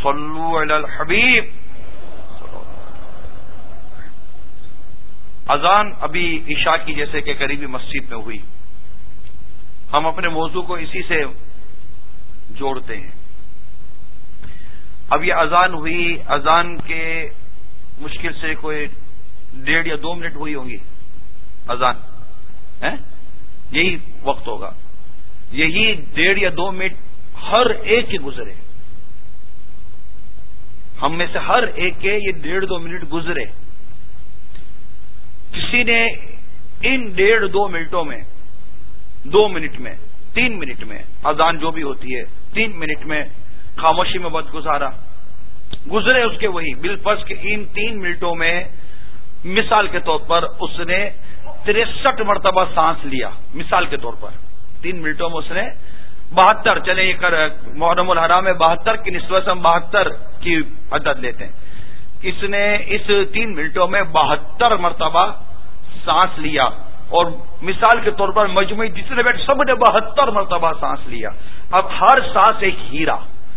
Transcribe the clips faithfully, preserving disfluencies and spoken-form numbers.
صلوا علی الحبیب. اذان ابھی عشاء کی جیسے کہ قریبی مسجد میں ہوئی. ہم اپنے موضوع کو اسی سے جوڑتے ہیں. اب یہ اذان ہوئی, اذان کے مشکل سے کوئی ڈیڑھ یا دو منٹ ہوئی ہوں گی اذان, ہے یہی وقت ہوگا. یہی ڈیڑھ یا دو منٹ ہر ایک کے گزرے, ہم میں سے ہر ایک کے یہ ڈیڑھ دو منٹ گزرے. کسی نے ان ڈیڑھ دو منٹوں میں, دو منٹ میں, تین منٹ میں, اذان جو بھی ہوتی ہے تین منٹ میں خاموشی میں وقت گزارا, گزرے اس کے وہی بالفرض کہ ان تین منٹوں میں مثال کے طور پر اس نے تریسٹھ مرتبہ سانس لیا. مثال کے طور پر تین منٹوں میں اس نے بہتر, چلے یہ کر محرم الحرام میں بہتر کی نسبت سے ہم بہتر کی عدد لیتے ہیں. اس نے اس تین منٹوں میں بہتر مرتبہ سانس لیا, اور مثال کے طور پر مجموعی جتنے بیٹھ سب نے بہتر مرتبہ سانس لیا. اب ہر سانس ایک ہیرا.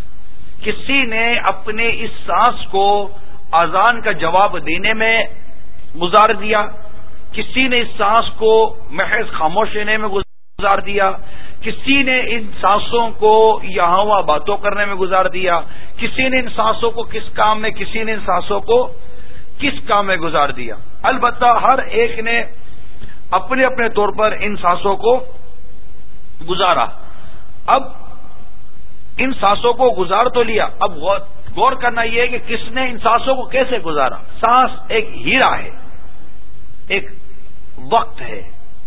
کسی نے اپنے اس سانس کو اذان کا جواب دینے میں گزار دیا, کسی نے اس سانس کو محض خاموش رہنے میں گزار دیا, کسی نے ان سانسوں کو یہاں وہاں باتوں کرنے میں گزار دیا, کسی نے ان سانسوں کو کس کام میں, کسی نے ان سانسوں کو کس کام میں گزار دیا. البتہ ہر ایک نے اپنے اپنے طور پر ان سانسوں کو گزارا. اب ان سانسوں کو گزار تو لیا, اب غور کرنا یہ ہے کہ کس نے ان سانسوں کو کیسے گزارا. سانس ایک ہیرا ہے, ایک وقت ہے.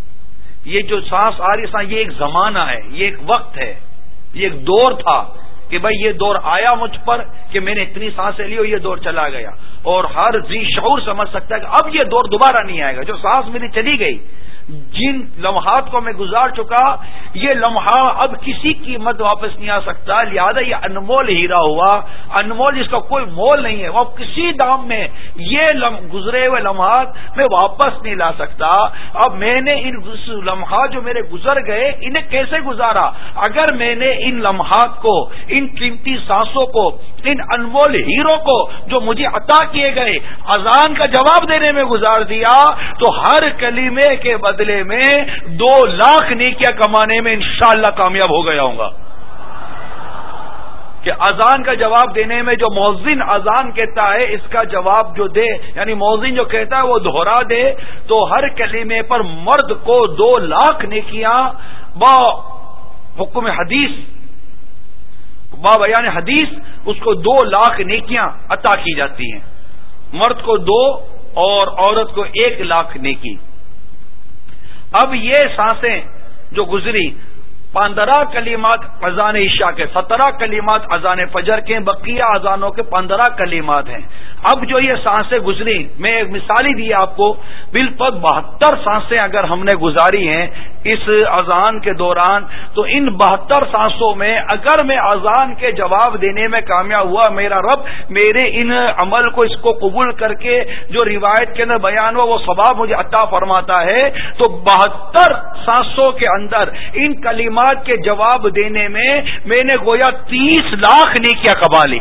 یہ جو سانس آ رہی سانس یہ ایک زمانہ ہے, یہ ایک وقت ہے, یہ ایک دور تھا کہ بھائی یہ دور آیا مجھ پر کہ میں نے اتنی سانسیں لی اور یہ دور چلا گیا. اور ہر ذی شعور سمجھ سکتا ہے کہ اب یہ دور دوبارہ نہیں آئے گا. جو سانس میری چلی گئی, جن لمحات کو میں گزار چکا, یہ لمحہ اب کسی قیمت واپس نہیں آ سکتا. لہذا یہ انمول ہیرا ہوا, انمول جس کا کوئی مول نہیں ہے. وہ اب کسی دام میں یہ لم... گزرے ہوئے لمحات میں واپس نہیں لا سکتا. اب میں نے ان لمحات جو میرے گزر گئے انہیں کیسے گزارا. اگر میں نے ان لمحات کو, ان قیمتی سانسوں کو, ان انمول ہیروں کو جو مجھے عطا کیے گئے اذان کا جواب دینے میں گزار دیا, تو ہر کلمے کے بدلے میں دو لاکھ نیکیاں کمانے میں انشاءاللہ کامیاب ہو گیا ہوں گا. کہ اذان کا جواب دینے میں جو مؤذن اذان کہتا ہے اس کا جواب جو دے, یعنی مؤذن جو کہتا ہے وہ دہرا دے, تو ہر کلمے پر مرد کو دو لاکھ نیکیاں با حکم حدیث, با بیان حدیث اس کو دو لاکھ نیکیاں عطا کی جاتی ہیں. مرد کو دو اور عورت کو ایک لاکھ نیکی. اب یہ سانسیں جو گزری, پندرہ کلمات اذان عشاء کے, سترہ کلمات اذان فجر کے, بقیہ اذانوں کے پندرہ کلمات ہیں. اب جو یہ سانسیں گزری, میں ایک مثال ہی دی آپ کو, بالفرض بہتر سانسیں اگر ہم نے گزاری ہیں اس اذان کے دوران, تو ان بہتر سانسوں میں اگر میں اذان کے جواب دینے میں کامیاب ہوا, میرا رب میرے ان عمل کو, اس کو قبول کر کے جو روایت کے اندر بیان ہوا وہ ثواب مجھے عطا فرماتا ہے. تو بہتر سانسوں کے اندر ان کلمات کے جواب دینے میں میں نے گویا تیس لاکھ نیکیاں کما لی.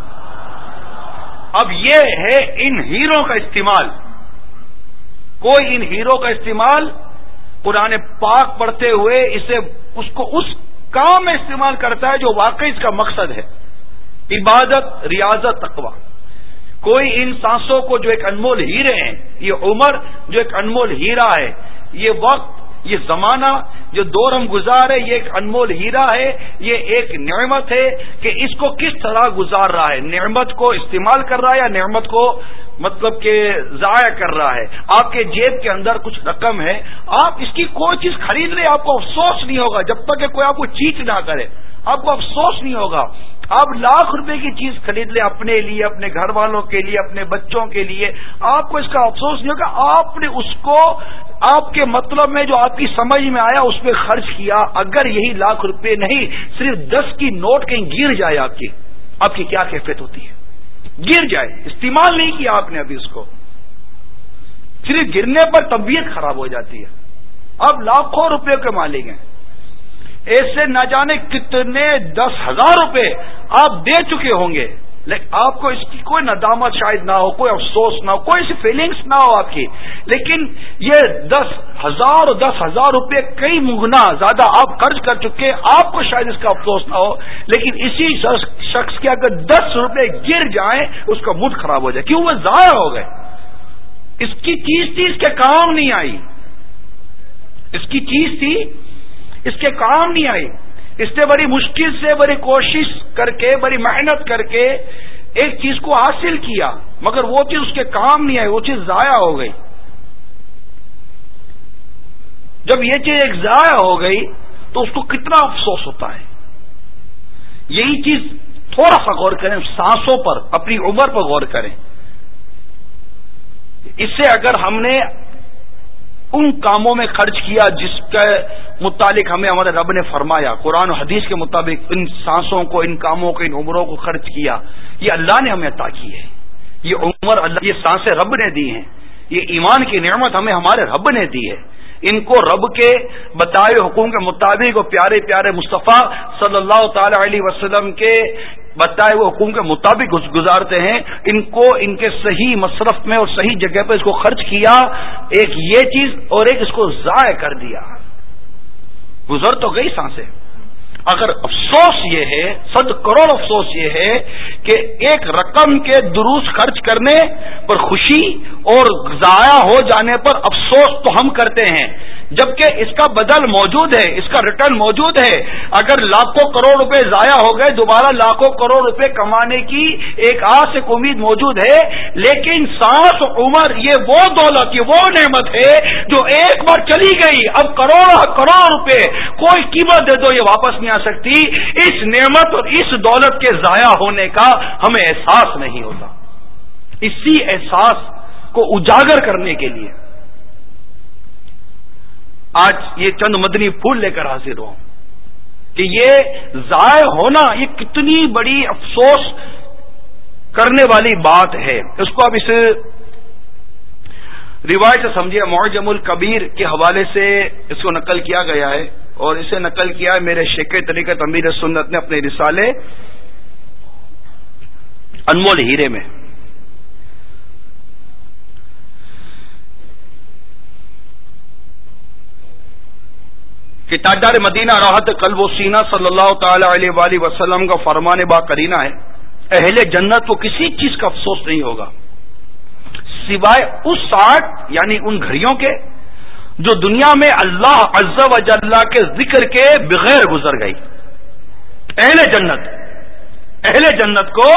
اب یہ ہے ان ہیروں کا استعمال. کوئی ان ہیروں کا استعمال قرآن پاک پڑھتے ہوئے اسے اس کو اس کام میں استعمال کرتا ہے جو واقعی اس کا مقصد ہے, عبادت, ریاضت, تقوی. کوئی ان سانسوں کو جو ایک انمول ہیرے ہیں, یہ عمر جو ایک انمول ہیرا ہے, یہ وقت, یہ زمانہ جو دور ہم گزارے یہ ایک انمول ہیرا ہے, یہ ایک نعمت ہے کہ اس کو کس طرح گزار رہا ہے. نعمت کو استعمال کر رہا ہے یا نعمت کو مطلب کہ ضائع کر رہا ہے. آپ کے جیب کے اندر کچھ رقم ہے, آپ اس کی کوئی چیز خرید لیں, آپ کو افسوس نہیں ہوگا جب تک کہ کوئی آپ کو چیٹ نہ کرے, آپ کو افسوس نہیں ہوگا. آپ لاکھ روپے کی چیز خرید لیں اپنے لیے, اپنے گھر والوں کے لیے, اپنے بچوں کے لیے, آپ کو اس کا افسوس نہیں ہوگا. آپ نے اس کو آپ کے مطلب میں جو آپ کی سمجھ میں آیا اس پہ خرچ کیا. اگر یہی لاکھ روپے نہیں صرف دس کی نوٹ کہیں گر جائے آپ کی, آپ کی کیا کیفیت ہوتی ہے؟ گر جائے, استعمال نہیں کیا آپ نے ابھی اس کو, صرف گرنے پر طبیعت خراب ہو جاتی ہے. اب لاکھوں روپے کے مالک ہیں, ایسے نہ جانے کتنے دس ہزار روپے آپ دے چکے ہوں گے, لیکن آپ کو اس کی کوئی ندامت شاید نہ ہو، کوئی افسوس نہ ہو، کوئی ایسی فیلنگس نہ ہو آپ کی، لیکن یہ دس ہزار اور دس ہزار روپے کئی گنا زیادہ آپ خرچ کر چکے، آپ کو شاید اس کا افسوس نہ ہو، لیکن اسی شخص کے اگر دس روپے گر جائیں اس کا موڈ خراب ہو جائے، کیوں؟ وہ ضائع ہو گئے، اس کی چیز تھی، اس کے کام نہیں آئی، اس کی چیز تھی، اس کے کام نہیں آئی، اس نے بڑی مشکل سے، بڑی کوشش کر کے، بڑی محنت کر کے ایک چیز کو حاصل کیا، مگر وہ چیز اس کے کام نہیں آئی، وہ چیز ضائع ہو گئی۔ جب یہ چیز ایک ضائع ہو گئی تو اس کو کتنا افسوس ہوتا ہے۔ یہی چیز تھوڑا سا غور کریں، سانسوں پر، اپنی عمر پر غور کریں۔ اس سے اگر ہم نے ان کاموں میں خرچ کیا جس کے متعلق ہمیں ہمارے رب نے فرمایا، قرآن و حدیث کے مطابق ان سانسوں کو، ان کاموں کو، ان عمروں کو خرچ کیا، یہ اللہ نے ہمیں عطا کی ہے، یہ عمر اللہ، یہ سانسیں رب نے دی ہیں، یہ ایمان کی نعمت ہمیں ہمارے رب نے دی ہے۔ ان کو رب کے بتائے حکم کے مطابق اور پیارے پیارے مصطفیٰ صلی اللہ تعالی علیہ وسلم کے بتائے ہوئے حکم کے مطابق گزارتے ہیں، ان کو ان کے صحیح مصرف میں اور صحیح جگہ پہ اس کو خرچ کیا، ایک یہ چیز، اور ایک اس کو ضائع کر دیا، گزر تو گئی سانسیں۔ اگر افسوس یہ ہے، صد کروڑ افسوس یہ ہے کہ ایک رقم کے درست خرچ کرنے پر خوشی اور ضائع ہو جانے پر افسوس تو ہم کرتے ہیں، جبکہ اس کا بدل موجود ہے، اس کا ریٹرن موجود ہے۔ اگر لاکھوں کروڑ روپے ضائع ہو گئے، دوبارہ لاکھوں کروڑ روپے کمانے کی ایک آس ایک امید موجود ہے، لیکن سانس عمر یہ وہ دولت، یہ وہ نعمت ہے جو ایک بار چلی گئی، اب کروڑ کروڑ روپے کوئی قیمت دے دو یہ واپس نہیں آ سکتی۔ اس نعمت اور اس دولت کے ضائع ہونے کا ہمیں احساس نہیں ہوتا۔ اسی احساس کو اجاگر کرنے کے لیے آج یہ چند مدنی پھول لے کر حاضر ہوں کہ یہ ضائع ہونا یہ کتنی بڑی افسوس کرنے والی بات ہے۔ اس کو اب اس روایت سے سمجھے، معجم الکبیر کے حوالے سے اس کو نقل کیا گیا ہے، اور اسے نقل کیا ہے میرے شیخ طریقت امیر سنت نے اپنے رسالے انمول ہیرے میں۔ کہ تاجدار مدینہ راحت قلب و سینہ صلی اللہ تعالی علیہ وآلہ وسلم کا فرمان با قرینہ ہے، اہل جنت کو کسی چیز کا افسوس نہیں ہوگا سوائے اس ساٹھ یعنی ان گھڑیوں کے جو دنیا میں اللہ عز و جل کے ذکر کے بغیر گزر گئی۔ اہل جنت اہل جنت کو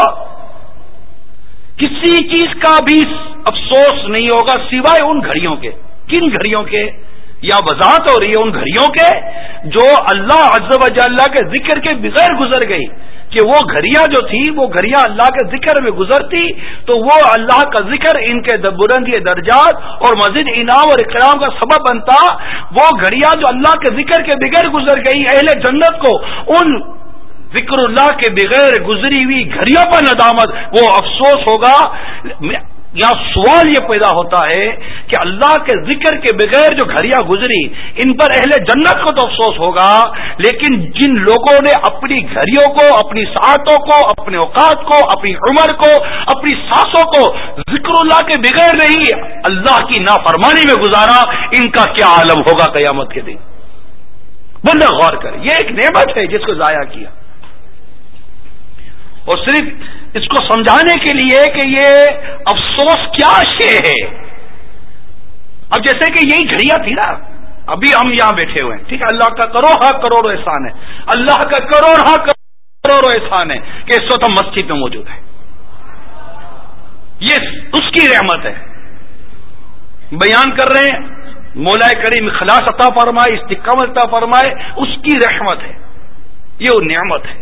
کسی چیز کا بھی افسوس نہیں ہوگا سوائے ان گھڑیوں کے۔ کن گھڑیوں کے؟ یا وضاحت ہو رہی ہے ان گھڑیوں کے جو اللہ عز و جل کے ذکر کے بغیر گزر گئی، کہ وہ گھڑیاں جو تھی وہ گھڑیاں اللہ کے ذکر میں گزرتی تو وہ اللہ کا ذکر ان کے بلندی درجات اور مزید انعام اور اکرام کا سبب بنتا۔ وہ گھڑیاں جو اللہ کے ذکر کے بغیر گزر گئی، اہل جنت کو ان ذکر اللہ کے بغیر گزری ہوئی گھڑیوں پر ندامت، وہ افسوس ہوگا۔ یہاں سوال یہ پیدا ہوتا ہے کہ اللہ کے ذکر کے بغیر جو گھڑیاں گزری ان پر اہل جنت کو تو افسوس ہوگا، لیکن جن لوگوں نے اپنی گھڑیوں کو، اپنی ساعتوں کو، اپنے اوقات کو، اپنی عمر کو، اپنی سانسوں کو ذکر اللہ کے بغیر نہیں اللہ کی نافرمانی میں گزارا، ان کا کیا عالم ہوگا قیامت کے دن۔ بندہ غور کرے، یہ ایک نعمت ہے جس کو ضائع کیا، اور صرف اس کو سمجھانے کے لیے کہ یہ افسوس کیا شے ہے۔ اب جیسے کہ یہی گھڑیاں تھی نا، ابھی ہم یہاں بیٹھے ہوئے ہیں، ٹھیک ہے، اللہ کا کروڑ ہاں کروڑ احسان ہے، اللہ کا کروڑ ہاں کروڑ احسان ہے کہ اس وقت ہم مسجد میں موجود ہیں، یہ اس کی رحمت ہے۔ بیان کر رہے ہیں مولا کریم اخلاص عطا فرمائے، استقامت عطا فرمائے، اس کی رحمت ہے، یہ وہ نعمت ہے،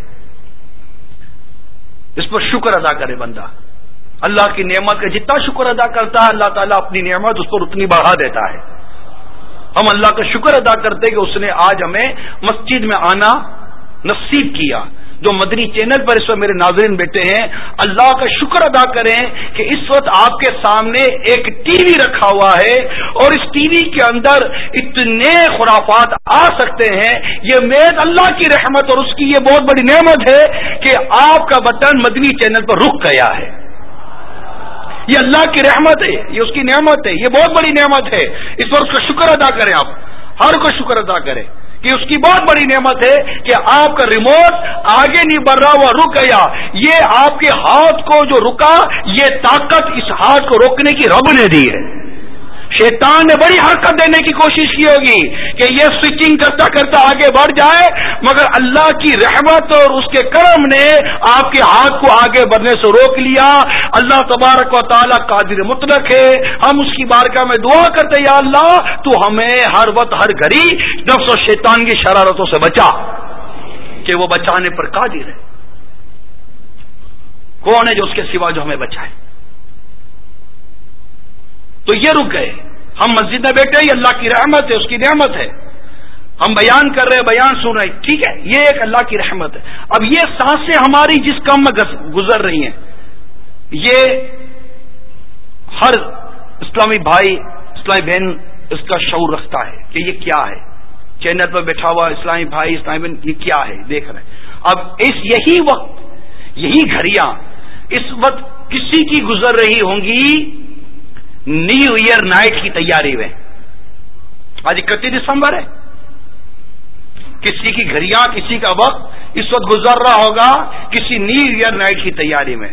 اس پر شکر ادا کرے بندہ۔ اللہ کی نعمت کا جتنا شکر ادا کرتا ہے اللہ تعالیٰ اپنی نعمت اس پر اتنی بڑھا دیتا ہے۔ ہم اللہ کا شکر ادا کرتے کہ اس نے آج ہمیں مسجد میں آنا نصیب کیا، جو مدنی چینل پر اس وقت میرے ناظرین بیٹھے ہیں، اللہ کا شکر ادا کریں کہ اس وقت آپ کے سامنے ایک ٹی وی رکھا ہوا ہے اور اس ٹی وی کے اندر اتنے خرافات آ سکتے ہیں۔ یہ محض اللہ کی رحمت اور اس کی یہ بہت بڑی نعمت ہے کہ آپ کا بٹن مدنی چینل پر رک گیا ہے۔ یہ اللہ کی رحمت ہے، یہ اس کی نعمت ہے، یہ بہت بڑی نعمت ہے۔ اس پر اس کا شکر ادا کریں، آپ ہر کوئی شکر ادا کریں کہ اس کی بہت بڑی نعمت ہے کہ آپ کا ریموٹ آگے نہیں بڑھ رہا، وہ رک گیا۔ یہ آپ کے ہاتھ کو جو رکا، یہ طاقت اس ہاتھ کو روکنے کی رب نے دی ہے۔ شیطان نے بڑی حرکت دینے کی کوشش کی ہوگی کہ یہ سوئچنگ کرتا کرتا آگے بڑھ جائے، مگر اللہ کی رحمت اور اس کے کرم نے آپ کے ہاتھ کو آگے بڑھنے سے روک لیا۔ اللہ تبارک و تعالی قادر مطلق ہے، ہم اس کی بارگاہ میں دعا کرتے یا اللہ تو ہمیں ہر وقت ہر گھڑی نفس و شیطان کی شرارتوں سے بچا، کہ وہ بچانے پر قادر ہے۔ کون ہے جو اس کے سوا جو ہمیں بچائے؟ تو یہ رک گئے، ہم مسجد میں بیٹھے، یہ اللہ کی رحمت ہے، اس کی نعمت ہے۔ ہم بیان کر رہے، بیان سن رہے، ٹھیک ہے، یہ ایک اللہ کی رحمت ہے۔ اب یہ سانسیں ہماری جس کام میں گزر رہی ہیں، یہ ہر اسلامی بھائی، اسلامی بہن اس کا شعور رکھتا ہے کہ یہ کیا ہے۔ چینل پر بیٹھا ہوا اسلامی بھائی، اسلامی بہن یہ کیا ہے دیکھ رہے ہیں۔ اب اس یہی وقت، یہی گھڑیاں اس وقت کسی کی گزر رہی ہوں گی نیو ایئر نائٹ کی تیاری میں۔ آج اکتیس دسمبر ہے، کسی کی گھڑیاں، کسی کا وقت اس وقت گزر رہا ہوگا کسی نیو ایئر نائٹ کی تیاری میں۔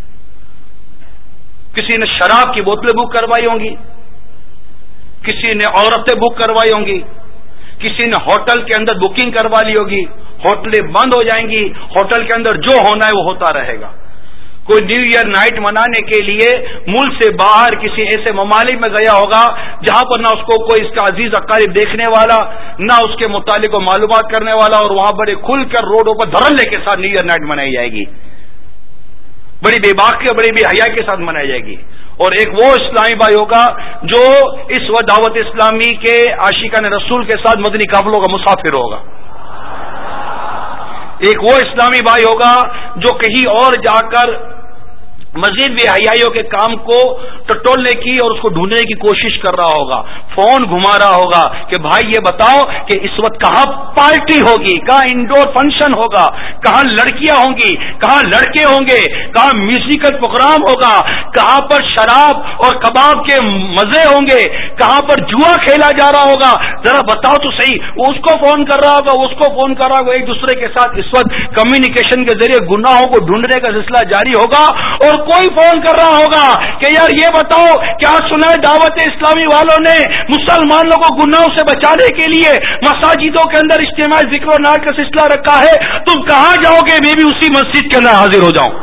کسی نے شراب کی بوتلیں بک کروائی ہوں گی، کسی نے عورتیں بک کروائی ہوں گی، کسی نے ہوٹل کے اندر بکنگ کروا لی ہوگی، ہوٹلیں بند ہو جائیں گی، ہوٹل کے اندر جو ہونا ہے وہ ہوتا رہے گا۔ کوئی نیو ایئر نائٹ منانے کے لیے ملک سے باہر کسی ایسے ممالک میں گیا ہوگا جہاں پر نہ اس کو کوئی اس کا عزیز اقارب دیکھنے والا، نہ اس کے متعلق معلومات کرنے والا، اور وہاں بڑے کھل کر روڈوں پر دھڑلے کے ساتھ نیو ایئر نائٹ منائی جائے گی، بڑی بے باکی اور بڑی بے حیائی کے ساتھ منائی جائے گی۔ اور ایک وہ اسلامی بھائی ہوگا جو اس وقت دعوت اسلامی کے عاشقان رسول کے ساتھ مدنی قافلوں کا مسافر ہوگا۔ ایک وہ اسلامی بھائی ہوگا جو کہیں اور جا کر مزید بے حیائیوں کے کام کو ٹٹولنے کی اور اس کو ڈھونڈنے کی کوشش کر رہا ہوگا، فون گھما رہا ہوگا کہ بھائی یہ بتاؤ کہ اس وقت کہاں پارٹی ہوگی، کہاں انڈور فنکشن ہوگا، کہاں لڑکیاں ہوں گی، کہاں لڑکے ہوں گے، کہاں میوزیکل پروگرام ہوگا، کہاں پر شراب اور کباب کے مزے ہوں گے، کہاں پر جوا کھیلا جا رہا ہوگا، ذرا بتاؤ تو صحیح۔ وہ اس کو فون کر رہا ہوگا، اس کو فون کر رہا ہوگا، ایک دوسرے کے ساتھ اس وقت کمیونیکیشن کے ذریعے گناہوں کو ڈھونڈنے کا سلسلہ جاری ہوگا۔ اور کوئی فون کر رہا ہوگا کہ یار یہ بتاؤ کیا سنا ہے دعوت اسلامی والوں نے مسلمانوں کو گناہوں سے بچانے کے لیے مساجدوں کے اندر اجتماعی ذکر و نعت کا سلسلہ رکھا ہے، تم کہاں جاؤ گے؟ میں بھی اسی مسجد کے اندر حاضر ہو جاؤں۔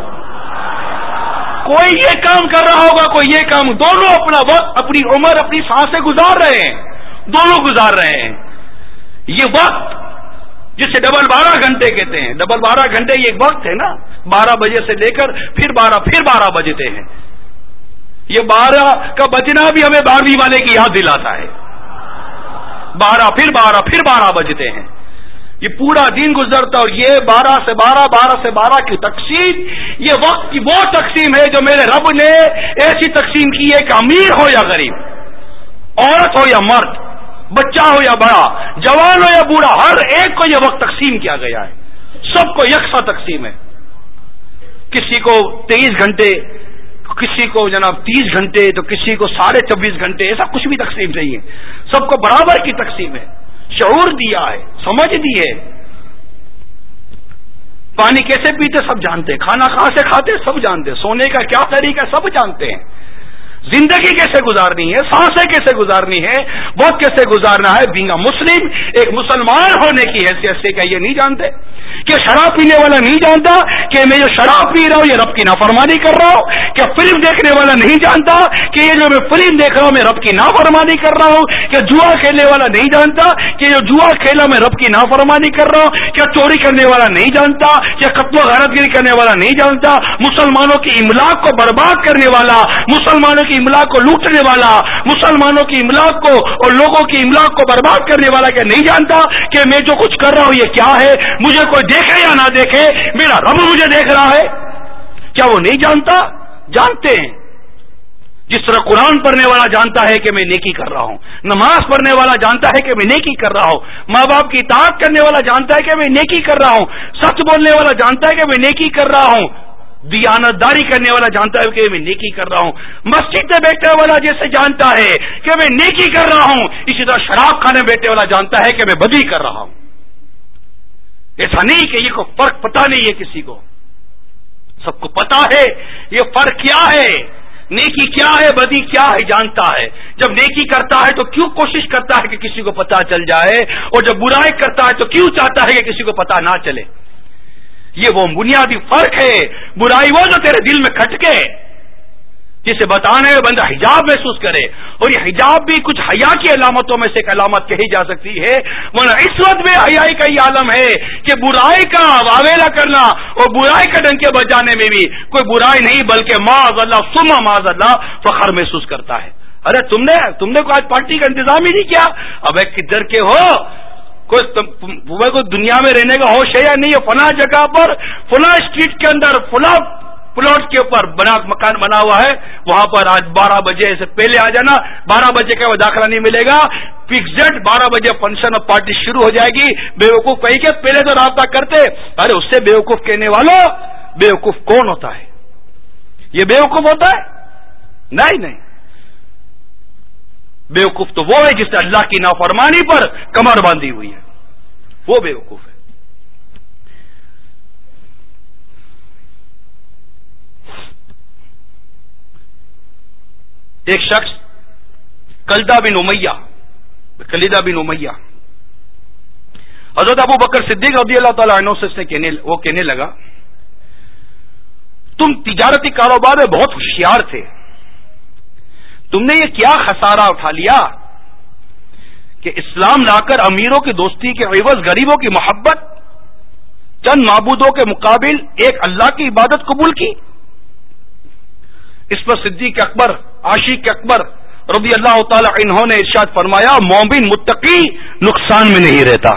کوئی یہ کام کر رہا ہوگا، کوئی یہ کام، دونوں اپنا وقت، اپنی عمر، اپنی سانسیں گزار رہے ہیں، دونوں گزار رہے ہیں۔ یہ وقت جسے ڈبل بارہ گھنٹے کہتے ہیں، ڈبل بارہ گھنٹے یہ ایک وقت ہے نا، بارہ بجے سے لے کر پھر بارہ پھر بارہ بجتے ہیں۔ یہ بارہ کا بجنا بھی ہمیں بارہویں والے کی یاد دلاتا ہے، بارہ پھر بارہ پھر بارہ بجتے ہیں، یہ پورا دن گزرتا، اور یہ بارہ سے بارہ بارہ سے بارہ کی تقسیم، یہ وقت کی وہ تقسیم ہے جو میرے رب نے ایسی تقسیم کی ہے کہ امیر ہو یا غریب، عورت ہو یا مرد، بچہ ہو یا بڑا، جوان ہو یا بوڑھا، ہر ایک کو یہ وقت تقسیم کیا گیا ہے، سب کو یکساں تقسیم ہے۔ کسی کو تیئیس گھنٹے، کسی کو جناب تیس گھنٹے، تو کسی کو ساڑھے چوبیس گھنٹے، ایسا کچھ بھی تقسیم نہیں ہے، سب کو برابر کی تقسیم ہے۔ شعور دیا ہے، سمجھ دی ہے، پانی کیسے پیتے سب جانتے ہیں، کھانا کہاں سے کھاتے سب جانتے ہیں، سونے کا کیا طریقہ سب جانتے ہیں، زندگی کیسے گزارنی ہے، سانسیں کیسے گزارنی ہے، وقت کیسے گزارنا ہے۔ بینگا مسلم، ایک مسلمان ہونے کی حیثیت سے کیا یہ نہیں جانتے کہ شراب پینے والا نہیں جانتا کہ میں جو شراب پی رہا ہوں یہ رب کی نافرمانی کر رہا ہوں؟ کیا فلم دیکھنے والا نہیں جانتا کہ یہ جو میں فلم دیکھ رہا ہوں میں رب کی نافرمانی کر رہا ہوں؟ کیا جوا کھیلنے والا نہیں جانتا کہ جو جوا کھیلا میں رب کی نافرمانی کر رہا ہوں؟ کیا چوری کرنے والا نہیں جانتا؟ کیا قتل و غارت گری کرنے والا نہیں جانتا؟ مسلمانوں کی املاک کو برباد کرنے والا، مسلمانوں کی املاک کو لوٹنے والا، مسلمانوں کی املاک کو اور لوگوں کی املاک کو برباد کرنے والا کیا نہیں جانتا کہ میں جو کچھ کر رہا ہوں یہ کیا ہے؟ مجھے کوئی دیکھے یا نہ دیکھے میرا رب مجھے دیکھ رہا ہے۔ کیا وہ نہیں جانتا؟ جانتے ہیں۔ جس طرح قرآن پڑھنے والا جانتا ہے کہ میں نیکی کر رہا ہوں، نماز پڑھنے والا جانتا ہے کہ میں نیکی کر رہا ہوں، ماں باپ کی اطاعت کرنے والا جانتا ہے کہ میں نیکی کر رہا ہوں، سچ بولنے والا جانتا ہے کہ میں نیکی کر رہا ہوں، دیانتداری کرنے والا جانتا ہے کہ میں نیکی کر رہا ہوں، مسجد میں بیٹھنے والا جیسے جانتا ہے کہ میں نیکی کر رہا ہوں، اسی طرح شراب کھانے بیٹھنے والا جانتا ہے کہ میں بدی کر رہا ہوں۔ ایسا نہیں کہ یہ کو فرق پتہ نہیں ہے کسی کو، سب کو پتا ہے یہ فرق کیا ہے، نیکی کیا ہے، بدی کیا ہے جانتا ہے۔ جب نیکی کرتا ہے تو کیوں کوشش کرتا ہے کہ کسی کو پتا چل جائے، اور جب برائی کرتا ہے تو کیوں چاہتا ہے کہ کسی کو پتا نہ چلے۔ یہ وہ بنیادی فرق ہے۔ برائی وہ جو تیرے دل میں کھٹکے، جسے بتانے میں بندہ حجاب محسوس کرے، اور یہ حجاب بھی کچھ حیا کی علامتوں میں سے ایک علامت کہی جا سکتی ہے، ورنہ عصمت میں حیائی کا یہ عالم ہے کہ برائی کا واویلا کرنا اور برائی کا ڈنکے بجانے میں بھی کوئی برائی نہیں بلکہ معاذ اللہ ثم معاذ اللہ فخر محسوس کرتا ہے۔ ارے تم نے تم نے کوئی آج پارٹی کا انتظام ہی نہیں کیا، اب ایک کدھر کے ہو، کوئی تمہیں کوئی دنیا میں رہنے کا ہوش ہے یا نہیں ہے؟ فلاں جگہ پر فلاں اسٹریٹ کے اندر فلاں پلاٹ کے اوپر بنا مکان بنا ہوا ہے، وہاں پر آج بارہ بجے سے پہلے آ جانا، بارہ بجے کا وہ داخلہ نہیں ملے گا، فکسڈ بارہ بجے فنکشن اور پارٹی شروع ہو جائے گی۔ بیوقوف کہیں کہ پہلے تو رابطہ کرتے، ارے اس سے بیوقوف کہنے والوں، بیوقوف کون ہوتا ہے؟ یہ بیوقوف ہوتا ہے؟ نہیں نہیں، بیوقوف تو وہ ہے جس نے اللہ کی نافرمانی پر کمر باندھی ہوئی ہے، وہ بیوقوف ہے۔ ایک شخص کلدہ بن امیہ کلیدہ بن امیہ حضرت ابو بکر صدیق رضی اللہ تعالی عنہ سے اس نے کہنے وہ کہنے لگا، تم تجارتی کاروبار میں بہت ہوشیار تھے، تم نے یہ کیا خسارہ اٹھا لیا کہ اسلام لا کر امیروں کی دوستی کے عوض غریبوں کی محبت، چند معبودوں کے مقابل ایک اللہ کی عبادت قبول کی۔ اس پر صدیق اکبر عاشق اکبر رضی اللہ تعالی عنہ نے ارشاد فرمایا، مومن متقی نقصان میں نہیں رہتا،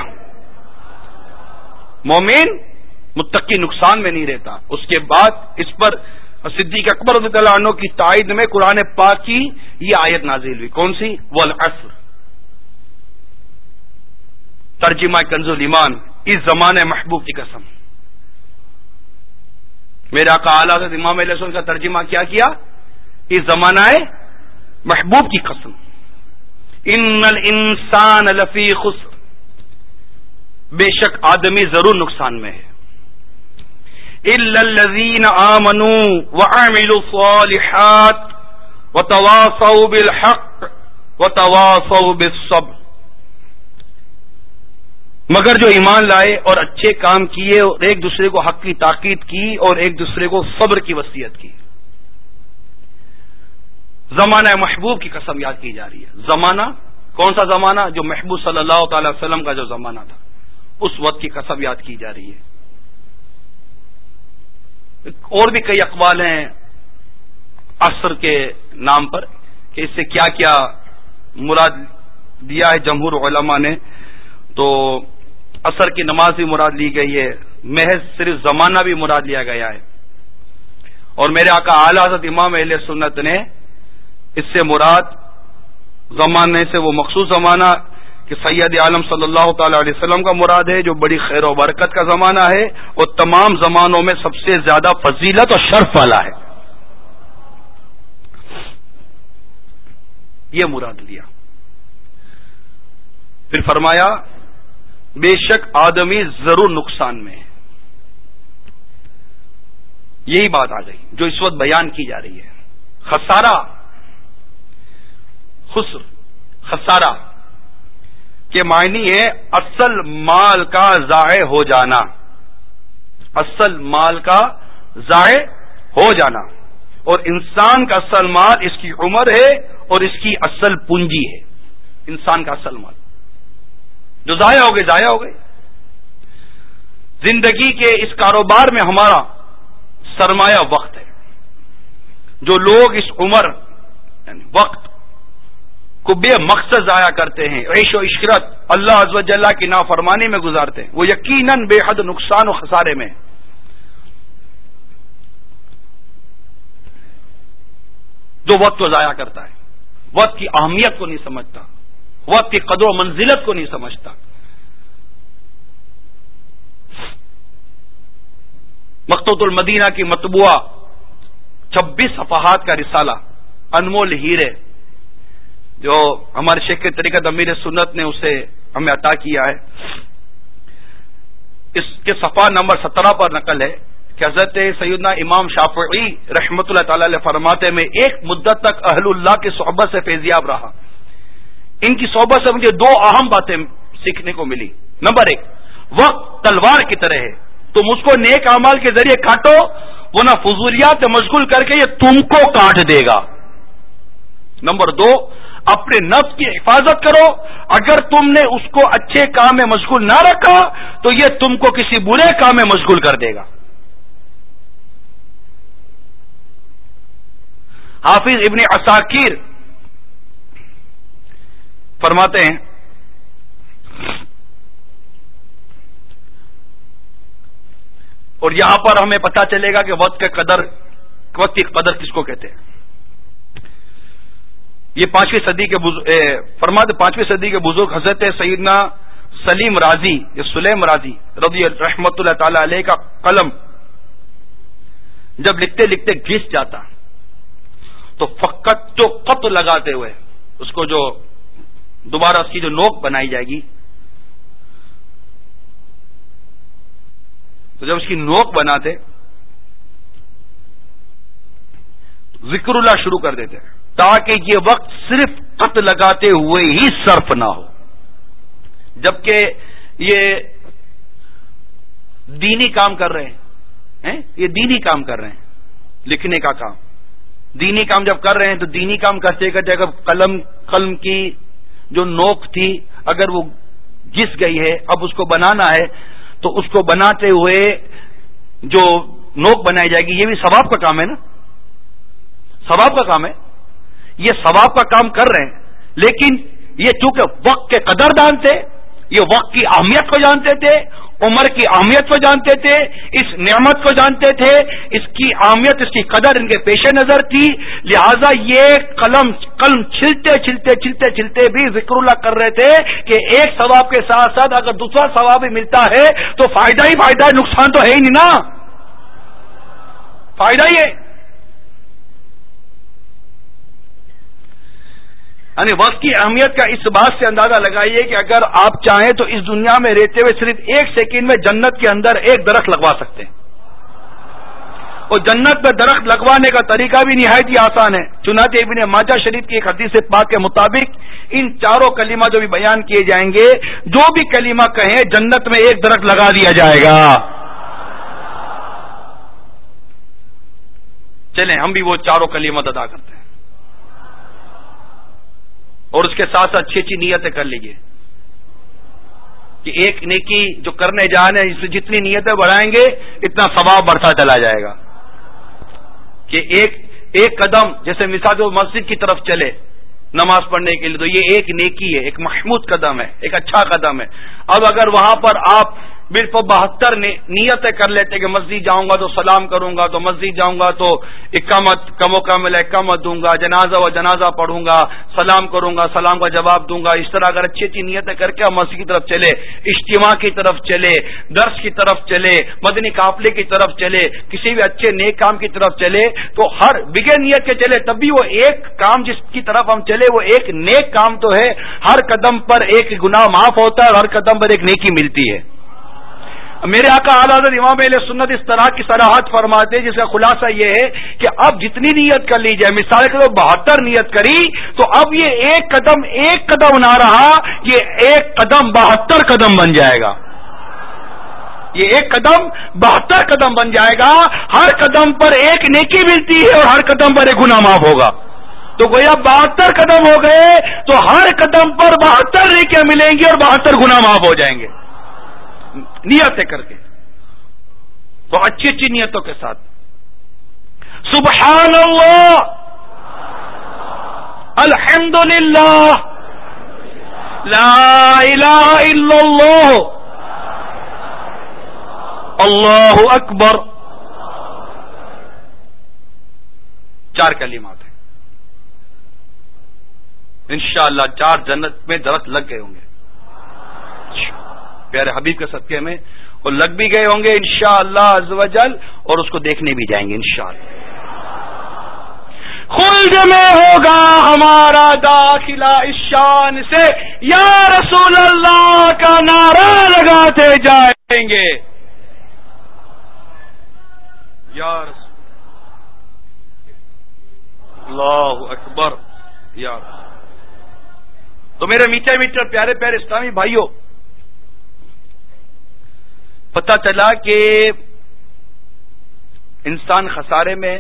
مومن متقی نقصان میں نہیں رہتا۔ اس کے بعد اس پر صدیق اکبر رضی اللہ عنہ کی تائید میں قرآن پاک کی یہ آیت نازل ہوئی، کون سی؟ والعصر، ترجمہ کنز الایمان، اس زمانے محبوب کی قسم۔ میرے آقا اعلیٰ حضرت امام علیہ السلام کا ترجمہ کیا کیا؟ اس زمانہ محبوب کی قسم، ان الانسان لفی خسر، بے شک آدمی ضرور نقصان میں ہے، الا الذین آمنوا وعملوا الصالحات وتواصوا بالحق وتواصوا بالصبر، مگر جو ایمان لائے اور اچھے کام کیے اور ایک دوسرے کو حق کی تاکید کی اور ایک دوسرے کو صبر کی وصیت کی۔ زمانہ محبوب کی قسم یاد کی جا رہی ہے۔ زمانہ کون سا زمانہ؟ جو محبوب صلی اللہ تعالی وسلم کا جو زمانہ تھا، اس وقت کی قسم یاد کی جا رہی ہے۔ اور بھی کئی اقوال ہیں عصر کے نام پر کہ اس سے کیا کیا مراد دیا ہے جمہور علماء نے، تو عصر کی نماز بھی مراد لی گئی ہے، محض صرف زمانہ بھی مراد لیا گیا ہے، اور میرے آقا اعلی حضرت امام اہل سنت نے اس سے مراد زمانے سے وہ مخصوص زمانہ کہ سید عالم صلی اللہ تعالی علیہ وسلم کا مراد ہے، جو بڑی خیر و برکت کا زمانہ ہے اور تمام زمانوں میں سب سے زیادہ فضیلت اور شرف والا ہے، یہ مراد لیا۔ پھر فرمایا بے شک آدمی ضرور نقصان میں ہے۔ یہی بات آ گئی جو اس وقت بیان کی جا رہی ہے، خسارہ، خسر، خسارہ کے معنی ہے اصل مال کا ضائع ہو جانا، اصل مال کا ضائع ہو جانا، اور انسان کا اصل مال اس کی عمر ہے اور اس کی اصل پونجی ہے. انسان کا اصل مال جو ضائع ہو گئے ضائع ہو گئے. زندگی کے اس کاروبار میں ہمارا سرمایہ وقت ہے. جو لوگ اس عمر یعنی وقت کو بے مقصد ضائع کرتے ہیں، عیش و عشرت اللہ عز و جل کی نافرمانی میں گزارتے ہیں، وہ یقیناً بے حد نقصان و خسارے میں. جو وقت کو ضائع کرتا ہے، وقت کی اہمیت کو نہیں سمجھتا، وقت کی قدر و منزلت کو نہیں سمجھتا. مکتبۃ المدینہ کی مطبوعہ چھبیس صفحات کا رسالہ انمول ہیرے جو ہمارے شیخ طریقت امیر سنت نے اسے ہمیں عطا کیا ہے، اس کے صفحہ نمبر سترہ پر نقل ہے کہ حضرت سیدنا امام شافعی رحمۃ اللہ تعالی علیہ فرماتے میں ایک مدت تک اہل اللہ کی صحبت سے فیضیاب رہا. ان کی صحبت سے مجھے دو اہم باتیں سیکھنے کو ملی. نمبر ایک، وقت تلوار کی طرح ہے، تم اس کو نیک اعمال کے ذریعے کاٹو ورنہ فضولیات میں مشغول کر کے یہ تم کو کاٹ دے گا. نمبر دو، اپنے نفس کی حفاظت کرو، اگر تم نے اس کو اچھے کام میں مشغول نہ رکھا تو یہ تم کو کسی برے کام میں مشغول کر دے گا. حافظ ابن عساکر فرماتے ہیں اور یہاں پر ہمیں پتہ چلے گا کہ وقت کے قدر وقت کی قدر کس کو کہتے ہیں. یہ پانچویں صدی کے فرماتے پانچویں صدی کے بزرگ حضرت سیدنا سلیم رازی یا سلیم رازی رضی رحمت اللہ تعالی علیہ کا قلم جب لکھتے لکھتے گھس جاتا تو فقط جو خط لگاتے ہوئے اس کو جو دوبارہ اس کی جو نوک بنائی جائے گی، تو جب اس کی نوک بناتے ذکر اللہ شروع کر دیتے تاکہ یہ وقت صرف خط لگاتے ہوئے ہی صرف نہ ہو. جبکہ یہ دینی کام کر رہے ہیں، یہ دینی کام کر رہے ہیں، لکھنے کا کام دینی کام جب کر رہے ہیں تو دینی کام کرتے کرتے اگر قلم قلم کی جو نوک تھی اگر وہ گھس گئی ہے، اب اس کو بنانا ہے تو اس کو بناتے ہوئے جو نوک بنائی جائے گی یہ بھی ثواب کا کام ہے نا، ثواب کا کام ہے. یہ ثواب کا کام کر رہے ہیں، لیکن یہ چونکہ وقت کے قدر جانتے، یہ وقت کی اہمیت کو جانتے تھے، عمر کی اہمیت کو جانتے تھے، اس نعمت کو جانتے تھے، اس کی اہمیت اس کی قدر ان کے پیش نظر تھی، لہذا یہ قلم قلم چھلتے چھلتے چھلتے چھلتے بھی ذکر اللہ کر رہے تھے کہ ایک ثواب کے ساتھ ساتھ اگر دوسرا ثواب بھی ملتا ہے تو فائدہ ہی فائدہ ہے، نقصان تو ہے ہی نہیں نا، فائدہ ہی ہے. یعنی وقت کی اہمیت کا اس بات سے اندازہ لگائیے کہ اگر آپ چاہیں تو اس دنیا میں رہتے ہوئے صرف ایک سیکنڈ میں جنت کے اندر ایک درخت لگوا سکتے ہیں، اور جنت میں درخت لگوانے کا طریقہ بھی نہایت ہی آسان ہے. چنانچہ ابن ماجہ شریف کی ایک حدیث پاک کے مطابق ان چاروں کلمہ جو بھی بیان کیے جائیں گے، جو بھی کلمہ کہیں جنت میں ایک درخت لگا دیا جائے گا. چلیں ہم بھی وہ چاروں کلمات ادا کرتے ہیں اور اس کے ساتھ ساتھ اچھی اچھی نیتیں کر لیجیے کہ ایک نیکی جو کرنے جا رہے ہیں اس میں جتنی نیتیں بڑھائیں گے اتنا ثواب بڑھتا چلا جائے گا. کہ ایک ایک قدم جیسے مثال جو مسجد کی طرف چلے نماز پڑھنے کے لیے تو یہ ایک نیکی ہے، ایک محمود قدم ہے، ایک اچھا قدم ہے. اب اگر وہاں پر آپ بالکل بہتر نیتیں کر لیتے کہ مسجد جاؤں گا تو سلام کروں گا، تو مسجد جاؤں گا تو اقامت کم و کم اقامت دوں گا، جنازہ و جنازہ پڑھوں گا، سلام کروں گا، سلام کا جواب دوں گا، اس طرح اگر اچھی اچھی نیتیں کر کے مسجد کی طرف چلے، اجتماع کی طرف چلے، درس کی طرف چلے، مدنی قافلے کی طرف چلے، کسی بھی اچھے نیک کام کی طرف چلے، تو ہر بغیر نیت کے چلے تب بھی وہ ایک کام جس کی طرف ہم چلے وہ ایک نیک کام تو ہے. ہر قدم پر ایک گناہ معاف ہوتا ہے اور ہر قدم پر ایک نیکی ملتی ہے. میرے آقا اعلی حضرت امام اہل سنت اس طرح کی صراحت فرماتے ہیں جس کا خلاصہ یہ ہے کہ اب جتنی نیت کر لی جائے، مثال کے طور بہتر نیت کری تو اب یہ ایک قدم ایک قدم نہ رہا، یہ ایک قدم بہتر قدم بن جائے گا. یہ ایک قدم بہتر قدم بن جائے گا. ہر قدم پر ایک نیکی ملتی ہے اور ہر قدم پر ایک گناہ معاف ہوگا. تو گویا بہتر قدم ہو گئے تو ہر قدم پر بہتر نیکیاں ملیں گی اور بہتر گناہ معاف ہو جائیں گے نیتیں کر کے. تو اچھی اچھی نیتوں کے ساتھ سبحان اللہ الحمدللہ لا الہ الا اللہ اللہ اکبر. چار کلمات ہیں انشاءاللہ. چار جنت میں درخت لگ گئے ہوں گے پیارے حبیب کے صدقے میں, اور لگ بھی گئے ہوں گے انشاءاللہ عز و جل, اور اس کو دیکھنے بھی جائیں گے انشاءاللہ. خلد میں ہوگا ہمارا داخلہ اس شان سے یا رسول اللہ کا نعرہ لگاتے جائیں گے. یا رسول اللہ اکبر یا رسول. تو میرے میٹھے میٹھے پیارے پیارے اسلامی بھائیوں, پتہ چلا کہ انسان خسارے میں,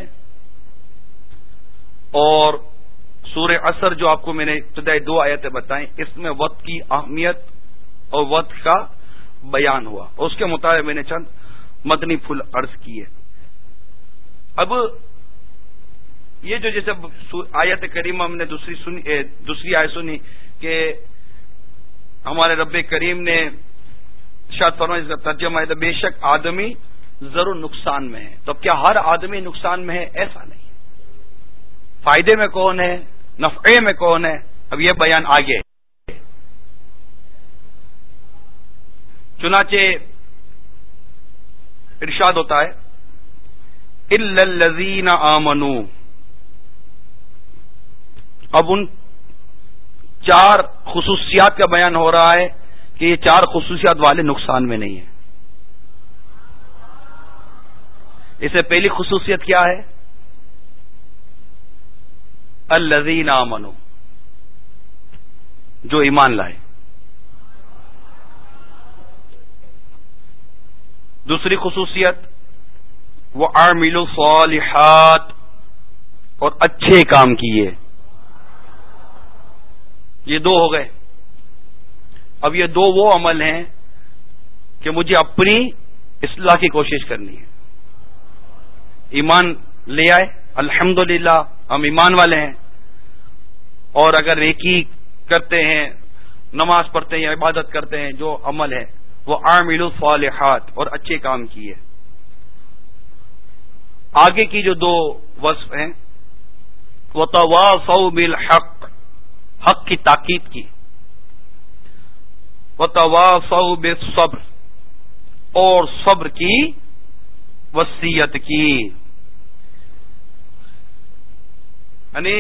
اور سورہ عصر جو آپ کو میں نے ابتدائی دو آیتیں بتائیں اس میں وقت کی اہمیت اور وقت کا بیان ہوا, اور اس کے مطابق میں نے چند مدنی پھول عرض کیے. اب یہ جو جیسے آیت کریمہ ہم نے دوسری سنی دوسری آیت سنی کہ ہمارے رب کریم نے ارشاد فرمایا, اس کا ترجمہ ہے بے شک آدمی ضرور نقصان میں ہے. تو اب کیا ہر آدمی نقصان میں ہے؟ ایسا نہیں. فائدے میں کون ہے, نفعے میں کون ہے, اب یہ بیان آگے. چنانچہ ارشاد ہوتا ہے الا الذین آمنوا. اب ان چار خصوصیات کا بیان ہو رہا ہے کہ یہ چار خصوصیات والے نقصان میں نہیں ہیں. اس سے پہلی خصوصیت کیا ہے؟ الذین آمنوا, جو ایمان لائے. دوسری خصوصیت وعملوا الصالحات, اور اچھے کام کیے. یہ دو ہو گئے. اب یہ دو وہ عمل ہیں کہ مجھے اپنی اصلاح کی کوشش کرنی ہے. ایمان لے آئے, الحمدللہ ہم ایمان والے ہیں, اور اگر نیکی کرتے ہیں, نماز پڑھتے ہیں یا عبادت کرتے ہیں, جو عمل ہے وہ عاملوا الصالحات, اور اچھے کام کیے. آگے کی جو دو وصف ہیں وتواصوا بالحق, حق کی تاکید کی, وتواصوا بالصبر, اور صبر کی وصیت کی. یعنی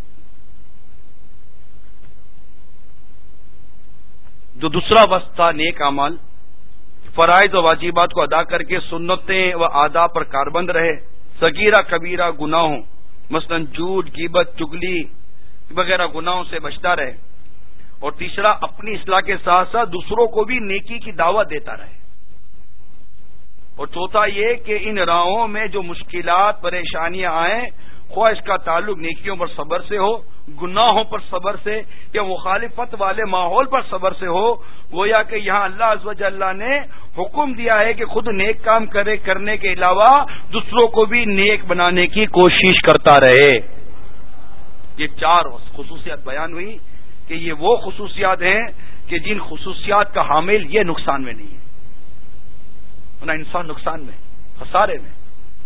جو دوسرا وصف تھا نیک اعمال, فرائض و واجبات کو ادا کر کے سنتیں و آداب پر کاربند رہے, صغیرہ کبیرہ گناہوں مثلا جھوٹ, غیبت, چگلی وغیرہ گناہوں سے بچتا رہے. اور تیسرا اپنی اصلاح کے ساتھ ساتھ دوسروں کو بھی نیکی کی دعوت دیتا رہے. اور چوتھا یہ کہ ان راہوں میں جو مشکلات پریشانیاں آئیں, خواہ اس کا تعلق نیکیوں پر صبر سے ہو, گناہوں پر صبر سے, یا مخالفت والے ماحول پر صبر سے ہو, گویا کہ یہاں اللہ عز و جل نے حکم دیا ہے کہ خود نیک کام کرے, کرنے کے علاوہ دوسروں کو بھی نیک بنانے کی کوشش کرتا رہے. یہ چار خصوصیات بیان ہوئی کہ یہ وہ خصوصیات ہیں کہ جن خصوصیات کا حامل یہ نقصان میں نہیں ہے, ورنہ انسان نقصان میں, خسارے میں.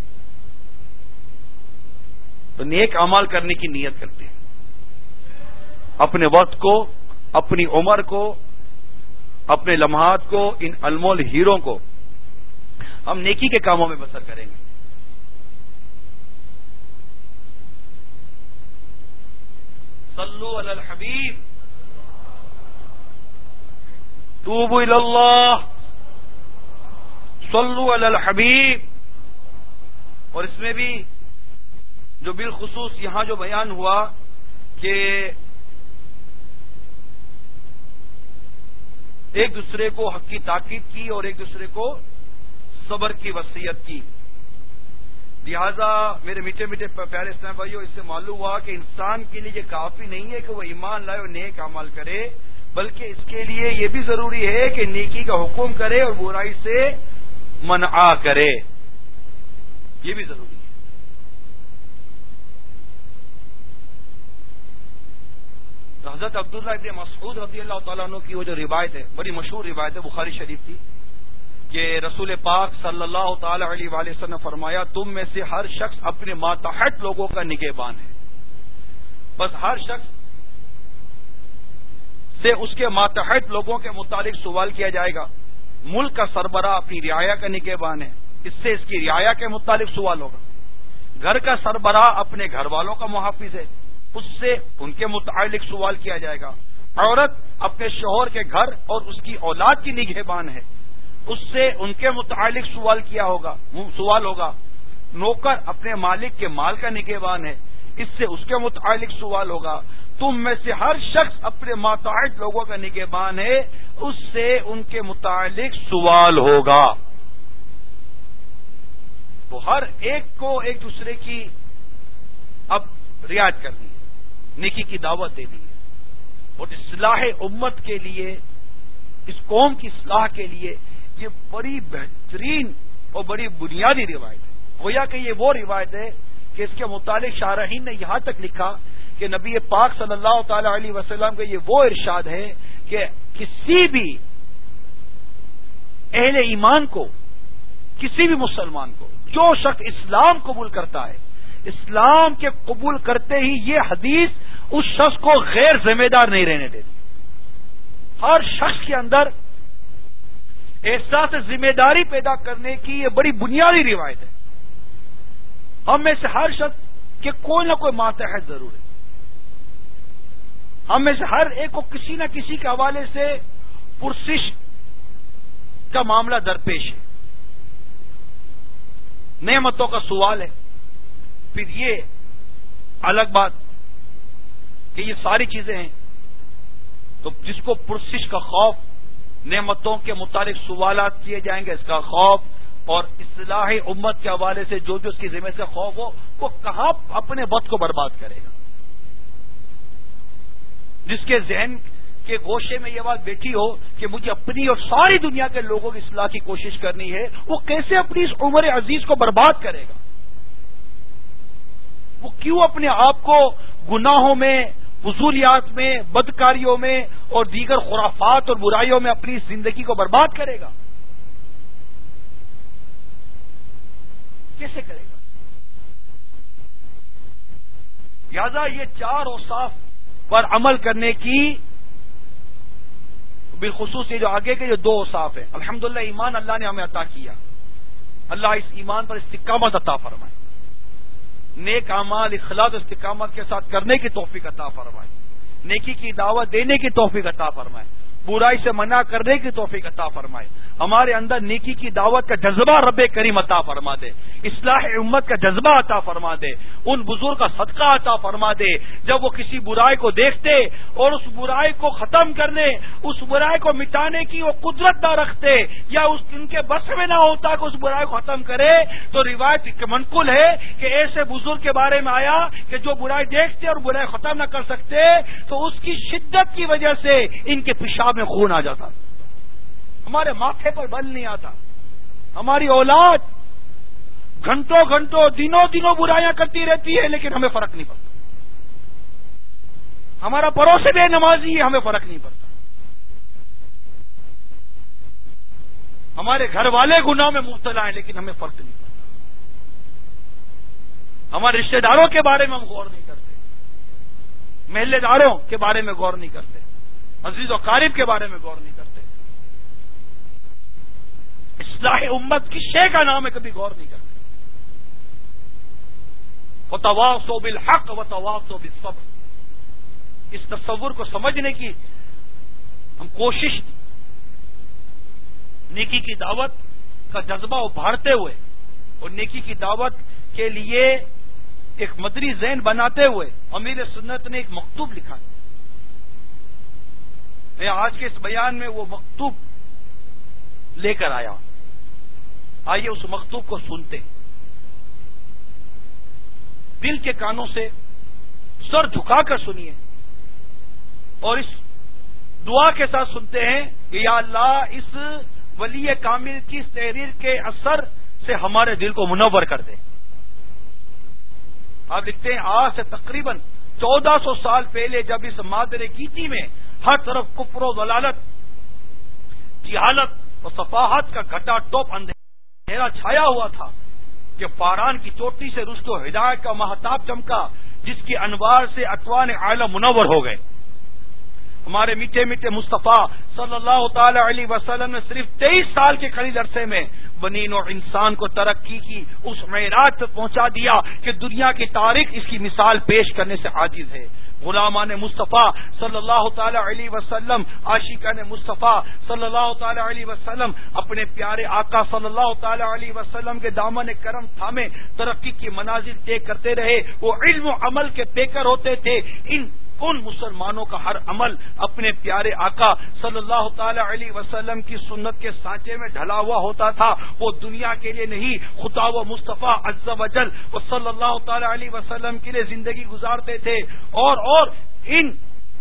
تو نیک اعمال کرنے کی نیت کرتے ہیں, اپنے وقت کو, اپنی عمر کو, اپنے لمحات کو, ان انمول ہیروں کو ہم نیکی کے کاموں میں بسر کریں گے. صلو علی الحبیب, توبوا الی اللہ, صلو علی الحبیب. اور اس میں بھی جو بالخصوص یہاں جو بیان ہوا کہ ایک دوسرے کو حق کی تاکید کی اور ایک دوسرے کو صبر کی وصیت کی. لہذا میرے میٹھے میٹھے پیارے اسلام بھائیوں، اس سے معلوم ہوا کہ انسان کے لیے یہ کافی نہیں ہے کہ وہ ایمان لائے اور نیک عمل کرے، بلکہ اس کے لیے یہ بھی ضروری ہے کہ نیکی کا حکم کرے اور برائی سے منع کرے. یہ بھی ضروری ہے. حضرت عبداللہ ابن مسعود رضی اللہ تعالیٰ عنہ کی وہ جو روایت ہے، بڑی مشہور روایت ہے، بخاری شریف کی، کہ رسول پاک صلی اللہ تعالی علیہ وآلہ وسلم نے فرمایا تم میں سے ہر شخص اپنے ماتحت لوگوں کا نگہبان ہے. بس ہر شخص سے اس کے ماتحت لوگوں کے متعلق سوال کیا جائے گا. ملک کا سربراہ اپنی رعایا کا نگہبان ہے، اس سے اس کی رعایا کے متعلق سوال ہوگا. گھر کا سربراہ اپنے گھر والوں کا محافظ ہے، اس سے ان کے متعلق سوال کیا جائے گا. عورت اپنے شوہر کے گھر اور اس کی اولاد کی نگہبان ہے، اس سے ان کے متعلق سوال کیا ہوگا سوال ہوگا. نوکر اپنے مالک کے مال کا نگہبان ہے، اس سے اس کے متعلق سوال ہوگا. تم میں سے ہر شخص اپنے ماتحت لوگوں کا نگہبان ہے، اس سے ان کے متعلق سوال ہوگا. تو ہر ایک کو ایک دوسرے کی اب رعایت کرنی ہے، نیکی کی دعوت دینی ہے. اور اصلاح امت کے لیے، اس قوم کی اصلاح کے لیے یہ بڑی بہترین اور بڑی بنیادی روایت ہے. گویا کہ یہ وہ روایت ہے کہ اس کے متعلق شارحین نے یہاں تک لکھا کہ نبی پاک صلی اللہ تعالی علیہ وسلم کا یہ وہ ارشاد ہے کہ کسی بھی اہل ایمان کو، کسی بھی مسلمان کو، جو شخص اسلام قبول کرتا ہے، اسلام کے قبول کرتے ہی یہ حدیث اس شخص کو غیر ذمہ دار نہیں رہنے دیتی. ہر شخص کے اندر احساس ذمہ داری پیدا کرنے کی یہ بڑی بنیادی روایت ہے. ہم میں سے ہر شخص کے کوئی نہ کوئی ماتحت ضرور ہے. ہم میں سے ہر ایک کو کسی نہ کسی کے حوالے سے پرسش کا معاملہ درپیش ہے، نعمتوں کا سوال ہے. پھر یہ الگ بات کہ یہ ساری چیزیں ہیں، تو جس کو پرسش کا خوف، نعمتوں کے متعلق سوالات کیے جائیں گے اس کا خوف، اور اصلاح امت کے حوالے سے جو جو اس کی ذمہ سے خوف ہو، وہ کہاں اپنے وقت کو برباد کرے گا. جس کے ذہن کے گوشے میں یہ بات بیٹھی ہو کہ مجھے اپنی اور ساری دنیا کے لوگوں کی اصلاح کی کوشش کرنی ہے، وہ کیسے اپنی اس عمر عزیز کو برباد کرے گا؟ وہ کیوں اپنے آپ کو گناہوں میں، فضولیات میں، بدکاریوں میں اور دیگر خرافات اور برائیوں میں اپنی زندگی کو برباد کرے گا؟ کیسے کرے گا؟ لہذا یہ چار اوصاف پر عمل کرنے کی، بالخصوص یہ جو آگے کے جو دو اوصاف ہیں، الحمدللہ ایمان اللہ نے ہمیں عطا کیا، اللہ اس ایمان پر استقامت عطا فرمائے، نیک اعمال اخلاص استقامت کے ساتھ کرنے کی توفیق عطا فرمائے، نیکی کی دعوت دینے کی توفیق عطا فرمائے، برائی سے منع کرنے کی توفیق عطا فرمائے. ہمارے اندر نیکی کی دعوت کا جذبہ رب کریم عطا فرما دے، اصلاح امت کا جذبہ عطا فرما دے، ان بزرگ کا صدقہ عطا فرما دے جب وہ کسی برائی کو دیکھتے اور اس برائی کو ختم کرنے، اس برائی کو مٹانے کی وہ قدرت نہ رکھتے یا اس ان کے بس میں نہ ہوتا کہ اس برائی کو ختم کرے، تو روایت منقول ہے کہ ایسے بزرگ کے بارے میں آیا کہ جو برائی دیکھتے اور برائی ختم نہ کر سکتے تو اس کی شدت کی وجہ سے ان کے پیشاب میں خون آ جاتا، ہمارے ماتھے پر بل نہیں آتا. ہماری اولاد گھنٹوں گھنٹوں دنوں دنوں برائیاں کرتی رہتی ہے لیکن ہمیں فرق نہیں پڑتا. ہمارا پڑوسی بے نمازی ہے، ہمیں فرق نہیں پڑتا. ہمارے گھر والے گناہ میں مبتلا ہیں لیکن ہمیں فرق نہیں پڑتا. ہمارے رشتہ داروں کے بارے میں ہم غور نہیں کرتے، محلے داروں کے بارے میں غور نہیں کرتے، عزیز و قارب کے بارے میں غور نہیں کرتے. اصلاح امت کی شے کا نام ہے، کبھی غور نہیں کرتے. وتواصوا بالحق وتواصوا بالصبر، اس تصور کو سمجھنے کی ہم کوشش کی، نیکی کی دعوت کا جذبہ ابھارتے ہوئے اور نیکی کی دعوت کے لیے ایک مدری ذہن بناتے ہوئے امیر سنت نے ایک مکتوب لکھا. میں آج کے اس بیان میں وہ مکتوب لے کر آیا. آئیے اس مکتوب کو سنتے، دل کے کانوں سے سر جھکا کر سنیے اور اس دعا کے ساتھ سنتے ہیں کہ یا اللہ اس ولی کامل کی تحریر کے اثر سے ہمارے دل کو منور کر دے۔ آپ لکھتے ہیں آج سے تقریباً چودہ سو سال پہلے جب اس مادر گیتی میں ہر طرف کفر و ضلالت، جہالت و صفاحت کا گھٹا ٹوپ اندھیرا چھایا ہوا تھا کہ فاران کی چوٹی سے رشد و ہدایت کا مہتاب چمکا، جس کی انوار سے اکوان عالم منور ہو گئے۔ ہمارے میٹھے میٹھے مصطفیٰ صلی اللہ تعالی علیہ وسلم نے صرف تیئیس سال کے قلیل عرصے میں بنین و انسان کو ترقی کی اس معراج پہ پہنچا دیا کہ دنیا کی تاریخ اس کی مثال پیش کرنے سے عاجز ہے۔ غلامان مصطفیٰ صلی اللہ تعالی علیہ وسلم، عاشقان مصطفیٰ صلی اللہ تعالی علیہ وسلم اپنے پیارے آقا صلی اللہ تعالی علیہ وسلم کے دامن کرم تھامے ترقی کی منازل طے کرتے رہے۔ وہ علم و عمل کے پیکر ہوتے تھے۔ ان ان مسلمانوں کا ہر عمل اپنے پیارے آقا صلی اللہ تعالی علیہ وسلم کی سنت کے سانچے میں ڈھلا ہوا ہوتا تھا۔ وہ دنیا کے لیے نہیں، خدا و مصطفیٰ عز و جل و صلی اللہ تعالی علیہ وسلم کے لیے زندگی گزارتے تھے۔ اور اور ان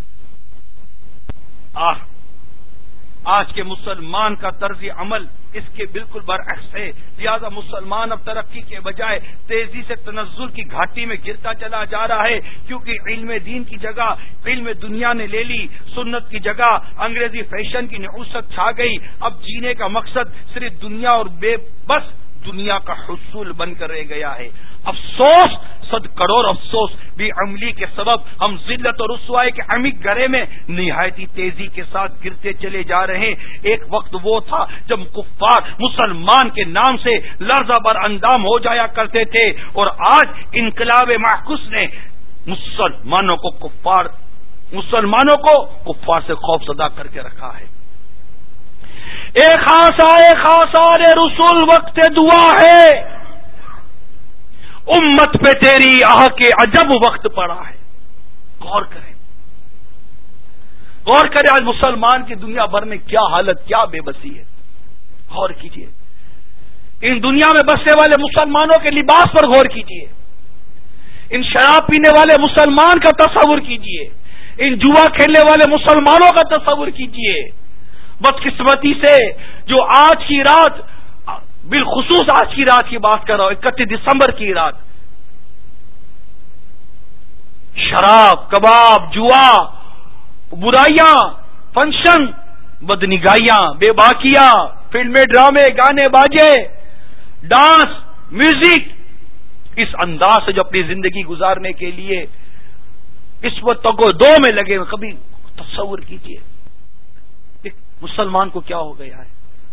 آہ آج کے مسلمان کا طرز عمل اس کے بالکل برعکس ہے۔ لہذا مسلمان اب ترقی کے بجائے تیزی سے تنزل کی گھاٹی میں گرتا چلا جا رہا ہے، کیونکہ علم دین کی جگہ علم دنیا نے لے لی، سنت کی جگہ انگریزی فیشن کی نعوست چھا گئی۔ اب جینے کا مقصد صرف دنیا اور بے بس دنیا کا حصول بن کر رہ گیا ہے۔ افسوس، صد کروڑ افسوس، بے عملی کے سبب ہم ذلت اور رسوائی کے عمیق گہرے میں نہایتی تیزی کے ساتھ گرتے چلے جا رہے ہیں۔ ایک وقت وہ تھا جب کفار مسلمان کے نام سے لرزہ بر اندام ہو جایا کرتے تھے، اور آج انقلاب معکوس نے مسلمانوں کو کفار مسلمانوں کو کفار سے خوف زدہ کر کے رکھا ہے۔ اے خاصا اے خاصا اے رسول وقت دعا ہے، امت پہ تیری آہ کے عجب وقت پڑا ہے۔ غور کریں غور کریں آج مسلمان کی دنیا بھر میں کیا حالت، کیا بے بسی ہے۔ غور کیجئے، ان دنیا میں بسنے والے مسلمانوں کے لباس پر غور کیجئے، ان شراب پینے والے مسلمان کا تصور کیجئے، ان جوا کھیلنے والے مسلمانوں کا تصور کیجئے۔ بدقسمتی سے جو آج کی رات، بالخصوص آج کی رات کی بات کر رہا ہوں، اکتیس دسمبر کی رات، شراب، کباب، جوا، برائیاں، فنکشن، بدنگاہیاں، بے باکیاں، فلمیں، ڈرامے، گانے باجے، ڈانس، میوزک، اس انداز سے جو اپنی زندگی گزارنے کے لیے اس وقت تگو دو میں لگے، کبھی تصور کیجئے ایک مسلمان کو کیا ہو گیا ہے۔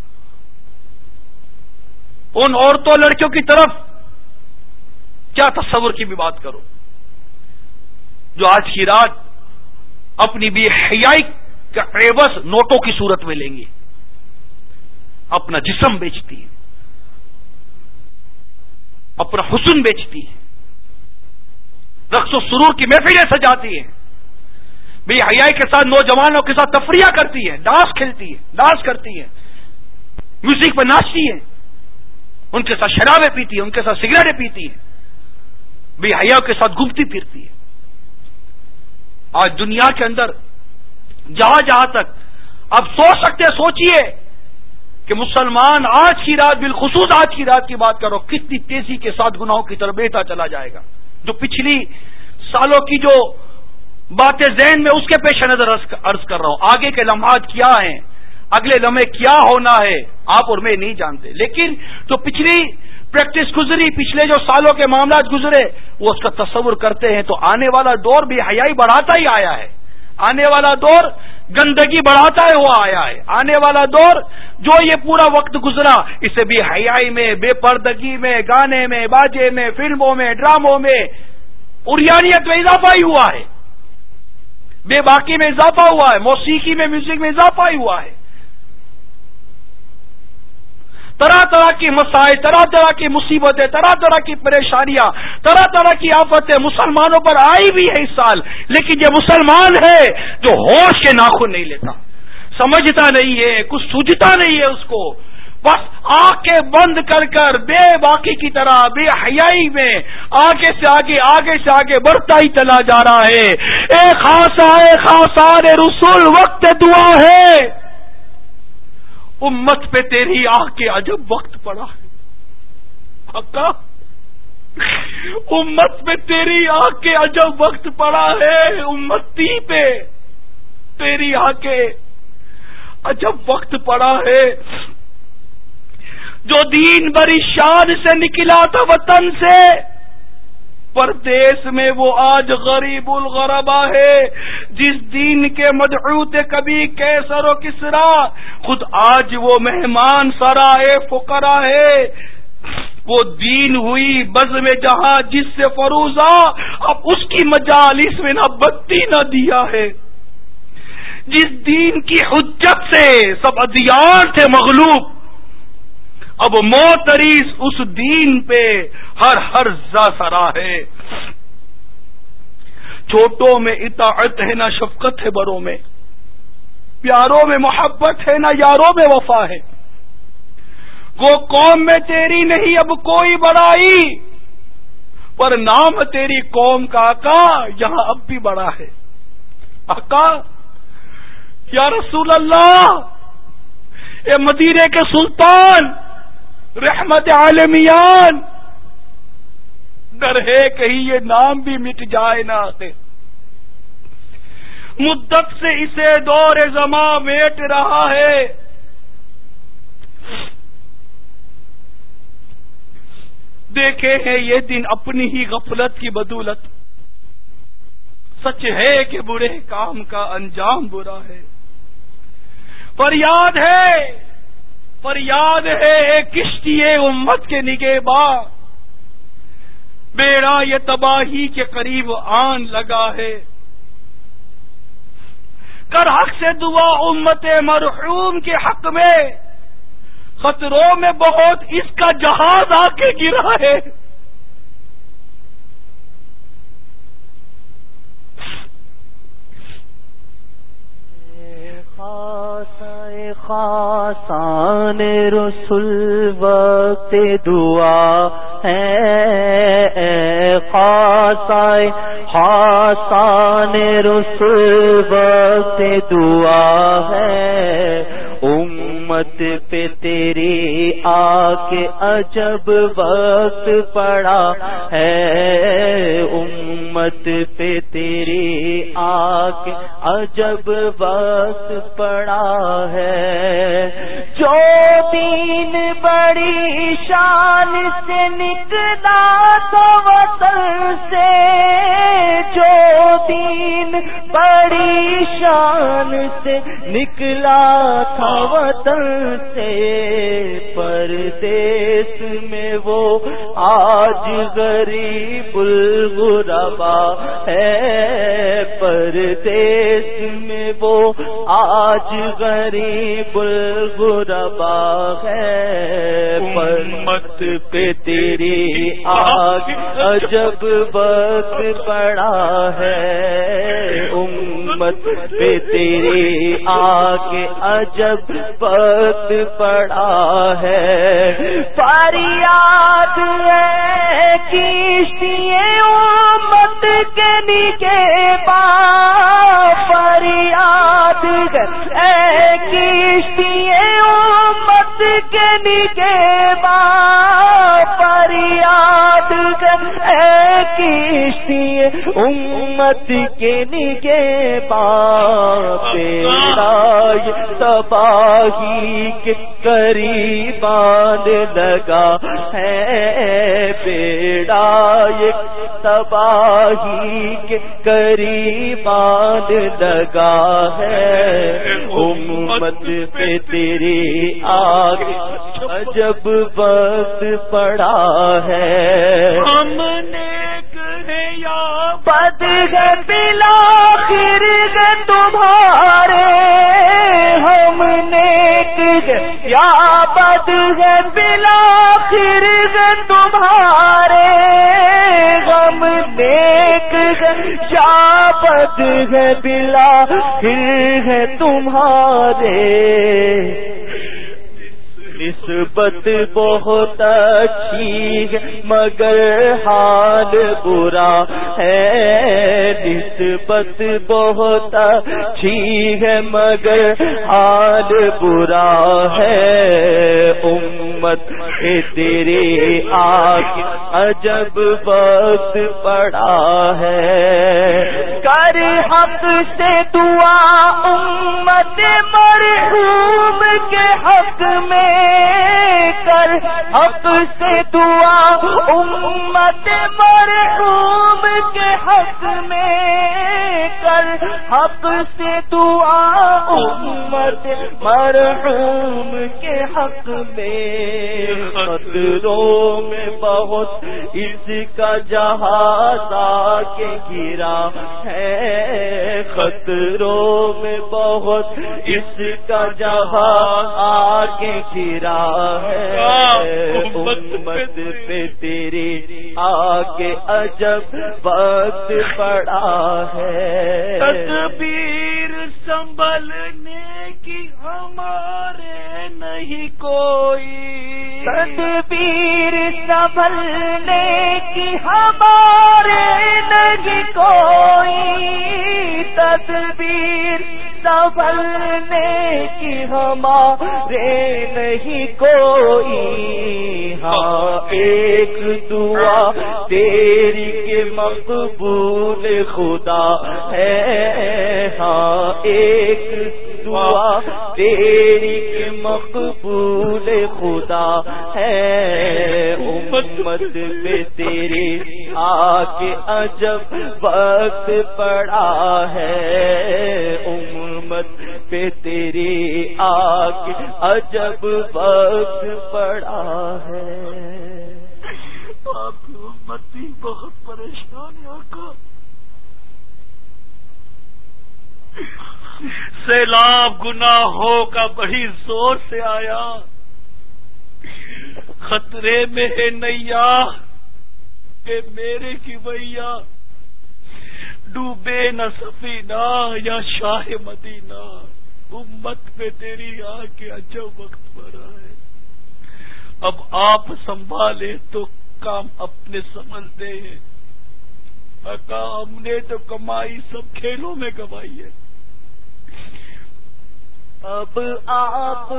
ان عورتوں لڑکیوں کی طرف کیا تصور کی بھی بات کرو جو آج کی رات اپنی بے حیائی کا عوض نوٹوں کی صورت میں لیں گی، اپنا جسم بیچتی ہے، اپنا حسن بیچتی ہے، رقص و سرور کی محفلیں سجاتی ہیں، بے حیائی کے ساتھ نوجوانوں کے ساتھ تفریح کرتی ہے، ڈانس کھیلتی ہے، ڈانس کرتی ہے، میوزک پہ ناچتی ہے، ان کے ساتھ شرابیں پیتی ہے، ان کے ساتھ سگریٹیں پیتی ہے، بے حیاؤں کے ساتھ گھومتی پھرتی ہے۔ آج دنیا کے اندر جہاں جہاں تک اب سوچ سکتے سوچئے کہ مسلمان آج کی رات، بالخصوص آج کی رات کی بات کرو، کتنی تیزی کے ساتھ گناہوں کی طرف بہتا چلا جائے گا۔ جو پچھلی سالوں کی جو باتیں ذہن میں، اس کے پیش نظر عرض کر رہا ہوں، آگے کے لمحات کیا ہیں، اگلے لمحے کیا ہونا ہے، آپ اور میں نہیں جانتے، لیکن جو پچھلی پریکٹس گزری، پچھلے جو سالوں کے معاملات گزرے، وہ اس کا تصور کرتے ہیں تو آنے والا دور بے حیائی بڑھاتا ہی آیا ہے، آنے والا دور گندگی بڑھاتا ہے ہوا آیا ہے، آنے والا دور جو یہ پورا وقت گزرا، اسے بے حیائی میں، بے پردگی میں، گانے میں، باجے میں، فلموں میں، ڈراموں میں، عریانیت میں اضافہ ہی ہوا ہے، بے باکی میں اضافہ ہوا ہے، موسیقی میں، میوزک میں اضافہ ہی ہوا ہے۔ طرح طرح کی مسائل، طرح طرح کی مصیبتیں، طرح طرح کی پریشانیاں، طرح طرح کی آفتیں مسلمانوں پر آئی بھی ہے اس سال، لیکن یہ مسلمان ہے جو ہوش کے ناخن نہیں لیتا، سمجھتا نہیں ہے، کچھ سوچتا نہیں ہے اس کو، بس آنکھیں بند کر کر بے باکی کی طرح بے حیائی میں آگے سے آگے آگے سے آگے بڑھتا ہی چلا جا رہا ہے۔ اے خاصا اے خاصان رسول وقت دعا ہے، امت پہ تیری آہ کے عجب وقت پڑا ہے۔ آقا امت پہ تیری آہ کے عجب وقت پڑا ہے، امتی پہ تیری آہ کے عجب وقت پڑا ہے۔ جو دین بڑی شان سے نکلا تھا وطن سے، پردیس میں وہ آج غریب الغربا ہے۔ جس دین کے مدعو تھے کبھی کیسر و کسرا، خود آج وہ مہمان سرائے فقراء ہے۔ وہ دین ہوئی بزم جہاں جس سے فروزہ، اب اس کی مجالس میں نہ بتی نہ دیا ہے۔ جس دین کی حجت سے سب ادیان تھے مغلوب، اب موتریس اس دین پہ ہر ہر زا سرا ہے۔ چھوٹوں میں اطاعت ہے نہ شفقت ہے بڑوں میں، پیاروں میں محبت ہے نہ یاروں میں وفا ہے۔ وہ قوم میں تیری نہیں اب کوئی بڑائی، پر نام تیری قوم کا آقا یہاں اب بھی بڑا ہے۔ آقا یا رسول اللہ، اے مدینے کے سلطان، رحمت عالمیان، ڈر ہے کہیں یہ نام بھی مٹ جائے نہ آخر۔ مدت سے اسے دور زماں میٹ رہا ہے۔ دیکھے ہیں یہ دن اپنی ہی غفلت کی بدولت، سچ ہے کہ برے کام کا انجام برا ہے۔ فریاد ہے فریاد ہے ایک کشتی امت کے نگہباں، بیڑا یہ تباہی کے قریب آن لگا ہے۔ کر حق سے دعا امت مرحوم کے حق میں، خطروں میں بہت اس کا جہاز آ کے گرا ہے۔ خاصان رسول وقت دعا ہے، خاصائے خاصان رسول وقت دعا ہے۔ امت پہ تیری آ کے عجب وقت پڑا ہے، امت پہ تیری آ کے عجب وقت پڑا ہے۔ جو دین بڑی شان سے نکلا تو وطن سے، جو دین بڑی شان سے نکلا تھا وطن سے، پردیس میں وہ آج غریب الغربا ہے، پردیس میں وہ آج غریب الغربا ہے۔ امت پہ تیری آگ عجب وقت پڑا ہے، امت پہ تیری آگ عجب وقت پڑا ہے۔ فریاد ہے کشتی امت کے نگہباں، فریاد ہے کشتی امت کے نگہباں، فریاد ہے کشتی امت کے نگہباں۔ تیرا تباہی کے قریب آنے لگا ہے، بیڑا ایک تباہی کے قریب آنے لگا ہے۔ امت پہ تیری آگ عجب وقت پڑا ہے۔ ہم نیک ہیں یا بد ہے بالآخر ہے تمہارے، ہم نیک ہے یا بد ہے بالآخر ہے تمہارے، ہم نیک ہے یا بد ہے بالآخر ہے تمہارے۔ نسبت بہت اچھی ہے مگر حال برا ہے، نسبت بہت اچھی ہے مگر حال برا ہے، امت تیرے آگے عجب وقت پڑا ہے، کر حق سے دعا امت مرحوم کے حق میں، کر حق سے دعا امت مرحوم کے حق میں، کر حق سے دعا امت مرحوم کے حق میں، خطروں میں بہت اس کا جہاز آ کے گرا ہے، خطروں میں بہت اس کا جہاز آ کے گرا ہے، امت پہ تیری آگے عجب وقت پڑا ہے، تدبیر سنبھلنے کی ہمارے نہیں کوئی، تدبیر سنبھلنے کی ہمارے نہیں کوئی، تدبیر سنبھلنے کی ہمارے نہیں کوئی، ہاں ایک دعا تیری کے مقبول خدا ہے، ہاں ایک دعا تیری کے مقبول خدا ہے، امت پہ تیری آگے عجب وقت پڑا ہے، امت پہ تیری آگے عجب وقت پڑا ہے، آپ کی امتی بہت پریشان ہے آقا، سیلاب گناہوں کا بڑی زور سے آیا، خطرے میں ہے نیا کہ میرے کی بھیا، ڈوبے نہ سفینہ یا شاہ مدینہ، امت پہ تیری آ کے عجب وقت پڑا ہے، اب آپ سنبھالے تو کام اپنے سمجھتے ہیں، آقا ہم نے تو کمائی سب کھیلوں میں گوائی ہے، اب آپ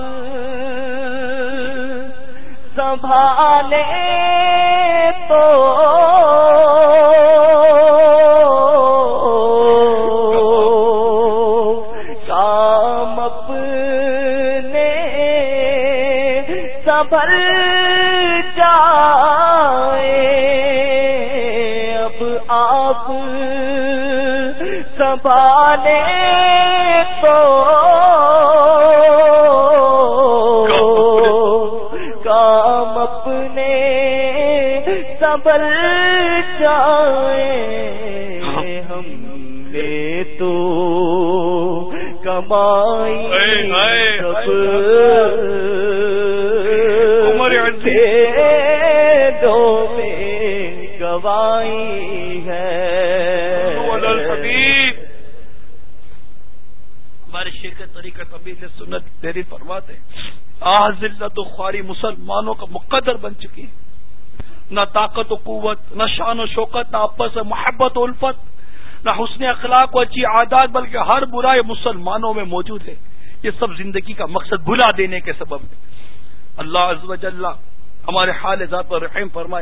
سنبھالے تو کام اپنے سنبھل جائے، اب آپ سنبھالے تو کام اپنے سنبھل جائے، ہم نے تو کمائی سب دو میں گوائی ہے، ہمارے شیخ طریقہ طبیل سنت تحریر فرماتے آہ ذلت و خواری مسلمانوں کا مقدر بن چکی، نہ طاقت و قوت، نہ شان و شوکت، نہ آپس میں محبت و الفت، نہ حسن اخلاق و اچھی عادات، بلکہ ہر برائی مسلمانوں میں موجود ہے، یہ سب زندگی کا مقصد بھلا دینے کے سبب ہے۔ اللہ عز و جل ہمارے حال ذات پر رحم فرمائے،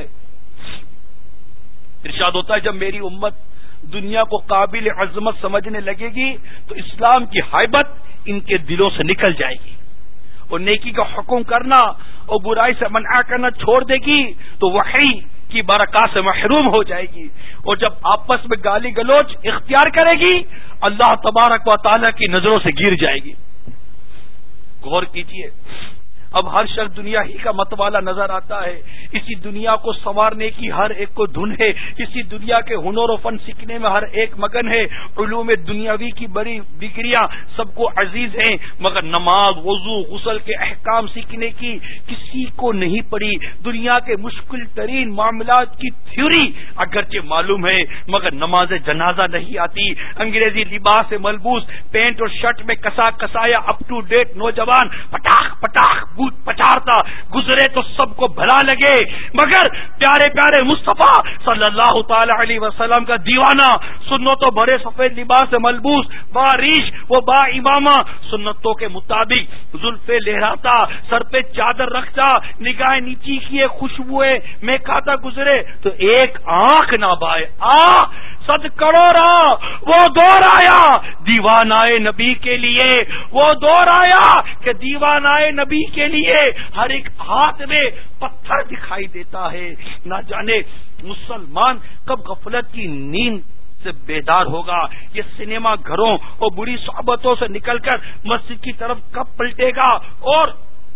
ارشاد ہوتا ہے جب میری امت دنیا کو قابل عظمت سمجھنے لگے گی تو اسلام کی ہیبت ان کے دلوں سے نکل جائے گی، اور نیکی کا حکم کرنا اور برائی سے منع کرنا چھوڑ دے گی تو وحی کی برکات سے محروم ہو جائے گی، اور جب آپس میں گالی گلوچ اختیار کرے گی اللہ تبارک و تعالی کی نظروں سے گر جائے گی۔ غور کیجئے، اب ہر شخص دنیا ہی کا متوالا نظر آتا ہے، اسی دنیا کو سنوارنے کی ہر ایک کو دھن ہے، اسی دنیا کے ہنر و فن سیکھنے میں ہر ایک مگن ہے، علوم دنیاوی کی بڑی ڈگریاں سب کو عزیز ہیں، مگر نماز، وضو، غسل کے احکام سیکھنے کی کسی کو نہیں پڑی، دنیا کے مشکل ترین معاملات کی تھیوری اگرچہ معلوم ہے مگر نماز جنازہ نہیں آتی، انگریزی لباس سے ملبوس پینٹ اور شرٹ میں کسا کسایا اپ ٹو ڈیٹ نوجوان پٹاخ پٹاخ پچارتا گزرے تو سب کو بھلا لگے، مگر پیارے پیارے مصطفیٰ صلی اللہ تعالی علیہ وسلم کا دیوانہ، سنتوں بڑے سفید لباس سے ملبوس، با ریش وہ با امامہ، سنتوں کے مطابق زلفے لہراتا، سر پہ چادر رکھتا، نگاہ نیچی کیے خوشبوئے میں کھاتا گزرے تو ایک آنکھ نہ بائے، آ صد کروڑا وہ دور آیا دیوانائے نبی کے لیے، وہ دور آیا کہ دیوانائے نبی کے لیے ہر ایک ہاتھ میں پتھر دکھائی دیتا ہے۔ نہ جانے مسلمان کب غفلت کی نیند سے بیدار ہوگا، یہ سنیما گھروں اور بری صحبتوں سے نکل کر مسجد کی طرف کب پلٹے گا، اور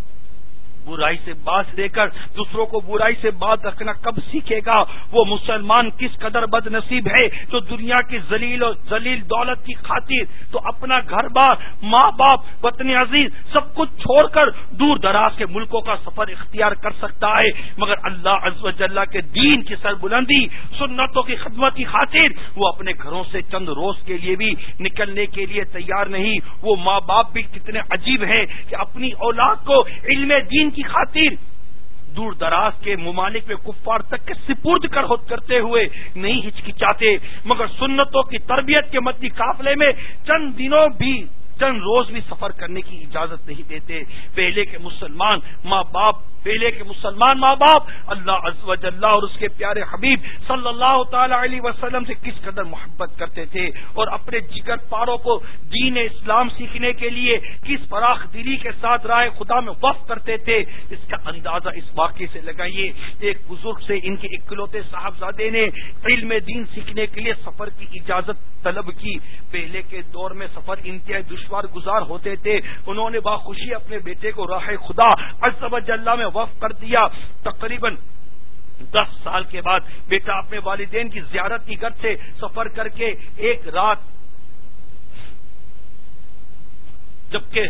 برائی سے باز دے کر دوسروں کو برائی سے باز رکھنا کب سیکھے گا۔ وہ مسلمان کس قدر بد نصیب ہے جو دنیا کی ذلیل و ذلیل دولت کی خاطر تو اپنا گھر بار، ماں باپ، وطن عزیز سب کچھ چھوڑ کر دور دراز کے ملکوں کا سفر اختیار کر سکتا ہے، مگر اللہ عز و جل کے دین کی سربلندی، سنتوں کی خدمت کی خاطر وہ اپنے گھروں سے چند روز کے لیے بھی نکلنے کے لیے تیار نہیں۔ وہ ماں باپ بھی کتنے عجیب ہیں کہ اپنی اولاد کو علم دین کی خاطر دور دراز کے ممالک میں کفار تک کے سپرد کر خود کرتے ہوئے نہیں ہچکچاتے، مگر سنتوں کی تربیت کے مدی قافلے میں چند دنوں بھی چند روز بھی سفر کرنے کی اجازت نہیں دیتے۔ پہلے کے مسلمان ماں باپ پہلے کے مسلمان ماں باپ اللہ عز و جل اور اس کے پیارے حبیب صلی اللہ تعالی علیہ وسلم سے کس قدر محبت کرتے تھے، اور اپنے جگر پاروں کو دین اسلام سیکھنے کے لیے کس فراخ دلی کے ساتھ راہ خدا میں وقف کرتے تھے، اس کا اندازہ اس واقعے سے لگائیے۔ ایک بزرگ سے ان کے اکلوتے صاحبزادے نے علم دین سیکھنے کے لیے سفر کی اجازت طلب کی۔ پہلے کے دور میں سفر انتہائی دشوار گزار ہوتے تھے، انہوں نے باخوشی اپنے بیٹے کو راہ خدا عز و جل میں وقف کر دیا۔ تقریباً دس سال کے بعد بیٹا اپنے والدین کی زیارت کی گھر سے سفر کر کے ایک رات جبکہ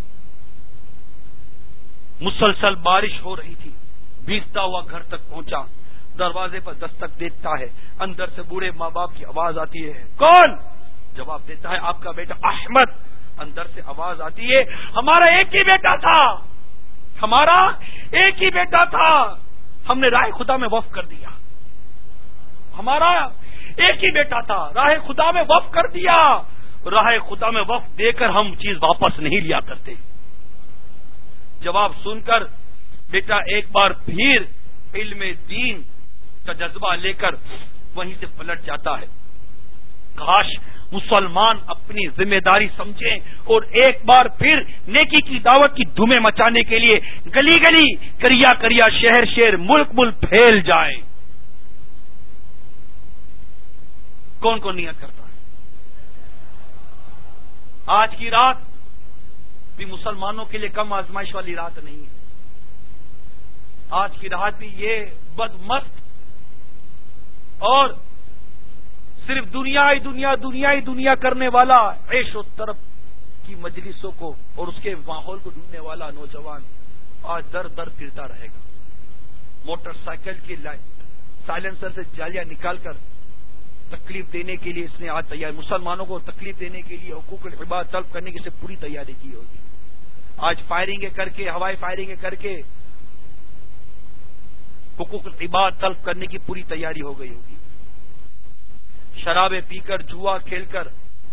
مسلسل بارش ہو رہی تھی بھیگتا ہوا گھر تک پہنچا، دروازے پر دستک دیتا ہے، اندر سے بوڑھے ماں باپ کی آواز آتی ہے، کون؟ جواب دیتا ہے آپ کا بیٹا احمد۔ اندر سے آواز آتی ہے ہمارا ایک ہی بیٹا تھا، ہمارا ایک ہی بیٹا تھا، ہم نے راہ خدا میں وقف کر دیا، ہمارا ایک ہی بیٹا تھا، راہ خدا میں وقف کر دیا، راہ خدا میں وقف دے کر ہم چیز واپس نہیں لیا کرتے۔ جواب سن کر بیٹا ایک بار پھر علم دین کا جذبہ لے کر وہیں سے پلٹ جاتا ہے۔ کاش مسلمان اپنی ذمہ داری سمجھیں اور ایک بار پھر نیکی کی دعوت کی دھومیں مچانے کے لیے گلی گلی، کریا کریا، شہر شہر، ملک ملک پھیل جائیں۔ کون کون نیت کرتا ہے؟ آج کی رات بھی مسلمانوں کے لیے کم آزمائش والی رات نہیں ہے۔ آج کی رات بھی یہ بدمست اور صرف دنیا ہی دنیا دنیا ہی دنیا کرنے والا، عیش و طرب کی مجلسوں کو اور اس کے ماحول کو ڈھونڈنے والا نوجوان آج در در پھرتا رہے گا۔ موٹر سائیکل کی سائلنسر سے جالیاں نکال کر تکلیف دینے کے لیے اس نے آج تیار، مسلمانوں کو تکلیف دینے کے لیے حقوق العباد طلب کرنے کی سے پوری تیاری کی ہوگی۔ آج فائرنگیں کر کے، ہوائی فائرنگیں کر کے حقوق العباد طلب کرنے کی پوری تیاری ہو گئی ہوگی۔ شرابیں پی کر، جوا کھیل کر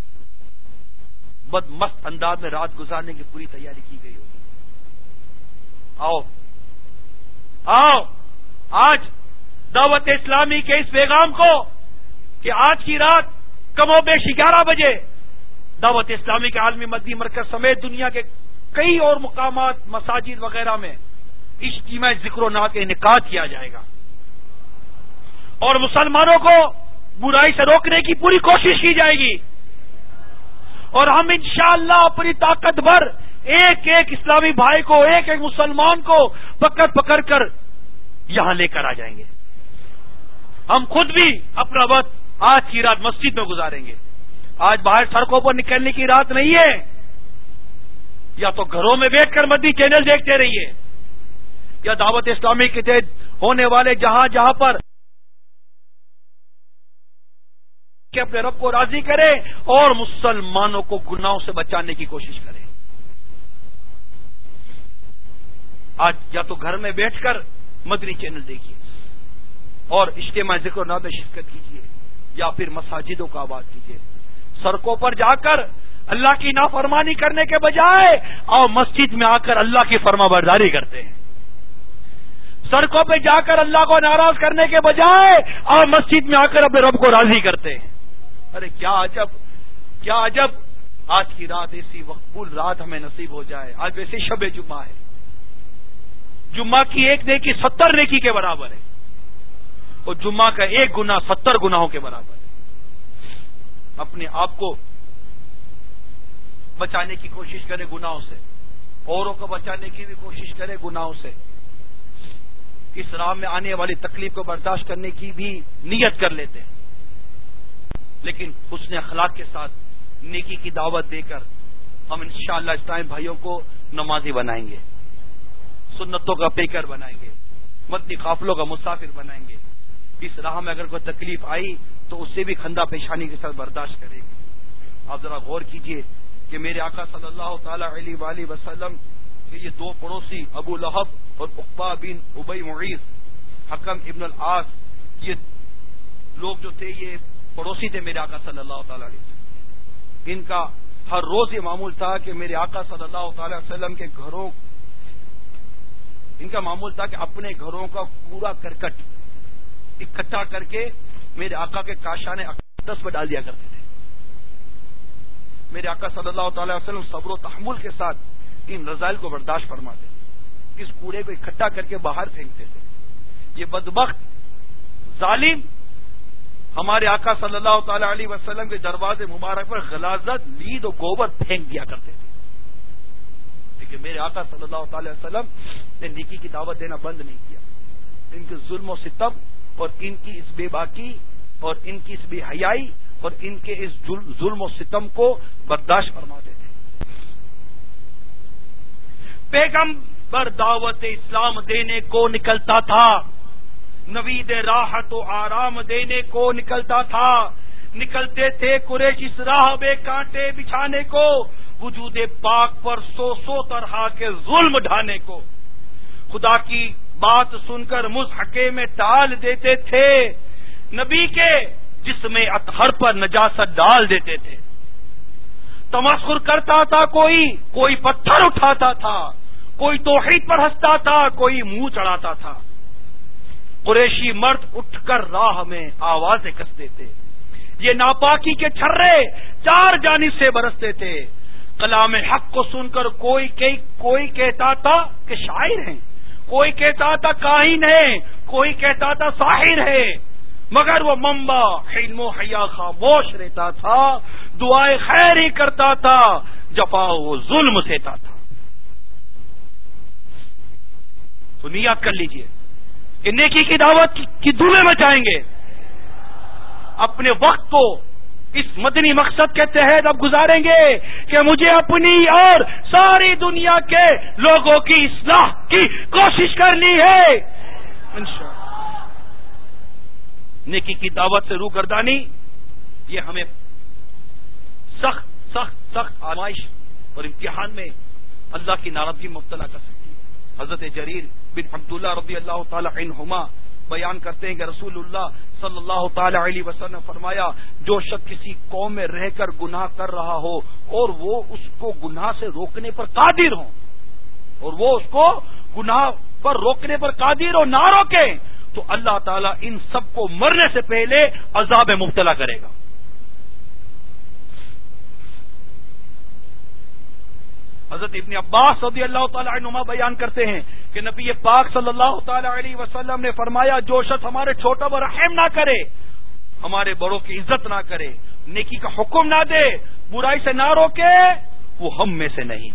بد مست انداز میں رات گزارنے کی پوری تیاری کی گئی ہوگی۔ آؤ آؤ آج دعوت اسلامی کے اس پیغام کو کہ آج کی رات کم و بیش گیارہ بجے دعوت اسلامی کے عالمی مدنی مرکز سمیت دنیا کے کئی اور مقامات، مساجد وغیرہ میں اجتماعی ذکر و نعت کا انعقاد کیا جائے گا، اور مسلمانوں کو برائی سے روکنے کی پوری کوشش کی جائے گی، اور ہم انشاءاللہ اپنی طاقت بھر ایک ایک اسلامی بھائی کو، ایک ایک مسلمان کو پکڑ پکڑ کر یہاں لے کر آ جائیں گے۔ ہم خود بھی اپنا وقت آج کی رات مسجد میں گزاریں گے۔ آج باہر سڑکوں پر نکلنے کی رات نہیں ہے، یا تو گھروں میں بیٹھ کر مدنی چینل دیکھتے رہیے، یا دعوت اسلامی کے تحت ہونے والے جہاں جہاں پر کہ اپنے رب کو راضی کرے اور مسلمانوں کو گناہوں سے بچانے کی کوشش کرے۔ آج یا تو گھر میں بیٹھ کر مدنی چینل دیکھیے اور اجتماع ذکر و نعت میں شرکت کیجیے، یا پھر مساجدوں کا آباد کیجیے. سڑکوں پر جا کر اللہ کی نافرمانی کرنے کے بجائے اور مسجد میں آ کر اللہ کی فرما برداری کرتے ہیں. سڑکوں پہ جا کر اللہ کو ناراض کرنے کے بجائے اور مسجد میں آ کر اپنے رب کو راضی کرتے ہیں. ارے کیا عجب کیا عجب آج کی رات ایسی مقبول رات ہمیں نصیب ہو جائے. آج ویسے شب جمعہ ہے. جمعہ کی ایک نیکی ستر نیکی کے برابر ہے اور جمعہ کا ایک گناہ ستر گناہوں کے برابر ہے. اپنے آپ کو بچانے کی کوشش کرے گناہوں سے، اوروں کو بچانے کی بھی کوشش کرے گناہوں سے. اس راہ میں آنے والی تکلیف کو برداشت کرنے کی بھی نیت کر لیتے ہیں، لیکن حسن اخلاق کے ساتھ نیکی کی دعوت دے کر ہم انشاءاللہ اس ٹائم بھائیوں کو نمازی بنائیں گے، سنتوں کا پیکر بنائیں گے، مدنی قافلوں کا مسافر بنائیں گے. اس راہ میں اگر کوئی تکلیف آئی تو اسے بھی خندہ پیشانی کے ساتھ برداشت کریں گے. آپ ذرا غور کیجئے کہ میرے آقا صلی اللہ تعالی علیہ وآلہ وسلم کے یہ دو پڑوسی ابو لہب اور عقبہ بن ابی معیط، حکم ابن العاص، یہ لوگ جو تھے یہ پڑوسی تھے میرے آقا صلی اللہ تعالی علیہ وسلم. ان کا ہر روز یہ معمول تھا کہ میرے آقا صلی اللہ تعالی وسلم کے گھروں ان کا معمول تھا کہ اپنے گھروں کا پورا کرکٹ اکٹھا کر کے میرے آقا کے کاشان اقدس پر ڈال دیا کرتے تھے. میرے آقا صلی اللہ تعالی وسلم صبر و تحمل کے ساتھ ان رذائل کو برداشت فرماتے، اس کوڑے کو اکٹھا کر کے باہر پھینکتے تھے. یہ بدبخت ظالم ہمارے آقا صلی اللہ تعالی علیہ وسلم کے دروازے مبارک پر غلاظت، لید و گوبر پھینک دیا کرتے تھے. لیکن میرے آقا صلی اللہ تعالی وسلم نے نیکی کی دعوت دینا بند نہیں کیا. ان کے ظلم و ستم اور ان کی اس بے باکی اور ان کی اس بے حیائی اور ان کے اس ظلم و ستم کو برداشت فرماتے تھے. پیغمبر دعوت اسلام دینے کو نکلتا تھا، نوید راحت و آرام دینے کو نکلتا تھا. نکلتے تھے قریش اس راہ بے کانٹے بچھانے کو، وجود پاک پر سو سو طرح کے ظلم ڈھانے کو. خدا کی بات سن کر مضحکے میں ٹال دیتے تھے، نبی کے جسم اطہر پر نجاست ڈال دیتے تھے. تمسخر کرتا تھا کوئی کوئی پتھر اٹھاتا تھا، کوئی توحید پر ہنستا تھا، کوئی منہ چڑھاتا تھا. قریشی مرد اٹھ کر راہ میں آوازیں کستے تھے. یہ ناپاکی کے چھرے چار جانب سے برستے تھے. کلام حق کو سن کر کوئی کوئی کہتا تھا کہ شاعر ہیں، کوئی کہتا تھا کاہن ہے، کوئی کہتا تھا ساحر ہے، مگر وہ منبع علم و حیا خاموش رہتا تھا، دعائیں خیر ہی کرتا تھا، جفا و ظلم سہتا تھا. تو نیت کر لیجئے کہ نیکی کی دعوت کی دھومیں مچائیں گے. اپنے وقت کو اس مدنی مقصد کے تحت اب گزاریں گے کہ مجھے اپنی اور ساری دنیا کے لوگوں کی اصلاح کی کوشش کرنی ہے. انشاءاللہ نیکی کی دعوت سے روگردانی یہ ہمیں سخت سخت سخت آزمائش اور امتحان میں اللہ کی ناراضگی مبتلا کر سکتی ہے. حضرت جریر بن عبداللہ رضی اللہ تعالی عنہما بیان کرتے ہیں کہ رسول اللہ صلی اللہ تعالی علیہ وسلم نے فرمایا، جو شخص کسی قوم میں رہ کر گناہ کر رہا ہو اور وہ اس کو گناہ سے روکنے پر قادر ہو اور وہ اس کو گناہ پر روکنے پر قادر ہو نہ روکے تو اللہ تعالیٰ ان سب کو مرنے سے پہلے عذاب میں مبتلا کرے گا. حضرت ابن عباس رضی اللہ تعالی عنہما بیان کرتے ہیں کہ نبی پاک صلی اللہ تعالی علیہ وسلم نے فرمایا، جو شخص ہمارے چھوٹوں پر رحم نہ کرے، ہمارے بڑوں کی عزت نہ کرے، نیکی کا حکم نہ دے، برائی سے نہ روکے، وہ ہم میں سے نہیں.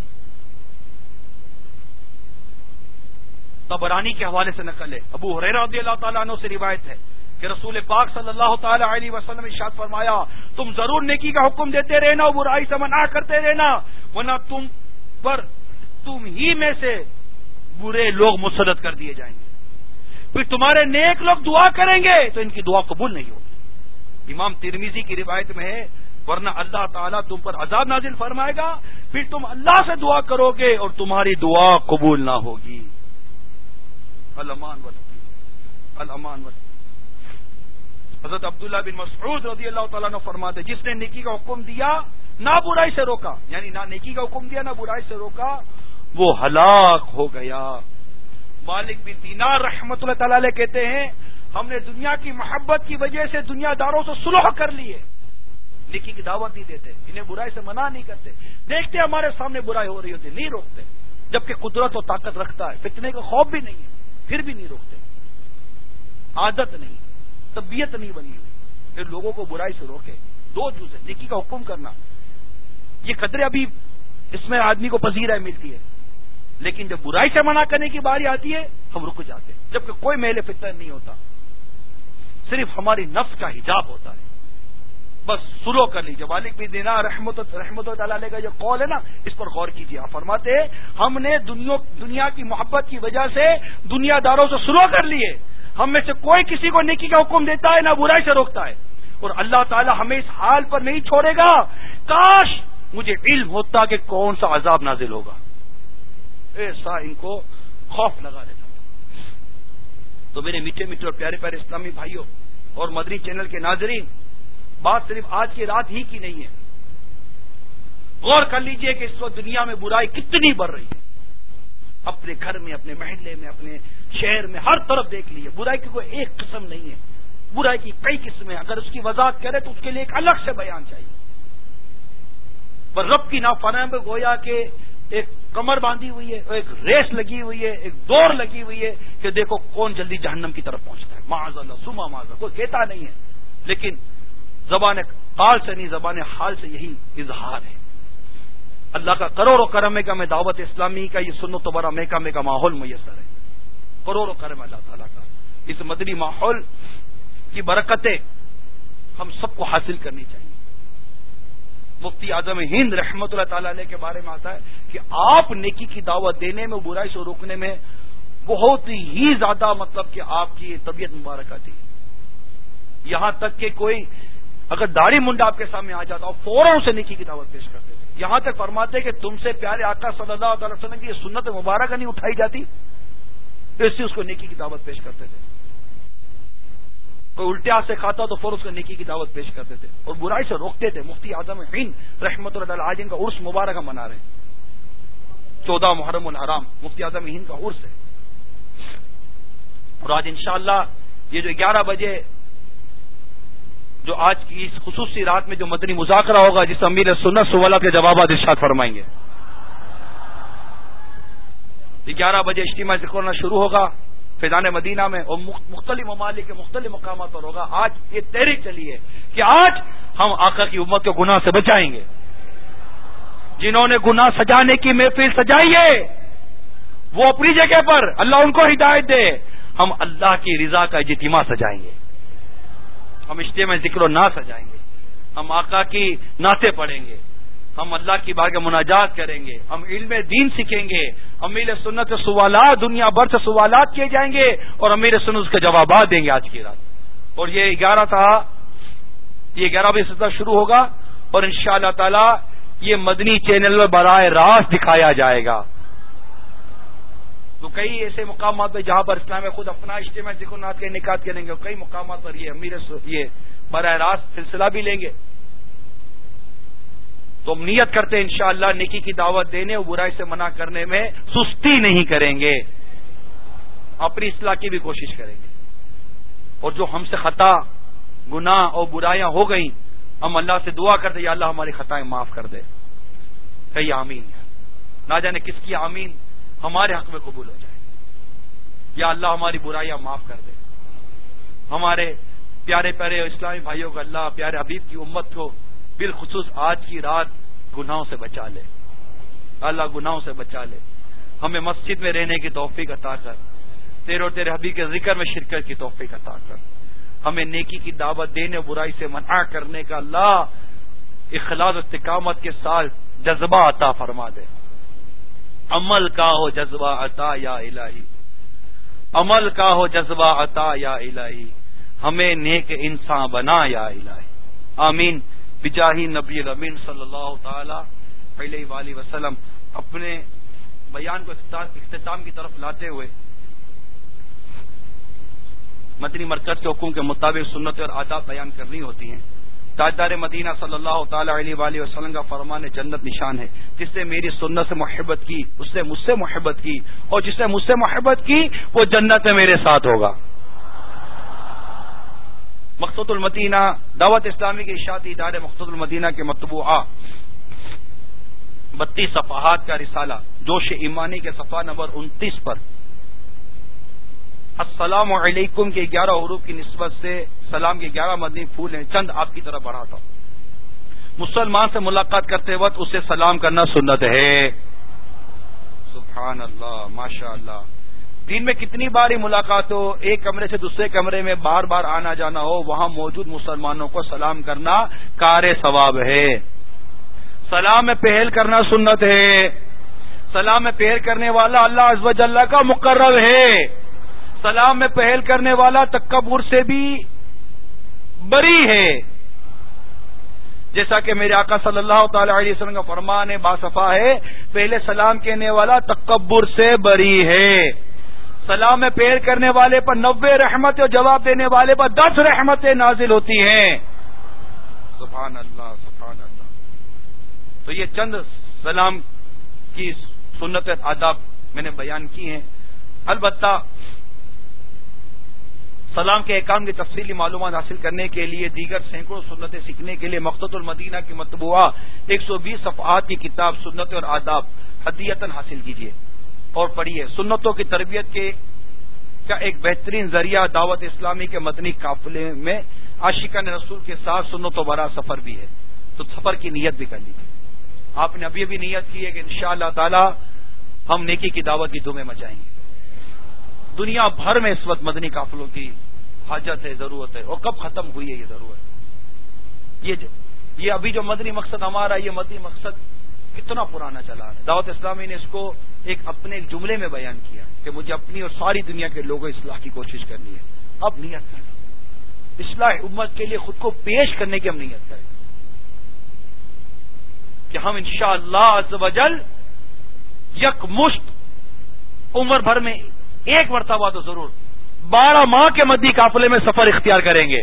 طبرانی کے حوالے سے نقل ہے، ابو ہریرہ رضی اللہ تعالیٰ عنہ سے روایت ہے کہ رسول پاک صلی اللہ تعالی علیہ وسلم نے ارشاد فرمایا، تم ضرور نیکی کا حکم دیتے رہنا اور برائی سے منع کرتے رہنا، ورنہ تم پر تم ہی میں سے برے لوگ مسلط کر دیے جائیں گے، پھر تمہارے نیک لوگ دعا کریں گے تو ان کی دعا قبول نہیں ہوگی. امام ترمذی کی روایت میں ہے، ورنہ اللہ تعالیٰ تم پر عذاب نازل فرمائے گا، پھر تم اللہ سے دعا کرو گے اور تمہاری دعا قبول نہ ہوگی. الامان والتقوی، الامان والتقوی۔ حضرت عبداللہ بن مسعود رضی اللہ تعالیٰ نے فرماتے جس نے نیکی کا حکم دیا نہ برائی سے روکا، یعنی نہ نیکی کا حکم دیا نہ برائی سے روکا، وہ ہلاک ہو گیا۔ مالک بن دینار رحمۃ اللہ تعالی علیہ کہتے ہیں ہم نے دنیا کی محبت کی وجہ سے دنیا داروں سے صلح کر لیے، نیکی کی دعوت نہیں دیتے، انہیں برائی سے منع نہیں کرتے، دیکھتے ہمارے سامنے برائی ہو رہی ہوتی نہیں روکتے، جبکہ قدرت و طاقت رکھتا ہے، فتنے کا خوف بھی نہیں ہے پھر بھی نہیں روکتے، عادت نہیں، طبیعت نہیں بنی ہوئی پھر لوگوں کو برائی سے روکے۔ دو جز ہے، نیکی کا حکم کرنا، یہ قدرے ابھی اس میں آدمی کو پذیرائی ملتی ہے، لیکن جب برائی سے منع کرنے کی باری آتی ہے ہم رک جاتے ہیں، جبکہ کوئی میل فتنہ نہیں ہوتا، صرف ہماری نفس کا حجاب ہوتا ہے، بس سلو کر لیجیے۔ مالک بن دینار رحمت رحمت اللہ علیہ کا جو قول ہے نا اس پر غور کیجیے، آپ فرماتے ہیں ہم نے دنیا کی محبت کی وجہ سے دنیا داروں سے سلو کر لیے، ہم میں سے کوئی کسی کو نیکی کا حکم دیتا ہے نہ برائی سے روکتا ہے، اور اللہ تعالی ہمیں اس حال پر نہیں چھوڑے گا، کاش مجھے علم ہوتا کہ کون سا عذاب نازل ہوگا، ایسا ان کو خوف لگا دیتا۔ تو میرے میٹھے میٹھے اور پیارے پیارے اسلامی بھائیوں اور مدنی چینل کے ناظرین، بات صرف آج کی رات ہی کی نہیں ہے، غور کر لیجئے کہ اس وقت دنیا میں برائی کتنی بڑھ رہی ہے، اپنے گھر میں، اپنے محلے میں، اپنے شہر میں، ہر طرف دیکھ لیجیے، برائی کی کوئی ایک قسم نہیں ہے، برائی کی کئی قسمیں، اگر اس کی وضاحت کرے تو اس کے لیے ایک الگ سے بیان چاہیے، پر رب کی نافرمانی میں گویا کہ ایک کمر باندھی ہوئی ہے، ایک ریس لگی ہوئی ہے، ایک دوڑ لگی ہوئی ہے کہ دیکھو کون جلدی جہنم کی طرف پہنچتا ہے، معاذ اللہ سما معاذ اللہ، کوئی کہتا نہیں ہے، لیکن زبان قال سے نہیں زبان حال سے یہی اظہار ہے۔ اللہ کا کروڑوں کرم ہے کہ ہمیں دعوت اسلامی کا یہ سنت و برا محکمے کا ماحول میسر ہے، کروڑوں کرم اللہ تعالیٰ کا، اس مدنی ماحول کی برکتیں ہم سب کو حاصل کرنی چاہیے۔ مفتی اعظم ہند رحمت اللہ تعالی علیہ کے بارے میں آتا ہے کہ آپ نیکی کی دعوت دینے میں، برائی سے روکنے میں بہت ہی زیادہ مطلب کہ آپ کی طبیعت مبارکہ تھی، یہاں تک کہ کوئی اگر داڑھی منڈا آپ کے سامنے آ جاتا اور فوراً اسے نیکی کی دعوت پیش کرتے تھے، یہاں تک فرماتے کہ تم سے پیارے آقا صلی اللہ علیہ وسلم کی یہ سنت مبارکہ نہیں اٹھائی جاتی، اس سے اس کو نیکی کی دعوت پیش کرتے تھے، کوئی الٹے ہاتھ سے کھاتا تو فوراً اس کو نیکی کی دعوت پیش کرتے تھے اور برائی سے روکتے تھے۔ مفتی اعظم ہند رحمۃ اللہ تعالی آج ان کا عرس مبارکہ منا رہے ہیں، چودہ محرم الحرام مفتی اعظم ہند کا عرس ہے، اور آج انشاءاللہ یہ جو گیارہ بجے جو آج کی اس خصوصی رات میں جو مدنی مذاکرہ ہوگا جس امیر سنت سوالات کے جوابات ارشاد فرمائیں گے، گیارہ بجے اجتماع ذکر شروع ہوگا فیضان مدینہ میں اور مختلف ممالک کے مختلف مقامات پر ہوگا۔ آج یہ تحریک چلی ہے کہ آج ہم آقا کی امت کو گناہ سے بچائیں گے، جنہوں نے گناہ سجانے کی محفل سجائی ہے وہ اپنی جگہ پر اللہ ان کو ہدایت دے، ہم اللہ کی رضا کا اجتماع سجائیں گے، ہم اجتماع ذکر و نہ سجائیں گے، ہم آقا کی نعتیں پڑھیں گے، ہم اللہ کی بارگاہ مناجات کریں گے، ہم علم دین سیکھیں گے، امیر سنت سے سوالات دنیا بھر سے سوالات کیے جائیں گے اور امیر سنت کے جوابات دیں گے آج کی رات۔ اور یہ گیارہ تھا یہ گیارہ بجے سے شروع ہوگا اور انشاءاللہ تعالی یہ مدنی چینل میں براہ راست دکھایا جائے گا۔ تو کئی ایسے مقامات پہ جہاں پر اسلام خود اپنا اجتماع ذکر نات کے انعقاد کریں گے، کئی مقامات پر یہ امیر یہ براہ راست سلسلہ بھی لیں گے۔ تو ہم نیت کرتے ہیں انشاءاللہ نیکی کی دعوت دینے اور برائی سے منع کرنے میں سستی نہیں کریں گے، اپنی اصلاح کی بھی کوشش کریں گے، اور جو ہم سے خطا گناہ اور برائیاں ہو گئیں ہم اللہ سے دعا کرتے یا اللہ ہماری خطائیں معاف کر دے، کئی آمین، نہ جانے کس کی آمین ہمارے حق میں قبول ہو جائے، یا اللہ ہماری برائیاں معاف کر دے، ہمارے پیارے پیارے اسلامی بھائیوں کو اللہ پیارے حبیب کی امت کو بالخصوص آج کی رات گناہوں سے بچا لے، اللہ گناہوں سے بچا لے، ہمیں مسجد میں رہنے کی توفیق عطا کر، تیرے اور تیرے حبیب کے ذکر میں شرکت کی توفیق عطا کر، ہمیں نیکی کی دعوت دینے برائی سے منع کرنے کا اللہ اخلاص و استقامت کے ساتھ جذبہ عطا فرما دے، عمل کا ہو جذبہ عطا یا الہی، عمل کا ہو جذبہ عطا یا الہی، ہمیں نیک انسان بنا یا الہی، آمین بجاہ نبی الامین صلی اللہ تعالی علیہ وآلہ وسلم۔ اپنے بیان کو اختتام کی طرف لاتے ہوئے مدنی مرکز کے حکم کے مطابق سنت اور آداب بیان کرنی ہوتی ہیں. تاجدار مدینہ صلی اللہ تعالی علیہ وآلہ وسلم کا فرمان جنت نشان ہے. جس نے میری سنت سے محبت کی اس نے مجھ سے محبت کی, اور جس نے مجھ سے محبت کی وہ جنت میں میرے ساتھ ہوگا. مقصود المدینہ دعوت اسلامی کے اشاعتی ادارے مقصود المدینہ کے مطبوعہ بتیس صفحات کا رسالہ جوش ایمانی کے صفحہ نمبر انتیس پر السلام علیکم کے گیارہ حروف کی نسبت سے سلام کے گیارہ مدنی پھول ہیں, چند آپ کی طرف بڑھاتا ہوں. مسلمان سے ملاقات کرتے وقت اسے سلام کرنا سنت ہے. سبحان اللہ, ماشاء اللہ. دن میں کتنی بار ہی ملاقات ہو, ایک کمرے سے دوسرے کمرے میں بار بار آنا جانا ہو, وہاں موجود مسلمانوں کو سلام کرنا کار ثواب ہے. سلام میں پہل کرنا سنت ہے. سلام میں پہل کرنے والا اللہ عز و جل کا مقرب ہے. سلام میں پہل کرنے والا تکبر سے بھی بری ہے. جیسا کہ میرے آقا صلی اللہ تعالی علیہ وسلم کا فرمان ہے, باصفا ہے, پہلے سلام کہنے والا تکبر سے بری ہے. سلام میں پہل کرنے والے پر نوے رحمتیں اور جواب دینے والے پر دس رحمتیں نازل ہوتی ہیں. سبحان اللہ, سبحان اللہ. تو یہ چند سلام کی سنت آداب میں نے بیان کی ہیں. البتہ سلام کے احکام کی تفصیلی معلومات حاصل کرنے کے لیے دیگر سینکڑوں سنتیں سیکھنے کے لیے مقصود المدینہ کی مطبوعہ ایک سو بیس صفحات کی کتاب سنت اور آداب ہدیتاً حاصل کیجیے اور پڑھیے. سنتوں کی تربیت کے کا ایک بہترین ذریعہ دعوت اسلامی کے مدنی قافلے میں عاشقان رسول کے ساتھ سنت و برا سفر بھی ہے. تو سفر کی نیت بھی کر لیجیے. آپ نے ابھی ابھی نیت کی ہے کہ انشاءاللہ تعالی ہم نیکی کی دعوت کی دھومیں مچائیں گے. دنیا بھر میں اس وقت مدنی قافلوں کی حاجت ہے, ضرورت ہے, اور کب ختم ہوئی ہے یہ ضرورت. یہ یہ ابھی جو مدنی مقصد ہمارا, یہ مدنی مقصد کتنا پرانا چلا ہے. دعوت اسلامی نے اس کو ایک اپنے ایک جملے میں بیان کیا کہ مجھے اپنی اور ساری دنیا کے لوگوں اصلاح کی کوشش کرنی ہے. اب نیت کریں, اصلاح امت کے لیے خود کو پیش کرنے کی ہم نیت کریں کہ ہم انشاءاللہ عز و جل یک مشت عمر بھر میں ایک مرتبہ تو ضرور بارہ ماہ کے مدنی قافلے میں سفر اختیار کریں گے.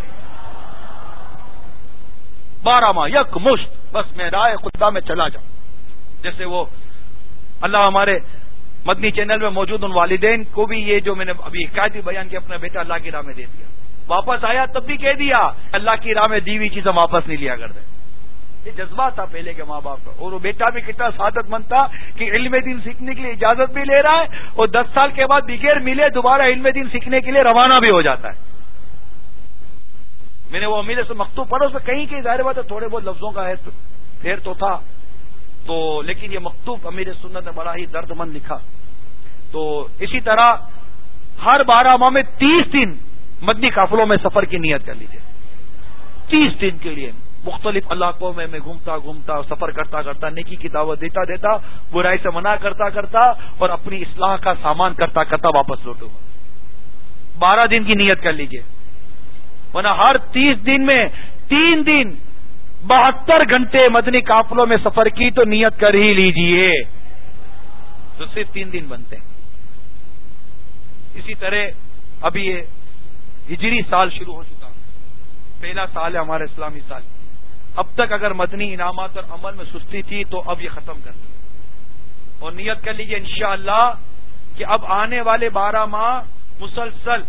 بارہ ماہ یک مشت, بس میں رائے خدا میں چلا جاؤں. جیسے وہ اللہ ہمارے مدنی چینل میں موجود ان والدین کو بھی یہ جو میں نے ابھی حکایت بھی بیان کی, اپنا بیٹا اللہ کی راہ میں دے دیا, واپس آیا تب بھی کہہ دیا اللہ کی راہ میں دی ہوئی چیزیں واپس نہیں لیا کرتے. یہ جذبہ تھا پہلے کے ماں باپ کا. اور وہ بیٹا بھی کتنا سعادت مند تھا کہ علم دین سیکھنے کے لیے اجازت بھی لے رہا ہے, اور دس سال کے بعد بغیر ملے دوبارہ علم دین سیکھنے کے لیے روانہ بھی ہو جاتا ہے. میں نے وہ امیر سے مکتوب پڑھا, اس میں کہیں کہیں ظاہر بات ہے تھوڑے بہت لفظوں کا ہے پھر تو تھا تو, لیکن یہ مکتوب امیر سنت نے بڑا ہی درد مند لکھا. تو اسی طرح ہر بارہ ماہ میں تیس دن مدنی قافلوں میں سفر کی نیت کر لیجیے. تیس دن کے لیے مختلف علاقوں میں میں گھومتا گھومتا سفر کرتا کرتا نیکی کی دعوت دیتا دیتا برائی سے منع کرتا کرتا اور اپنی اصلاح کا سامان کرتا کرتا واپس لوٹوں گا. بارہ دن کی نیت کر لیجیے, ورنہ ہر تیس دن میں تین دن بہتر گھنٹے مدنی قافلوں میں سفر کی تو نیت کر ہی لیجیے, تو صرف تین دن بنتے ہیں. اسی طرح ابھی یہ ہجری سال شروع ہو چکا, پہلا سال ہے ہمارا اسلامی سال. اب تک اگر مدنی انعامات اور عمل میں سستی تھی تو اب یہ ختم کر دی, اور نیت کر لیجیے انشاءاللہ کہ اب آنے والے بارہ ماہ مسلسل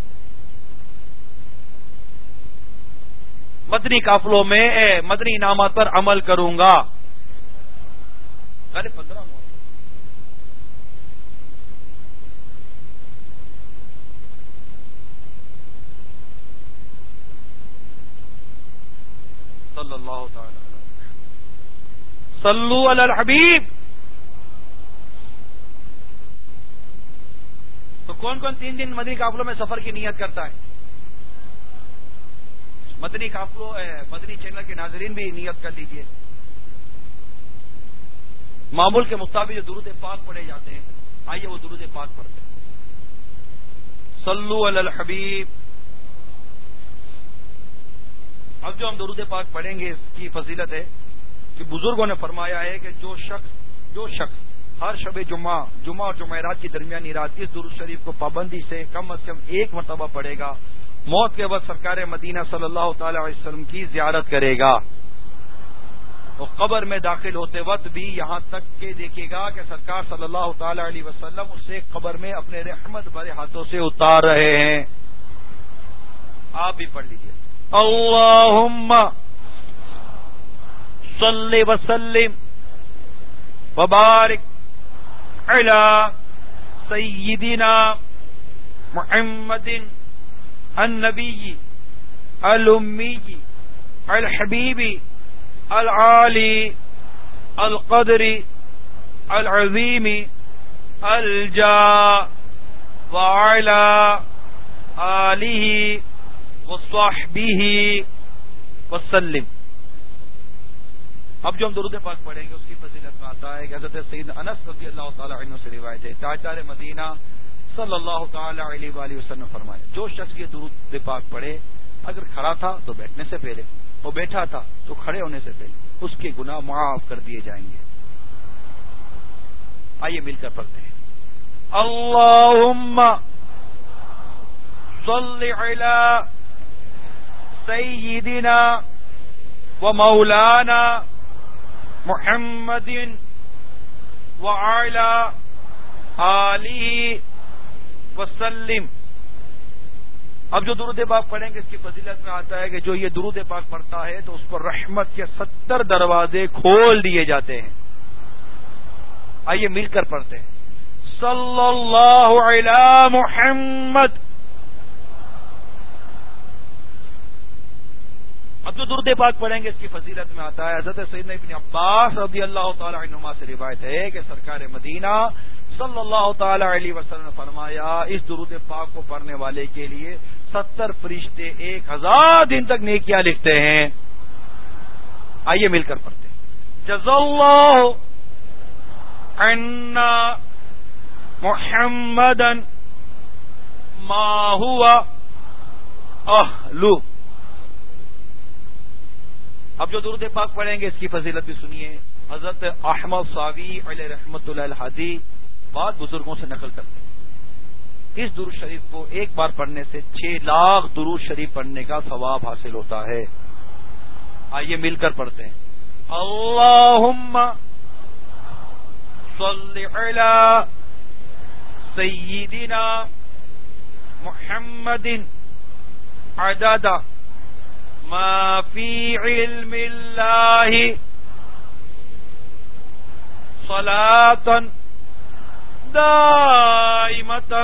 مدنی قافلوں میں مدنی انعامات پر عمل کروں گا. ارے پندرہ ماہ صلی اللہ تعالی صلو علی الحبیب. تو کون کون تین دن مدنی قافلوں میں سفر کی نیت کرتا ہے؟ مدنی قافلوں مدنی چینل کے ناظرین بھی نیت کر لیجیے. معمول کے مطابق جو درود پاک پڑھے جاتے ہیں, آئیے وہ درود پاک پڑھتے ہیں. صلو علی الحبیب. اب جو ہم درود پاک پڑھیں گے اس کی فضیلت ہے کہ بزرگوں نے فرمایا ہے کہ جو شخص جو شخص ہر شب جمعہ جمعہ اور جمعرات کی درمیانی رات اس درود شریف کو پابندی سے کم از کم ایک مرتبہ پڑھے گا، موت کے وقت سرکار مدینہ صلی اللہ تعالی علیہ وسلم کی زیارت کرے گا، اور قبر میں داخل ہوتے وقت بھی یہاں تک کہ دیکھے گا کہ سرکار صلی اللہ تعالی علیہ وسلم اسے قبر میں اپنے رحمت بھرے ہاتھوں سے اتار رہے ہیں۔ آپ بھی پڑھ لیجیے، اللہم صلی وسلم وبارک علی سیدنا محمد النبی الامی الحبیب العالی القدر العظیم الجاہ وعلی آلہ وصحبہ وسلم۔ اب جو ہم درود پاک پڑھیں گے اس کی فضیلت میں آتا ہے کہ حضرت سیدنا انس رضی اللہ تعالی عنہ سے روایت ہے، تاجدار مدینہ صلی اللہ تعالی علیہ وآلہ وسلم فرمایا، جو شخص یہ درود پاک پڑھے اگر کھڑا تھا تو بیٹھنے سے پہلے، اور بیٹھا تھا تو کھڑے ہونے سے پہلے اس کے گناہ معاف کر دیے جائیں گے۔ آئیے مل کر پڑھتے ہیں، اللہم صل علی سیدنا و مولانا محمد وعلی آلہ وسلم۔ اب جو درود پاک پڑھیں گے اس کی فضیلت میں آتا ہے کہ جو یہ درود پاک پڑھتا ہے تو اس پر رحمت کے ستر دروازے کھول دیے جاتے ہیں۔ آئیے مل کر پڑھتے ہیں، صلی اللہ علی محمد۔ اب جو درود پاک پڑھیں گے اس کی فضیلت میں آتا ہے، حضرت سیدنا ابن عباس رضی اللہ تعالی عنہما سے روایت ہے کہ سرکار مدینہ صلی اللہ تعالی علیہ وسلم نے فرمایا، اس درود پاک کو پڑھنے والے کے لیے ستر فرشتے ایک ہزار دن تک نیکیاں لکھتے ہیں۔ آئیے مل کر پڑھتے ہیں، جزا اللہ عنا محمدا ما ہوا اہلو۔ اب جو درود پاک پڑھیں گے اس کی فضیلت بھی سنیے، حضرت احمد صاوی علیہ رحمۃ اللہ الحادی بعض بزرگوں سے نقل کرتے ہیں، اس درود شریف کو ایک بار پڑھنے سے چھ لاکھ درود شریف پڑھنے کا ثواب حاصل ہوتا ہے۔ آئیے مل کر پڑھتے ہیں، اللہم صل علی سیدنا محمد عدد ما فی علم اللہ صلاۃ دائمۃ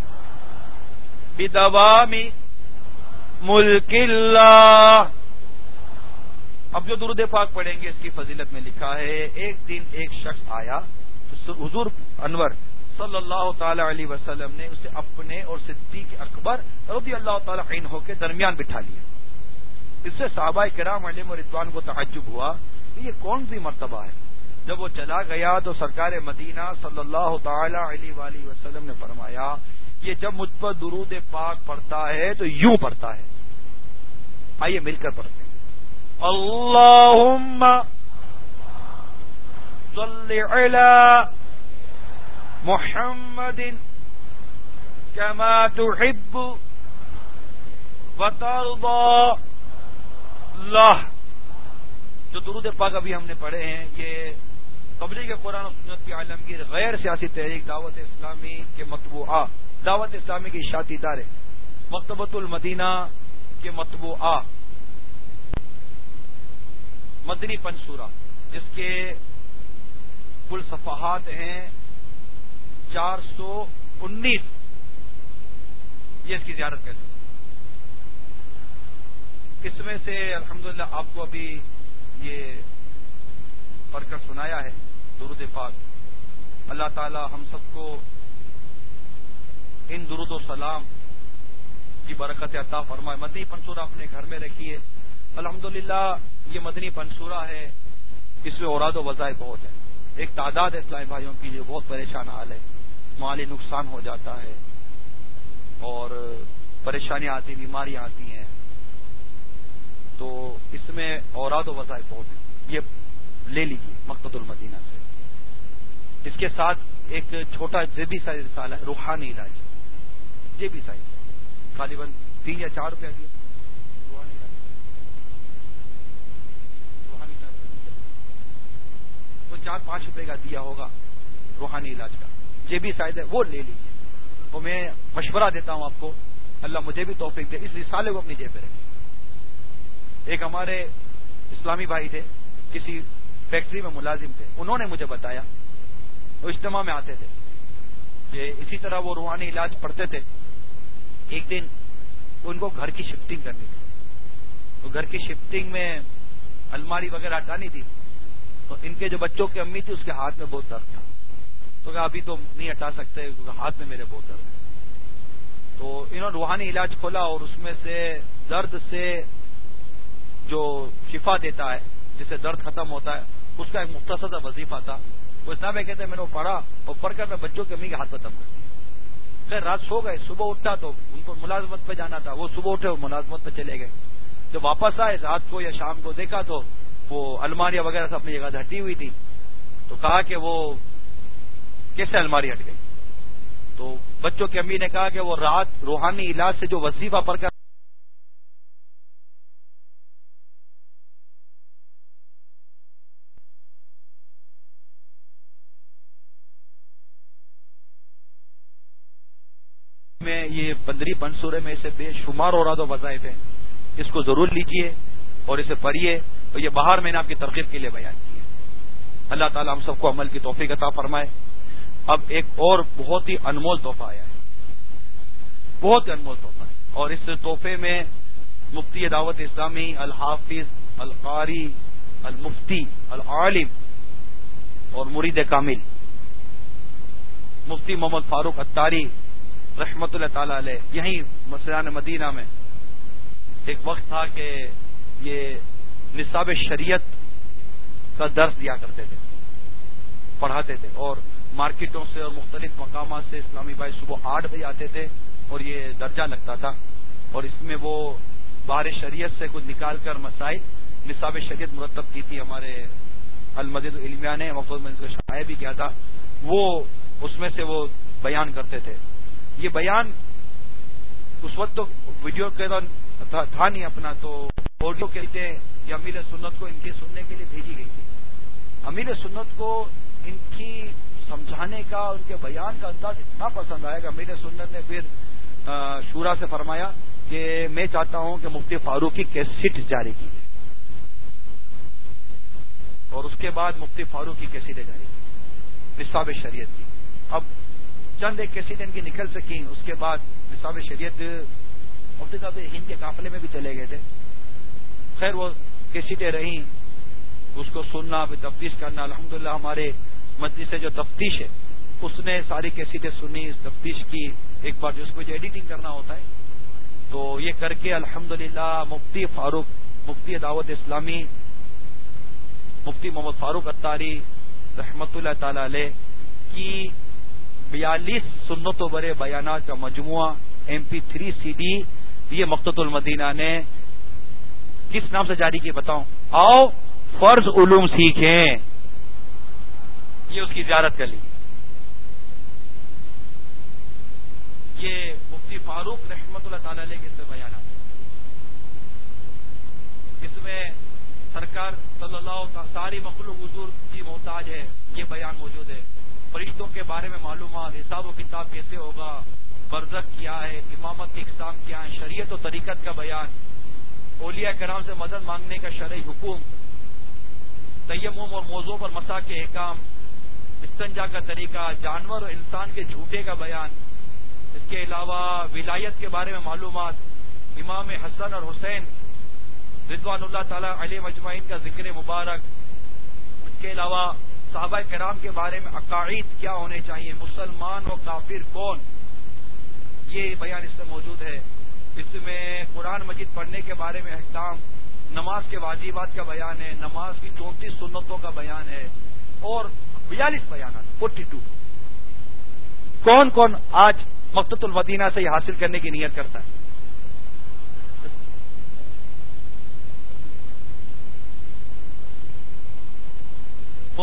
بدوام ملک اللہ۔ اب جو درود پاک پڑھیں گے اس کی فضیلت میں لکھا ہے، ایک دن ایک شخص آیا تو حضور انور صلی اللہ تعالی علیہ وسلم نے اسے اپنے اور صدیق اکبر رضی اللہ تعالی عنہ کے درمیان بٹھا لیا۔ اس سے صحابہ کرام علیہم رضوان کو تعجب ہوا کہ یہ کون سی مرتبہ ہے۔ جب وہ چلا گیا تو سرکار مدینہ صلی اللہ تعالی علیہ وآلہ وسلم نے فرمایا، یہ جب مجھ پر درود پاک پڑھتا ہے تو یوں پڑھتا ہے۔ آئیے مل کر پڑھتے ہیں، اللہم صل علی محمد کما تحب وترضى اللہ۔ جو درود پاک ابھی ہم نے پڑھے ہیں یہ تبلیغ قرآن و سنت کی عالمگیر غیر سیاسی تحریک دعوت اسلامی کے مطبوعہ دعوت اسلامی کی اشاعتی ادارے مکتبۃ المدینہ کے مطبوعہ مدنی پنصورہ، جس کے کل صفحات ہیں چار سو انیس، یہ اس کی زیارت کرتے ہیں۔ اس میں سے الحمدللہ آپ کو ابھی یہ پڑھ کر سنایا ہے درود پاک۔ اللہ تعالی ہم سب کو ان درود و سلام کی برکت عطا فرمائے۔ مدنی پنصورہ اپنے گھر میں رکھیے، الحمدللہ یہ مدنی پنصورہ ہے، اس میں اوراد و وظائف بہت ہے۔ ایک تعداد اسلامی بھائیوں کی جو بہت پریشان حال ہے، مالی نقصان ہو جاتا ہے اور پریشانیاں آتی، بیماریاں آتی ہیں، تو اس میں اوراد و وظائف بہت ہیں، یہ لے لیجیے مکتبۃ المدینہ سے۔ اس کے ساتھ ایک چھوٹا جیبی سائز رسالہ ہے روحانی علاج، جیبی سائز، غالباً تین یا چار روپیہ دیا روحانی علاج، روحانی علاج تو چار پانچ روپے کا دیا ہوگا روحانی علاج کا، جیبی سائز ہے، وہ لے لیجیے. تو میں مشورہ دیتا ہوں آپ کو، اللہ مجھے بھی توفیق دے، اس رسالے کو اپنی جیب پہ رکھیں. ایک ہمارے اسلامی بھائی تھے، کسی فیکٹری میں ملازم تھے، انہوں نے مجھے بتایا، وہ اجتماع میں آتے تھے کہ اسی طرح وہ روحانی علاج پڑھتے تھے. ایک دن ان کو گھر کی شفٹنگ کرنی تھی، تو گھر کی شفٹنگ میں الماری وغیرہ ہٹانی تھی، تو ان کے جو بچوں کی امی تھی اس کے ہاتھ میں بہت درد تھا، تو کہا ابھی تو نہیں ہٹا سکتے کیونکہ ہاتھ میں میرے بہت درد ہے. تو انہوں نے روحانی علاج کھولا اور اس میں سے درد سے جو شفا دیتا ہے، جس سے درد ختم ہوتا ہے، اس کا ایک مختصر سا وظیفہ تھا. وہ اسلام میں کہتے ہیں میں نے وہ پڑھا اور پڑھ کر میں بچوں کے امی کے ہاتھ ختم کر دیا. خیر رات سو گئے، صبح اٹھا تو ان کو ملازمت پہ جانا تھا، وہ صبح اٹھے وہ ملازمت پہ چلے گئے. جب واپس آئے رات کو یا شام کو دیکھا تو وہ الماریاں وغیرہ سے اپنی جگہ سے ہٹی ہوئی تھی. تو کہا کہ وہ کیسے الماری ہٹ گئی؟ تو بچوں کی امی نے کہا کہ وہ رات روحانی علاج سے جو وظیفہ پڑھ کر میں یہ پندری منصورے میں اسے بے شمار اوراد و وظائف ہیں، اس کو ضرور لیجئے اور اسے پڑھیے. اور یہ باہر میں نے آپ کی ترغیب کے لیے بیان کی ہے. اللہ تعالی ہم سب کو عمل کی توفیق عطا فرمائے. اب ایک اور بہت ہی انمول تحفہ آیا ہے، بہت ہی انمول تحفہ ہے، اور اس تحفے میں مفتی دعوت اسلامی الحافظ القاری المفتی العالم اور مرید کامل مفتی محمد فاروق اتاری رحمت اللہ تعالی علیہ، یہیں مسجد مدینہ میں ایک وقت تھا کہ یہ نصاب شریعت کا درس دیا کرتے تھے، پڑھاتے تھے، اور مارکیٹوں سے اور مختلف مقامات سے اسلامی بھائی صبح آٹھ بجے آتے تھے اور یہ درجہ لگتا تھا. اور اس میں وہ باہر شریعت سے کچھ نکال کر مسائل نصاب شریعت مرتب کی تھی ہمارے المسجد العلمیہ نے، مفروض میں اس کو شائع بھی کیا تھا. وہ اس میں سے وہ بیان کرتے تھے. یہ بیان اس وقت تو ویڈیو کے تھا نہیں اپنا، تو آڈیو کے لیے یہ امیر سنت کو ان کے سننے کے لیے بھیجی گئی تھی. امیر سنت کو ان کی سمجھانے کا، ان کے بیان کا انداز اتنا پسند آیا کہ امیر سنت نے پھر شورا سے فرمایا کہ میں چاہتا ہوں کہ مفتی فاروق کی کیسٹ جاری کی جائے، اور اس کے بعد مفتی فاروق کی کیسٹیں جاری کی نصاب شریعت کی. اب چند ایک کیسٹیں ان کی نکل سکیں، اس کے بعد نصاب شریعت مفتی صاحب ہند کے قافلے میں بھی چلے گئے تھے. خیر وہ کیسٹیں رہیں، اس کو سننا پھر تفتیش کرنا. الحمدللہ ہمارے مجلس سے جو تفتیش ہے اس نے ساری کیسٹیں سنی، تفتیش کی، ایک بار جو اس کو جو ایڈیٹنگ کرنا ہوتا ہے تو یہ کر کے الحمدللہ مفتی فاروق مفتی دعوت اسلامی مفتی محمد فاروق اتاری رحمت اللہ تعالی علیہ کی بیالیس سنت و برے بیانات کا مجموعہ M P three C D یہ مقتۃ المدینہ نے کس نام سے جاری کی بتاؤں؟ آؤ فرض علوم سیکھیں، یہ اس کی زیارت کر لی. یہ مفتی فاروق رحمت اللہ تعالی علیہ کے اس میں بیانات، اس میں سرکار صلی اللہ ساری مخلوق حضور کی محتاج ہے، یہ بیان موجود ہے. فرشتوں کے بارے میں معلومات، حساب و کتاب کیسے ہوگا، برزخ کیا ہے، امامت کی اقسام کیا ہے، شریعت و طریقت کا بیان، اولیاء کرام سے مدد مانگنے کا شرعی حکم، تیمم اور موضوع پر مسح کے احکام، استنجا کا طریقہ، جانور اور انسان کے جھوٹے کا بیان. اس کے علاوہ ولایت کے بارے میں معلومات، امام حسن اور حسین رضوان اللہ تعالی علیہ مجمعین کا ذکر مبارک. اس کے علاوہ صحابہ کرام کے بارے میں عقائد کیا ہونے چاہیے، مسلمان و کافر کون، یہ بیان اس میں موجود ہے. اس میں قرآن مجید پڑھنے کے بارے میں احکام، نماز کے واجبات کا بیان ہے، نماز کی چونتیس سنتوں کا بیان ہے، اور بیالیس بیانات فورٹی ٹو. کون کون آج مقتۃ المدینہ سے یہ حاصل کرنے کی نیت کرتا ہے؟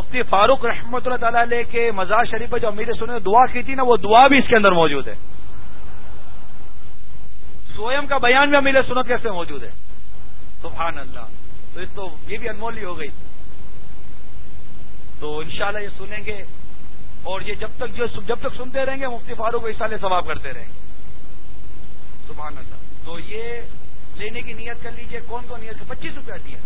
مفتی فاروق رحمۃ اللہ تعالی علیہ کے مزار شریف پر جو امیر سنت نے دعا کی تھی نا، وہ دعا بھی اس کے اندر موجود ہے. سوئم کا بیان بھی امیر سنت کیسے موجود ہے. سبحان اللہ. تو اس تو یہ بھی انمول ہی ہو گئی. تو انشاءاللہ یہ سنیں گے، اور یہ جب تک جو جب تک سنتے رہیں گے مفتی فاروق کو اصالہ ثواب کرتے رہیں گے. سبحان اللہ. تو یہ لینے کی نیت کر لیجئے. کون کون نیت کر؟ پچیس روپیہ دیا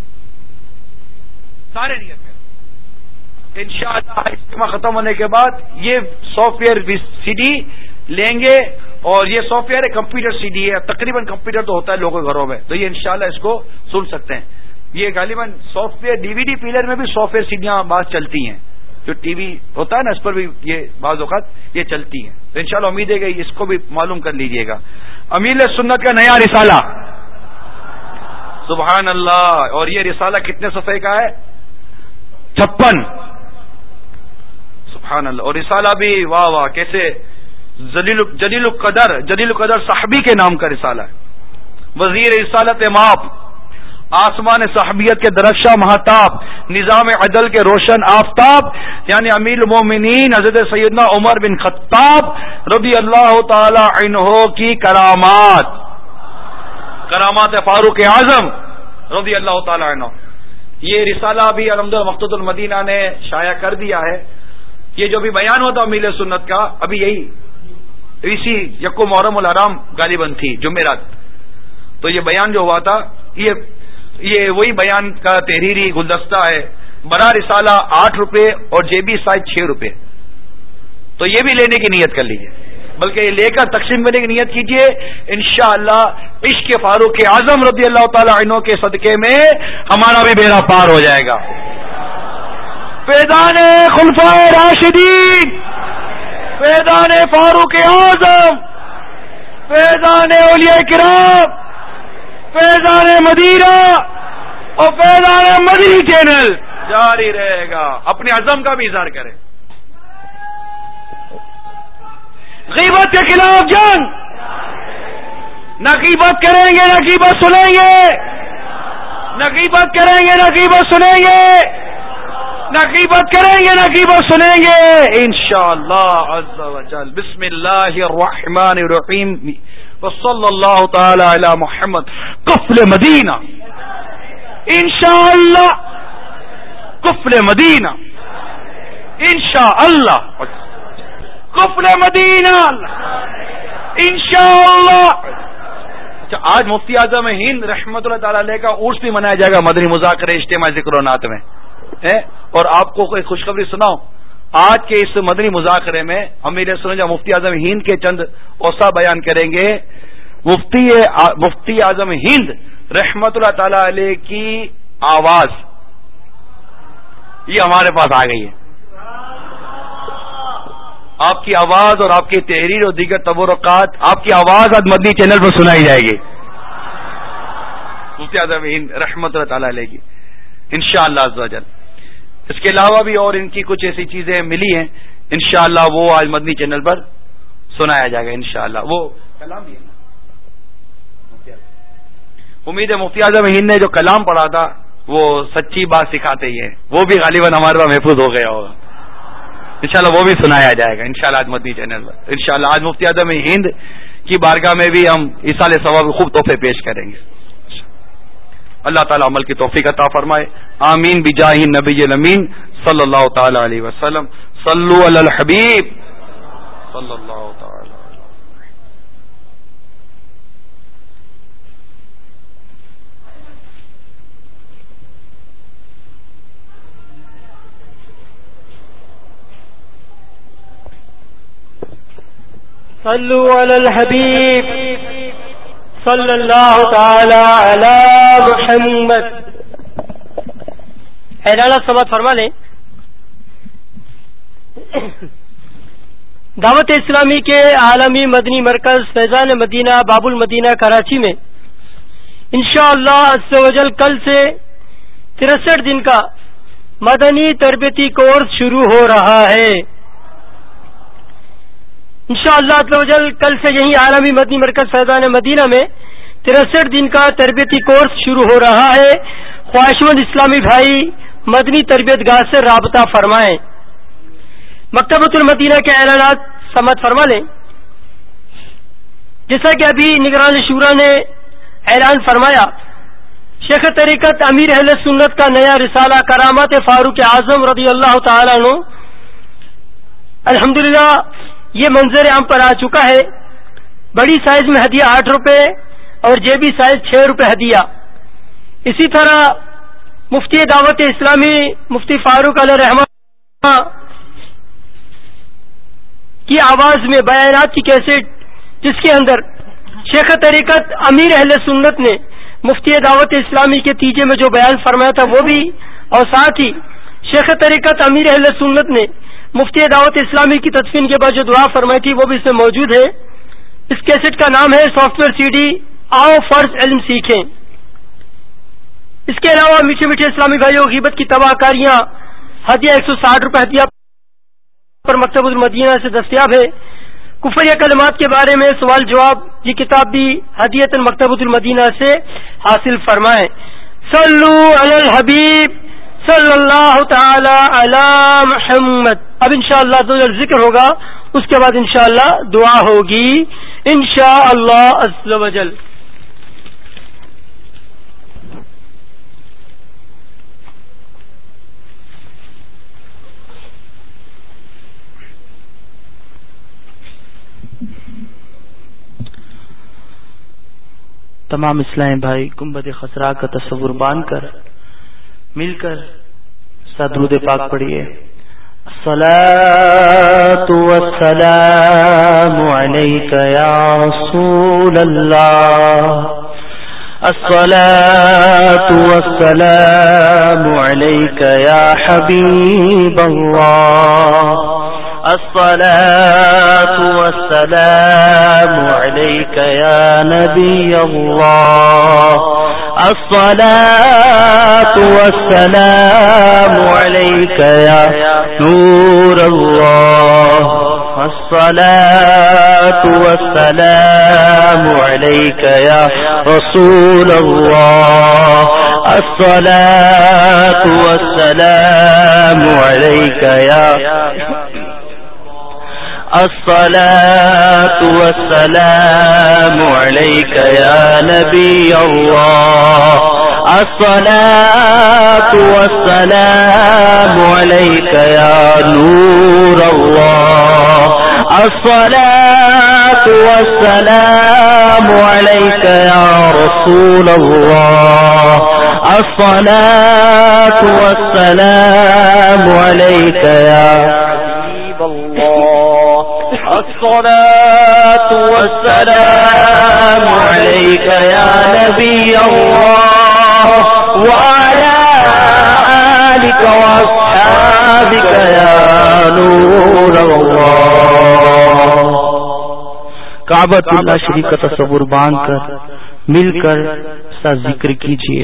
سارے نیت کریں. انشاءاللہ اجتماع ختم ہونے کے بعد یہ سافٹ ویئر سی ڈی لیں گے، اور یہ software computer C D ہے. تقریباً کمپیوٹر تو ہوتا ہے لوگوں کے گھروں میں، تو یہ انشاءاللہ اس کو سن سکتے ہیں. یہ غالباً software D V D player میں بھی سافٹ ویئر سیڈیاں بعض چلتی ہیں، جو ٹی وی ہوتا ہے نا اس پر بھی یہ بعض اوقات یہ چلتی ہیں. تو انشاءاللہ امید ہے کہ اس کو بھی معلوم کر لیجئے گا. امیر سنت کا نیا رسالہ، سبحان اللہ. اور یہ رسالہ کتنے صفحے کا ہے؟ چھپن. سبحان اللہ. اور رسالہ بھی واہ واہ کیسے جلیل جلیل القدر جلیل القدر صحابی کے نام کا رسالہ ہے. وزیر رسالت ماپ، آسمان صحابیت کے درخشاں مہتاب، نظام عدل کے روشن آفتاب، یعنی امیر المومنین حضرت سیدنا عمر بن خطاب رضی اللہ تعالی عنہ کی کرامات کرامات فاروق اعظم رضی اللہ تعالی عنہ. یہ رسالہ بھی الحمدللہ مقتدى المدینہ نے شائع کر دیا ہے. یہ جو بھی بیان ہوا تھا امیر سنت کا، ابھی یہی اسی یکم محرم الحرام غالباً تھی جمعرات، تو یہ بیان جو ہوا تھا یہ یہ وہی بیان کا تحریری گلدستہ ہے. بڑا رسالہ آٹھ روپے اور جیبی سائز چھ روپے. تو یہ بھی لینے کی نیت کر لیجیے، بلکہ یہ لے کر تقسیم کرنے کی نیت کیجیے. انشاءاللہ عشق فاروق اعظم رضی اللہ تعالی عنہ کے صدقے میں ہمارا بھی بیڑا پار ہو جائے گا. فیضان خلفائے راشدین، فیضان فاروق اعظم، فیضان اولیاء کرام، فیضان مدینہ اور فیضان مدنی چینل جاری رہے گا. اپنے عزم کا بھی اظہار کریں. غیبت کے خلاف جنگ، نہ غیبت کریں گے نہ غیبت سنیں گے، نہ غیبت کریں گے نہ غیبت سنیں گے، نہ غیبت کریں گے نہ غیبت سنیں گے انشاءاللہ عز و جل. بسم اللہ الرحمن الرحیم وصلی اللہ تعالی علی محمد. قفل مدینہ انشاءاللہ، قفل مدینہ انشاءاللہ، قفل مدینہ انشاءاللہ. اچھا، آج مفتی اعظم ہند رحمت اللہ تعالی علیہ کا عرس بھی منایا جائے گا مدنی مذاکرے اجتماع ذکر و نعت میں. اور آپ کو کوئی خوشخبری سناؤ، آج کے اس مدنی مذاکرے میں امیر سنت مفتی اعظم ہند کے چند اوصاف بیان کریں گے. مفتی مفتی اعظم ہند رحمت اللہ تعالی علیہ کی آواز یہ ہمارے پاس آ گئی ہے. آپ کی آواز اور آپ کی تحریر اور دیگر تبرکات، آپ کی آواز آج مدنی چینل پر سنائی جائے گی. مفتی اعظم ہند رحمت اللہ تعالی علیہ کی انشاءاللہ عز و جل. اس کے علاوہ بھی اور ان کی کچھ ایسی چیزیں ملی ہیں، انشاءاللہ وہ آج مدنی چینل پر سنایا جائے گا انشاءاللہ. وہ کلام بھی ہے نا، امید ہے مفتی اعظم ہند نے جو کلام پڑھا تھا وہ سچی بات سکھاتے ہی ہیں، وہ بھی غالباً ہمارے پاس محفوظ ہو گیا ہوگا. انشاءاللہ وہ بھی سنایا جائے گا انشاءاللہ آج مدنی چینل پر. انشاءاللہ آج مفتی اعظم ہند کی بارگاہ میں بھی ہم ایصال ثواب خوب تحفے پیش کریں گے. اللہ تعالی عمل کی توفیق عطا فرمائے. آمین بجاہ نبی الامین صلی اللہ تعالی علیہ وسلم. صلو علی الحبیب صلی اللہ تعالی. صلو علی الحبیب صلی اللہ تعالی علی محمد. اعلان سماعت فرما لیں. دعوت اسلامی کے عالمی مدنی مرکز فیضان مدینہ باب المدینہ کراچی میں انشاءاللہ عز و جل کل سے ترسٹھ دن کا مدنی تربیتی کورس شروع ہو رہا ہے. انشاءاللہ عز و جل کل سے یہی عالمی مدنی مرکز فیضان مدینہ میں ترسٹھ دن کا تربیتی کورس شروع ہو رہا ہے. خواہشمند اسلامی بھائی مدنی تربیت گاہ سے رابطہ فرمائیں۔ مکتبۃ المدینہ کے اعلانات سماعت فرما لیں۔ جیسا کہ ابھی نگران شورا نے اعلان فرمایا، شیخ طریقت امیر اہل سنت کا نیا رسالہ کرامات فاروق اعظم رضی اللہ تعالیٰ عنہ الحمدللہ یہ منظر عام پر آ چکا ہے۔ بڑی سائز میں ہدیہ آٹھ روپے اور جیبی سائز چھ روپے ہدیہ۔ اسی طرح مفتی دعوت اسلامی مفتی فاروق علیہ رحمہ کی آواز میں بیانات کی کیسٹ، جس کے اندر شیخ طریقت امیر اہل سنت نے مفتی دعوت اسلامی کے تیجے میں جو بیان فرمایا تھا وہ بھی، اور ساتھ ہی شیخ طریقت امیر اہل سنت نے مفتی دعوت اسلامی کی تدفین کے بعد جو دعا فرمائی تھی وہ بھی اس میں موجود ہے۔ اس کیسٹ کا نام ہے سافٹ ویئر سی ڈی آؤ فرض علم سیکھیں۔ اس کے علاوہ میٹھے میٹھے اسلامی بھائیوں غیبت کی تباہ کاریاں ہدیہ ایک سو ساٹھ روپے ہدیہ پر مکتبۃ المدینہ سے دستیاب ہے۔ کفر یا کلمات کے بارے میں سوال جواب یہ کتاب بھی ہدیۃ مکتبۃ المدینہ سے حاصل فرمائیں۔ صلو علی الحبیب صلی اللہ تعالی علی محمد۔ اب انشاءاللہ دو ذکر ہوگا، اس کے بعد انشاءاللہ دعا ہوگی انشاءاللہ عز و جل۔ تمام اسلامی بھائی گنبد خضرا کا تصور باندھ کر مل کر درود پاک پڑھیے۔ الصلاۃ والسلام علیک یا رسول اللہ، الصلاۃ والسلام علیک یا حبیب اللہ، الصلاۃ والسلام علیک یا نبی اللہ، الصلاۃ والسلام علیک یا نور اللہ، الصلاۃ والسلام علیک یا رسول اللہ، الصلاۃ والسلام علیک یا الصلاۃ والسلام علیک یا نبی اللہ، الصلاۃ والسلام علیک یا نور اللہ، الصلاۃ والسلام علیک یا رسول اللہ، الصلاۃ والسلام علیک یا حبیب اللہ، الصلاۃ والسلام علیک یا نبی اللہ وعلی آلک واصحابک یا نور اللہ۔ کعبۃ اللہ شریف کا تصور باندھ کر مل کر سا ذکر کیجیے۔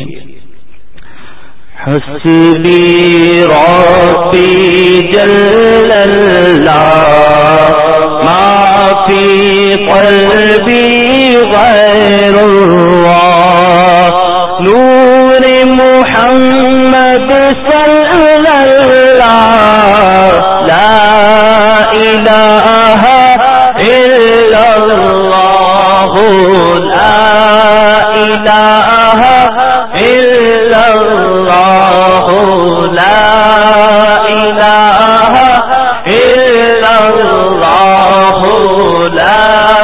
حسبی ربی جل اللہ ما فی قلبی غیر اللہ، نور محمد صلی اللہ، لا الہ الا اللہ، لا الہ الا اللہ، لا الہ الا اللہ، لا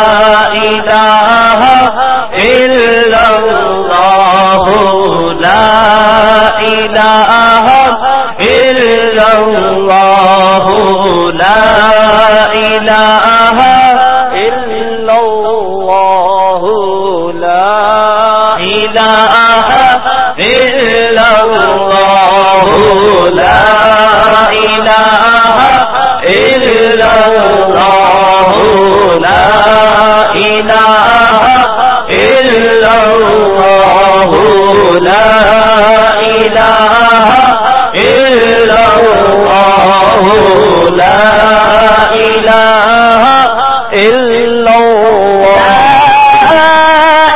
الہ الا اللہ، لا الہ الا اللہ، لا الہ الا اللہ، لا الہ الا اللہ، لا الہ الا اللہ، لا الہ الا اللہ، لا الہ الا اللہ، لا الہ الا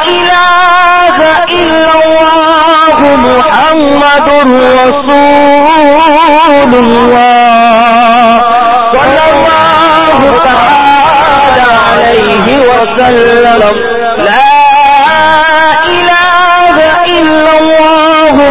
اللہ، محمد رسول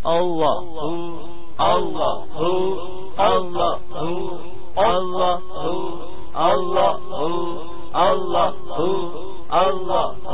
اللہ اللہ اللہ اللہ اللہ اللہ اللہ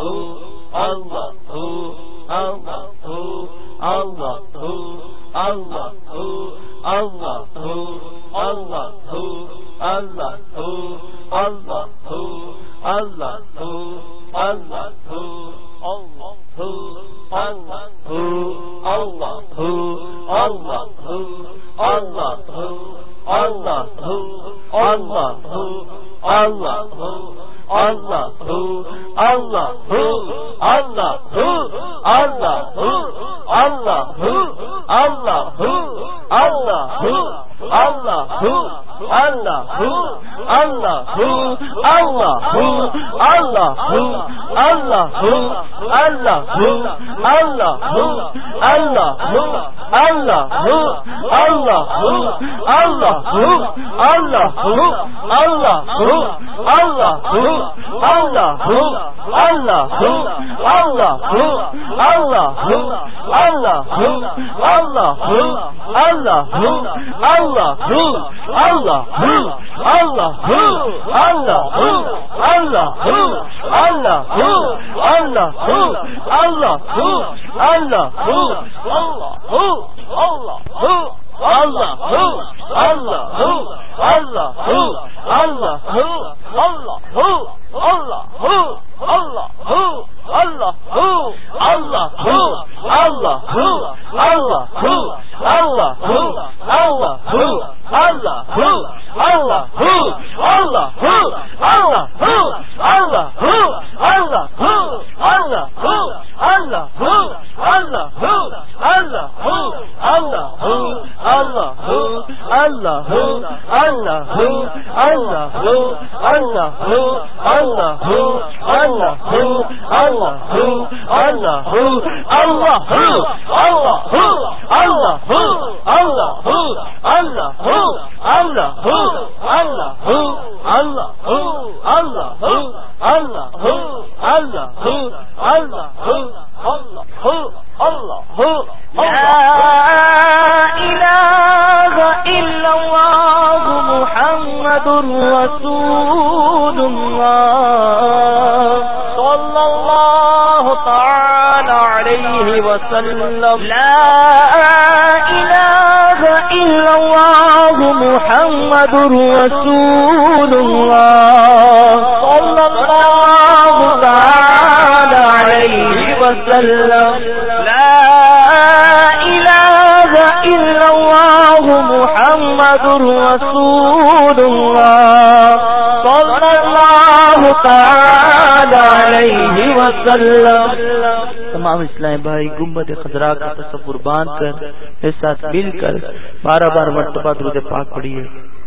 تمام اسلام بھائی گنبد خضرا کا تصور باندھ کر میرے ساتھ مل کر بارہ بار مرتبہ درود پاک پڑھیے.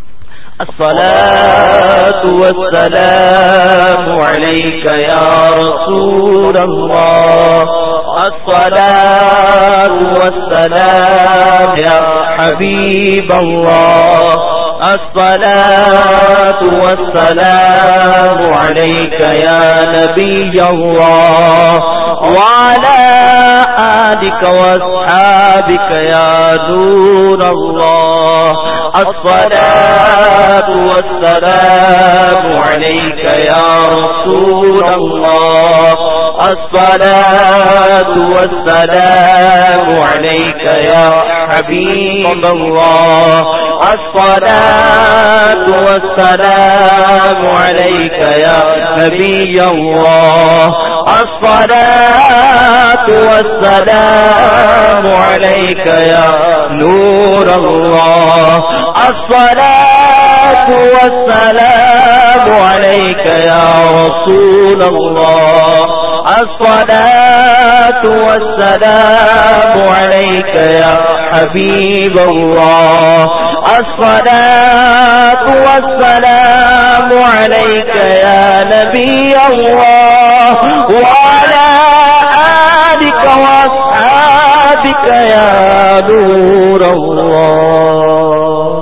الصلاة والسلام عليك يا رسول الله الصلاة والسلام يا حبيب الله الصلاة والسلام عليك يا نبي الله وعلى آلك وأصحابك يا نور الله الصلاة والسلام عليك يا رسول الله الصلاة والسلام عليك يا حبيب الله الصلاة والسلام عليك يا نبي الله الصلاة والسلام عليك يا نور الله الصلاة والسلام عليك يا رسول الله الصلاة والسلام عليك يا حبيب الله الصلاة والسلام عليك يا نبي الله وعلى آلك وأصحابك يا نور الله.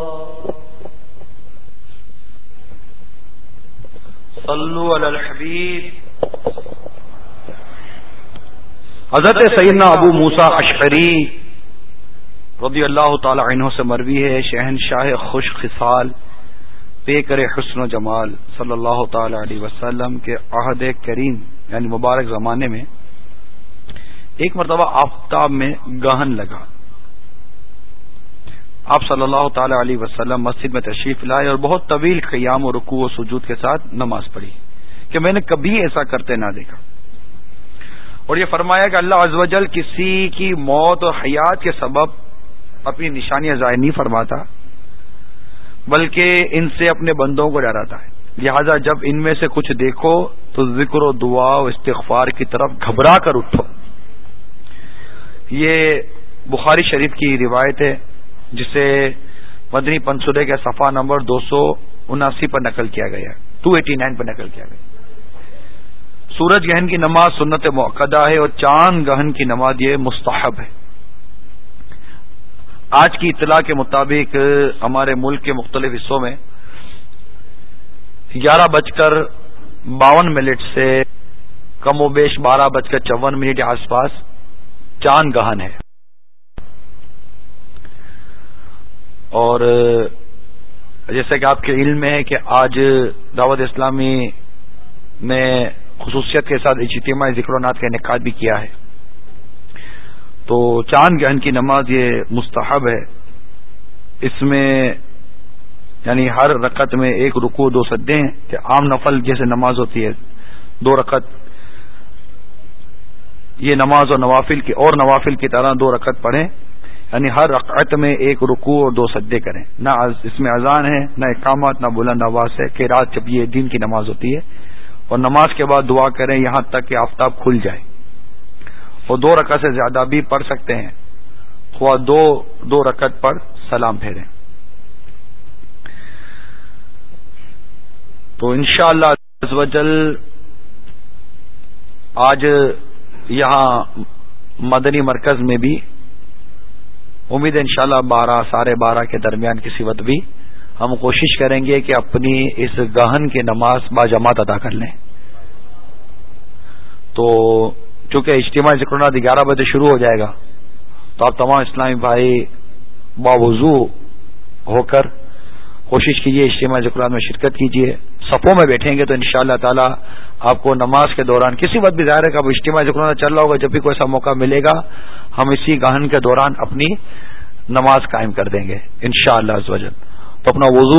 صلوا على الحبيب. حضرت سیدنا ابو موسیٰ اشعری رضی اللہ تعالی عنہ سے مروی ہے، شہنشاہ خوش خصال پے کرے حسن و جمال صلی اللہ تعالی علیہ وسلم کے عہد کریم یعنی مبارک زمانے میں ایک مرتبہ آفتاب میں گہن لگا. آپ صلی اللہ تعالی علیہ وسلم مسجد میں تشریف لائے اور بہت طویل قیام و رکوع و سجود کے ساتھ نماز پڑھی کہ میں نے کبھی ایسا کرتے نہ دیکھا. اور یہ فرمایا کہ اللہ عز و جل کسی کی موت اور حیات کے سبب اپنی نشانیاں ظاہر نہیں فرماتا بلکہ ان سے اپنے بندوں کو ڈراتا ہے. لہذا جب ان میں سے کچھ دیکھو تو ذکر و دعا و استغفار کی طرف گھبرا کر اٹھو. یہ بخاری شریف کی روایت ہے جسے مدنی پنسورے کے صفحہ نمبر دو سو اناسی پر نقل کیا گیا ہے، دو سو نناسی پر نقل کیا گیا. سورج گہن کی نماز سنت موقدہ ہے اور چاند گہن کی نماز یہ مستحب ہے. آج کی اطلاع کے مطابق ہمارے ملک کے مختلف حصوں میں گیارہ بج کر باون منٹ سے کم و بیش بارہ بج کر چون منٹ کے آس پاس چاند گہن ہے. اور جیسا کہ آپ کے علم میں ہے کہ آج دعوت اسلامی نے خصوصیت کے ساتھ اجتماعی ذکر و نات کا انعقاد بھی کیا ہے، تو چاند گہن کی نماز یہ مستحب ہے. اس میں یعنی ہر رکعت میں ایک رکوع دو سجدے ہیں کہ عام نفل جیسے نماز ہوتی ہے دو رکعت، یہ نماز اور نوافل کی اور نوافل کی طرح دو رکعت پڑھیں، یعنی ہر رکعت میں ایک رکوع اور دو سجدے کریں. نہ اس میں اذان ہے نہ اقامت نہ بلند آواز ہے کہ رات جب یہ دن کی نماز ہوتی ہے. اور نماز کے بعد دعا کریں یہاں تک کہ آفتاب کھل جائے. اور دو رکعت سے زیادہ بھی پڑھ سکتے ہیں، خواہ دو دو رکعت پر سلام پھیریں. تو انشاءاللہ عز و جل آج یہاں مدنی مرکز میں بھی امید انشاءاللہ بارہ ساڑھے بارہ کے درمیان کسی وقت بھی ہم کوشش کریں گے کہ اپنی اس گہن کی نماز باجماعت ادا کر لیں. تو چونکہ اجتماعی ذکر نات گیارہ بجے شروع ہو جائے گا تو آپ تمام اسلامی بھائی باوضو ہو کر کوشش کیجیے اجتماعی ذکر نات میں شرکت کیجیے. صفوں میں بیٹھیں گے تو انشاءاللہ تعالی آپ کو نماز کے دوران کسی وقت بھی ظاہر ہے کہ اب اجتماعی ذکر نات چل رہا ہوگا، جب بھی کوئی ایسا موقع ملے گا ہم اسی گہن کے دوران اپنی نماز قائم کر دیں گے انشاءاللہ عز و جل. تو اپنا وضو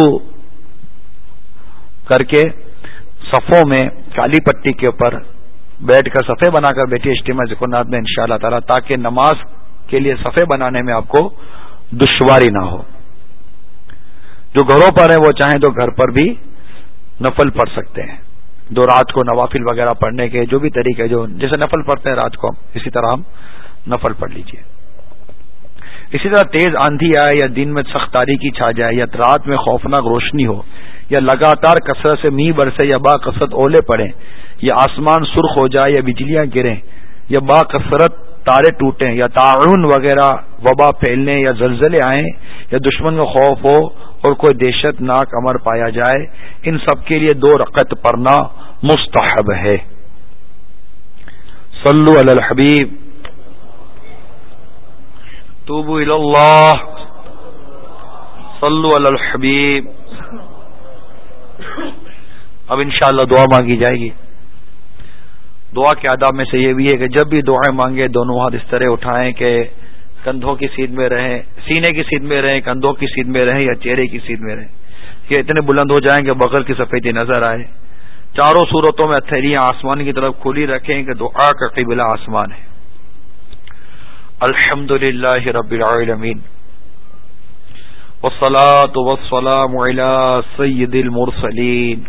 کر کے صفوں میں کالی پٹی کے اوپر بیٹھ کر صفے بنا کر بیٹھیے اجتماعی ذکر نات میں انشاءاللہ تعالی، تاکہ نماز کے لیے صفے بنانے میں آپ کو دشواری نہ ہو. جو گھروں پر ہیں وہ چاہیں تو گھر پر بھی نفل پڑھ سکتے ہیں، دو رات کو نوافل وغیرہ پڑھنے کے جو بھی طریقے جو جیسے نفل پڑھتے ہیں رات کو اسی طرح ہم نفل پڑھ لیجئے. اسی طرح تیز آندھی آئے یا دن میں سخت تاریکی چھا جائے یا رات میں خوفناک روشنی ہو یا لگاتار کثرت سے میںہ برسے یا با کثرت اولے پڑیں یا آسمان سرخ ہو جائے یا بجلیاں گریں یا با کثرت تارے ٹوٹیں یا طاعون وغیرہ وبا پھیلنے یا زلزلے آئیں یا دشمن کا خوف ہو اور کوئی دہشت ناک امر پایا جائے، ان سب کے لیے دو رکعت پڑھنا مستحب ہے. صلو علی الحبیب. توبوا الی اللہ. صلو علی الحبیب. اب انشاءاللہ دعا مانگی جائے گی. دعا کے آداب میں سے یہ بھی ہے کہ جب بھی دعائیں مانگے دونوں ہاتھ اس طرح اٹھائیں کہ کندھوں کی سیدھ میں رہیں، سینے کی سیدھ میں رہیں، کندھوں کی سیدھ میں رہیں یا چہرے کی سیدھ میں رہیں، کہ اتنے بلند ہو جائیں کہ بغل کی سفیدی نظر آئے. چاروں صورتوں میں ہتھیلیاں آسمان کی طرف کھلی رکھیں کہ دعا کا قبلہ آسمان ہے. الحمدللہ رب العالمین والصلاة والسلام علی سید المرسلین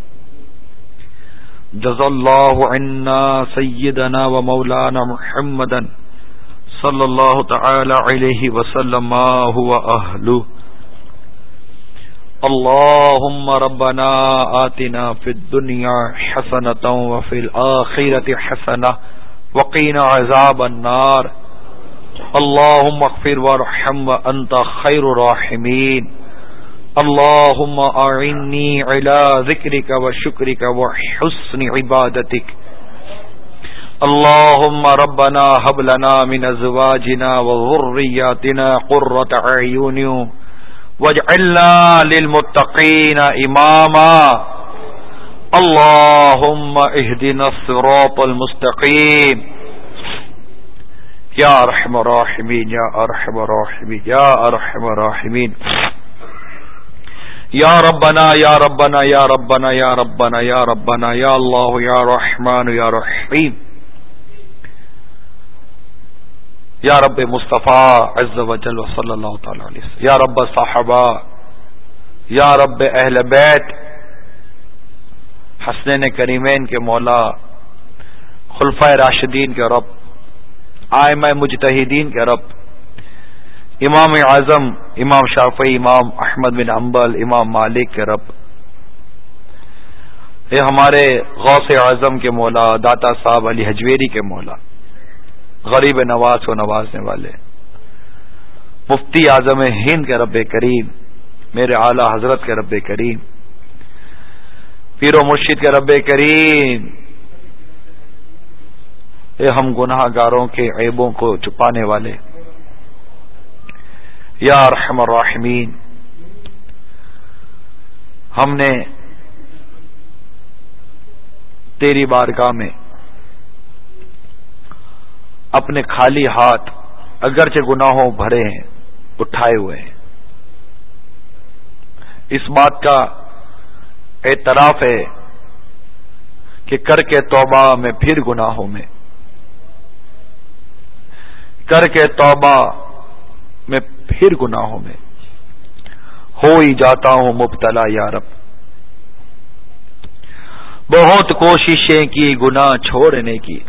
جزا اللہ عنا سیدنا و مولانا محمدا صلی اللہ تعالی علیہ وسلم ما هو اہلہ. اللہم ربنا آتنا فی الدنیا حسنة وفی الآخرة حسنة وقنا عذاب النار. اللہم اغفر وارحم وانت خیر الراحمین. اللہم اعنی علی ذکرک وشکرک وحسن عبادتک. اللهم ربنا هب لنا من ازواجنا وذرياتنا قرة اعين واجعلنا للمتقين اماما اللهم اهدنا الصراط المستقيم یا ارحم الراحمین یا ارحم الراحمین یا ارحم الراحمین یا ربنا یا ربنا یا ربنا یا ربنا یا ربنا یا اللہ یا رحمان یا رحیم یا رب مصطفیٰ عز و جل و صلی اللہ تعالی علیہ وسلم یا رب صحابہ یا رب اہل بیت حسنین کریمین کے مولا خلفائے راشدین کے رب ائمہ مجتہدین کے رب امام اعظم امام شافعی امام احمد بن حنبل امام مالک کے رب یہ ہمارے غوث اعظم کے مولا داتا صاحب علی حجویری کے مولا غریب نواز کو نوازنے والے مفتی اعظم ہند کے رب کریم میرے اعلی حضرت کے رب کریم پیر و مرشد کے رب کریم اے ہم گناہ گاروں کے عیبوں کو چھپانے والے یا ارحم الراحمین ہم نے تیری بارگاہ میں اپنے خالی ہاتھ اگرچہ گناہوں بھرے ہیں اٹھائے ہوئے ہیں اس بات کا اعتراف ہے کہ کر کے توبہ میں پھر گناہوں میں کر کے توبہ میں پھر گناہوں میں ہو ہی جاتا ہوں مبتلا یا رب بہت کوششیں کی گناہ چھوڑنے کی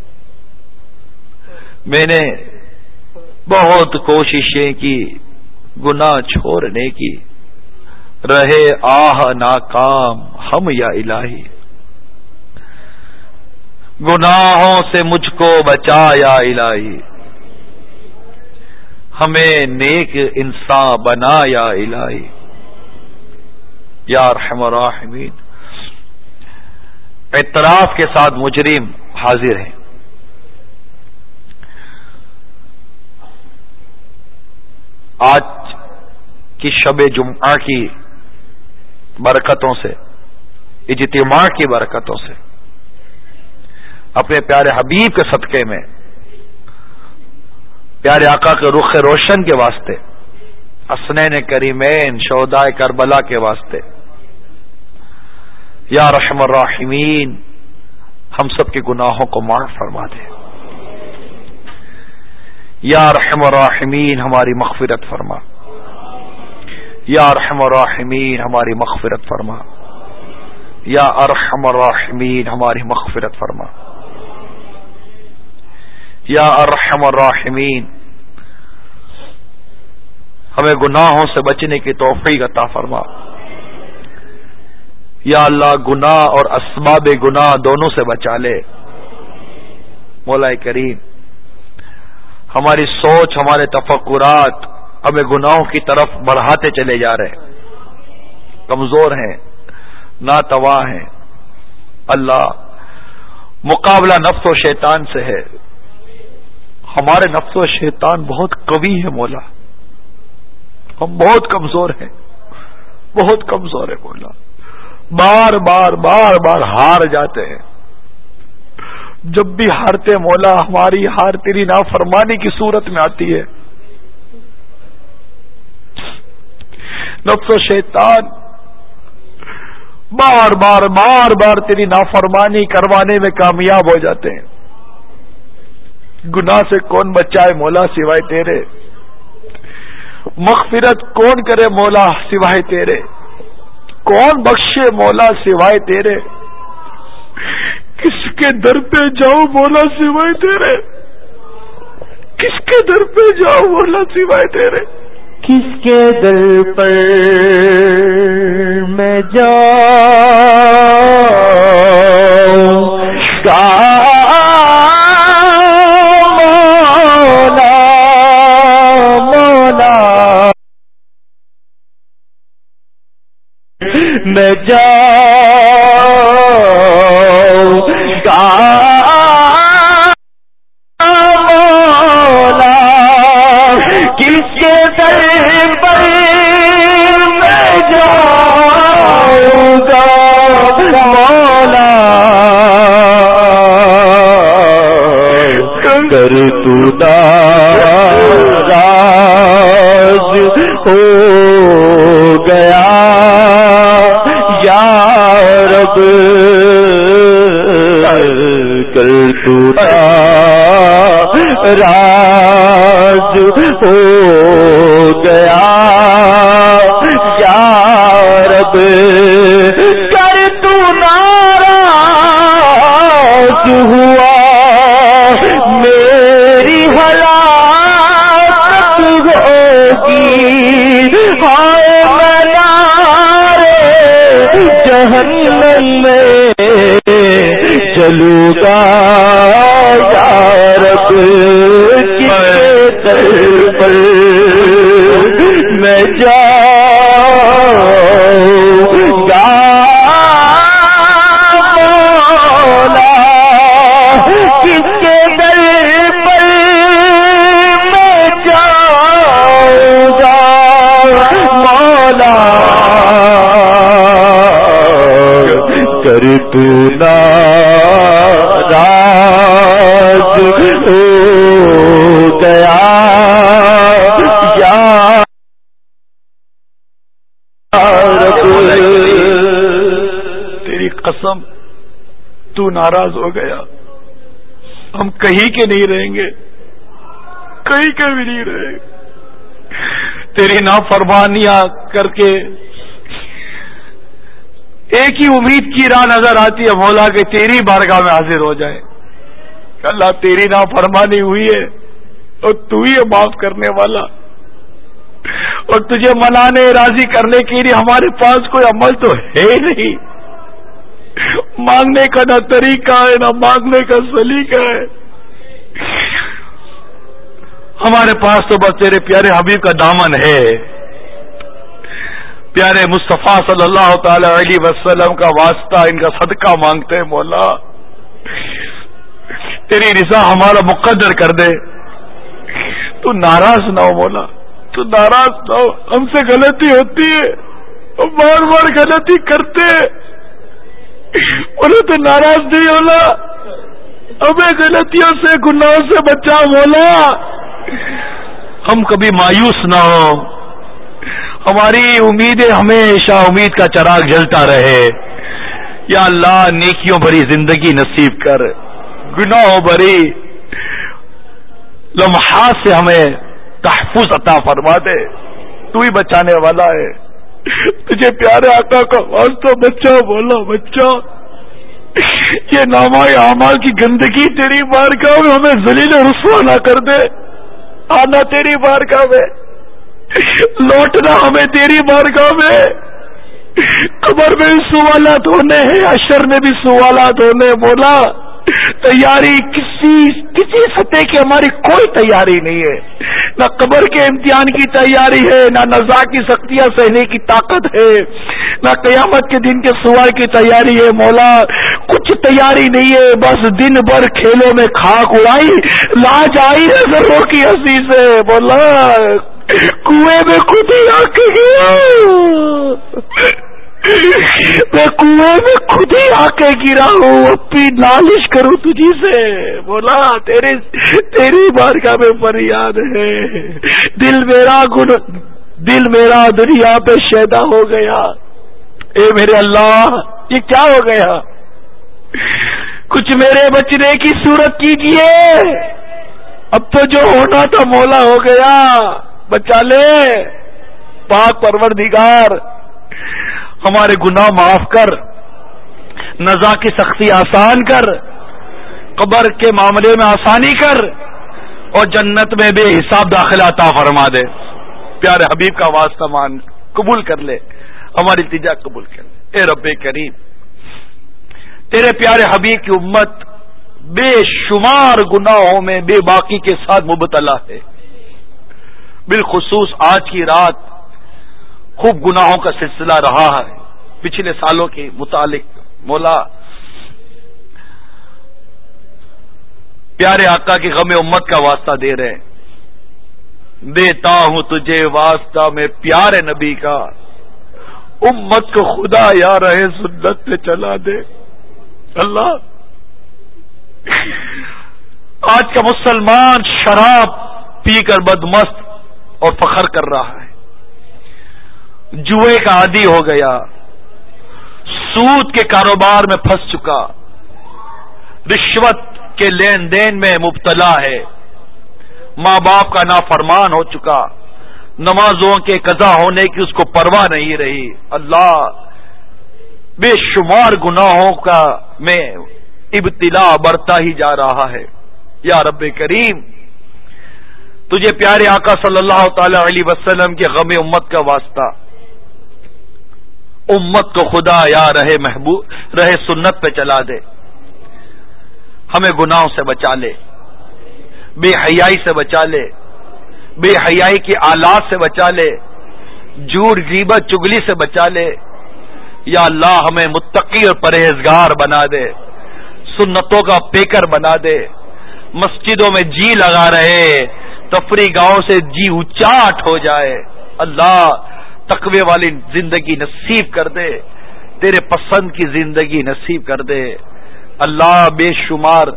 میں نے بہت کوششیں کی گناہ چھوڑنے کی رہے آہ ناکام ہم یا الہی گناہوں سے مجھ کو بچا یا الہی ہمیں نیک انسان بنا یا الہی یا ارحم الراحمین اعتراف کے ساتھ مجرم حاضر ہیں آج کی شب جمعہ کی برکتوں سے اجتماع کی برکتوں سے اپنے پیارے حبیب کے صدقے میں پیارے آقا کے رخ روشن کے واسطے حسنین کریمین شہدائے کربلا کے واسطے یا رحم الراحمین ہم سب کے گناہوں کو معاف فرما دے یا رحم الراحمین ہماری مغفرت فرما یا ارحم الراحمین ہماری مغفرت فرما یا ارحم الراحمین ہماری مغفرت فرما یا ارحم الراحمین ہمیں گناہوں سے بچنے کی توفیق عطا فرما یا اللہ گناہ اور اسباب گناہ دونوں سے بچا لے مولا کریم ہماری سوچ ہمارے تفکرات ہمیں گناہوں کی طرف بڑھاتے چلے جا رہے کمزور ہیں ناتواں ہیں اللہ مقابلہ نفس و شیطان سے ہے ہمارے نفس و شیطان بہت قوی ہے مولا ہم بہت کمزور ہیں بہت کمزور ہے مولا بار بار بار بار ہار جاتے ہیں جب بھی ہارتے مولا ہماری ہار تیری نافرمانی کی صورت میں آتی ہے نفس و شیطان بار بار بار بار تیری نافرمانی کروانے میں کامیاب ہو جاتے ہیں گناہ سے کون بچائے مولا سوائے تیرے مغفرت کون کرے مولا سوائے تیرے کون بخشے مولا سوائے تیرے کس کے در پہ جاؤ مولا سوائے تیرے کس کے در پہ جاؤ مولا سوائے تیرے کس کے در پر میں جاؤں گا مولا مولا میں جاؤں گا ناراض ہو گیا یا رب کل تو ناراض ہو گیا یا رب کر تو ناراض ہوا میری ہلاکت ہوگی ہائے منارے جہنم میں جلوں گا یا رب کس در پر میں جاؤں گا مولا کس کے در پر میں جاؤں گا مولا کر تو ناراض ہو گیا یا تیری قسم تو ناراض ہو گیا، ہم کہیں کے نہیں رہیں گے، کہیں کے بھی نہیں رہیں گے۔ تیری نافرمانیاں کر کے ایک ہی امید کی راہ نظر آتی ہے مولا کہ تیری بارگاہ میں حاضر ہو جائے۔ اللہ تیری نافرمانی ہوئی ہے اور تو ہی ہے معاف کرنے والا، اور تجھے منانے راضی کرنے کے لیے ہمارے پاس کوئی عمل تو ہے ہی نہیں، مانگنے کا نہ طریقہ ہے نہ مانگنے کا سلیقہ ہے، ہمارے پاس تو بس تیرے پیارے حبیب کا دامن ہے، پیارے مصطفیٰ صلی اللہ تعالی علیہ وسلم کا واسطہ، ان کا صدقہ مانگتے ہیں مولا، تیری رضا ہمارا مقدر کر دے، تو ناراض نہ ہو مولا، تو ناراض نہ ہو، ہم سے غلطی ہوتی ہے، ہم بار بار غلطی کرتے ہیں، بولے تو ناراض نہیں ہونا، ہمیں غلطیوں سے گناہوں سے بچا مولا، ہم کبھی مایوس نہ ہو، ہماری امیدیں ہمیشہ امید کا چراغ جلتا رہے، یا اللہ نیکیوں بھری زندگی نصیب کر، گناہوں بھری لمحات سے ہمیں تحفظ عطا فرما دے، تو ہی بچانے والا ہے، تجھے پیارے آقا کا واسطہ بچا بولا بچا، یہ نامہ اعمال کی گندگی تیری بارگاہ میں ہمیں ذلیل و رسوا نہ کر دے، آنا تیری بارگاہ میں، لوٹنا ہمیں تیری بارگاہ میں، قبر میں بھی سوالات ہونے ہیں، حشر میں بھی سوالات ہونے، بولا تیاری کسی کسی سطح کی ہماری کوئی تیاری نہیں ہے، نہ قبر کے امتحان کی تیاری ہے، نہ نزاع کی سختیاں سہنے کی طاقت ہے، نہ قیامت کے دن کے سوال کی تیاری ہے، مولا کچھ تیاری نہیں ہے، بس دن بھر کھیلوں میں خاک اڑائی، لاج آئی ہے ذروں کی ہنسی سے، بولا کنویں میں خود ہی آ کے گیا، میں کنویں میں خود ہی آ کے گرا ہوں، اپنی نالش کروں تجھی سے، بولا تیری تیری بارگاہ میں فریاد ہے، دل میرا گن دل میرا دنیا پہ شیدا ہو گیا، اے میرے اللہ یہ کیا ہو گیا، کچھ میرے بچنے کی صورت کیجئے، اب تو جو ہونا تھا مولا ہو گیا، بچا لے، پاک پروردگار ہمارے گناہ معاف کر، نزا کی سختی آسان کر، قبر کے معاملے میں آسانی کر، اور جنت میں بے حساب داخلہ عطا فرما دے، پیارے حبیب کا واسطہ مان قبول کر لے، ہماری التجا قبول کر لے، اے رب کریم تیرے پیارے حبیب کی امت بے شمار گناہوں میں بے باکی کے ساتھ مبتلا ہے، بالخصوص آج کی رات خوب گناہوں کا سلسلہ رہا ہے پچھلے سالوں کے متعلق، مولا پیارے آقا کی غم امت کا واسطہ دے رہے ہیں، دیتا ہوں تجھے واسطہ میں پیارے نبی کا، امت کو خدا یا رہے سنت پہ چلا دے، اللہ آج کا مسلمان شراب پی کر بدمست اور فخر کر رہا ہے، جوئے کا عادی ہو گیا، سود کے کاروبار میں پھنس چکا، رشوت کے لین دین میں مبتلا ہے، ماں باپ کا نافرمان ہو چکا، نمازوں کے قضا ہونے کی اس کو پرواہ نہیں رہی۔ اللہ، بے شمار گناہوں کا میں ابتلا بڑھتا ہی جا رہا ہے۔ یا رب کریم، تجھے پیارے آقا صلی اللہ تعالی علیہ وسلم کے غم امت کا واسطہ، امت کو خدا یا رہے محبوب رہے سنت پہ چلا دے، ہمیں گناہوں سے بچا لے، بے حیائی سے بچا لے، بے حیائی کی آلات سے بچا لے، جھوٹ غیبت چگلی سے بچا لے۔ یا اللہ، ہمیں متقی اور پرہیزگار بنا دے، سنتوں کا پیکر بنا دے، مسجدوں میں جی لگا رہے، تفریح گاہوں سے جی اچاٹ ہو جائے۔ اللہ، تقوی والی زندگی نصیب کر دے، تیرے پسند کی زندگی نصیب کر دے۔ اللہ، بے شمار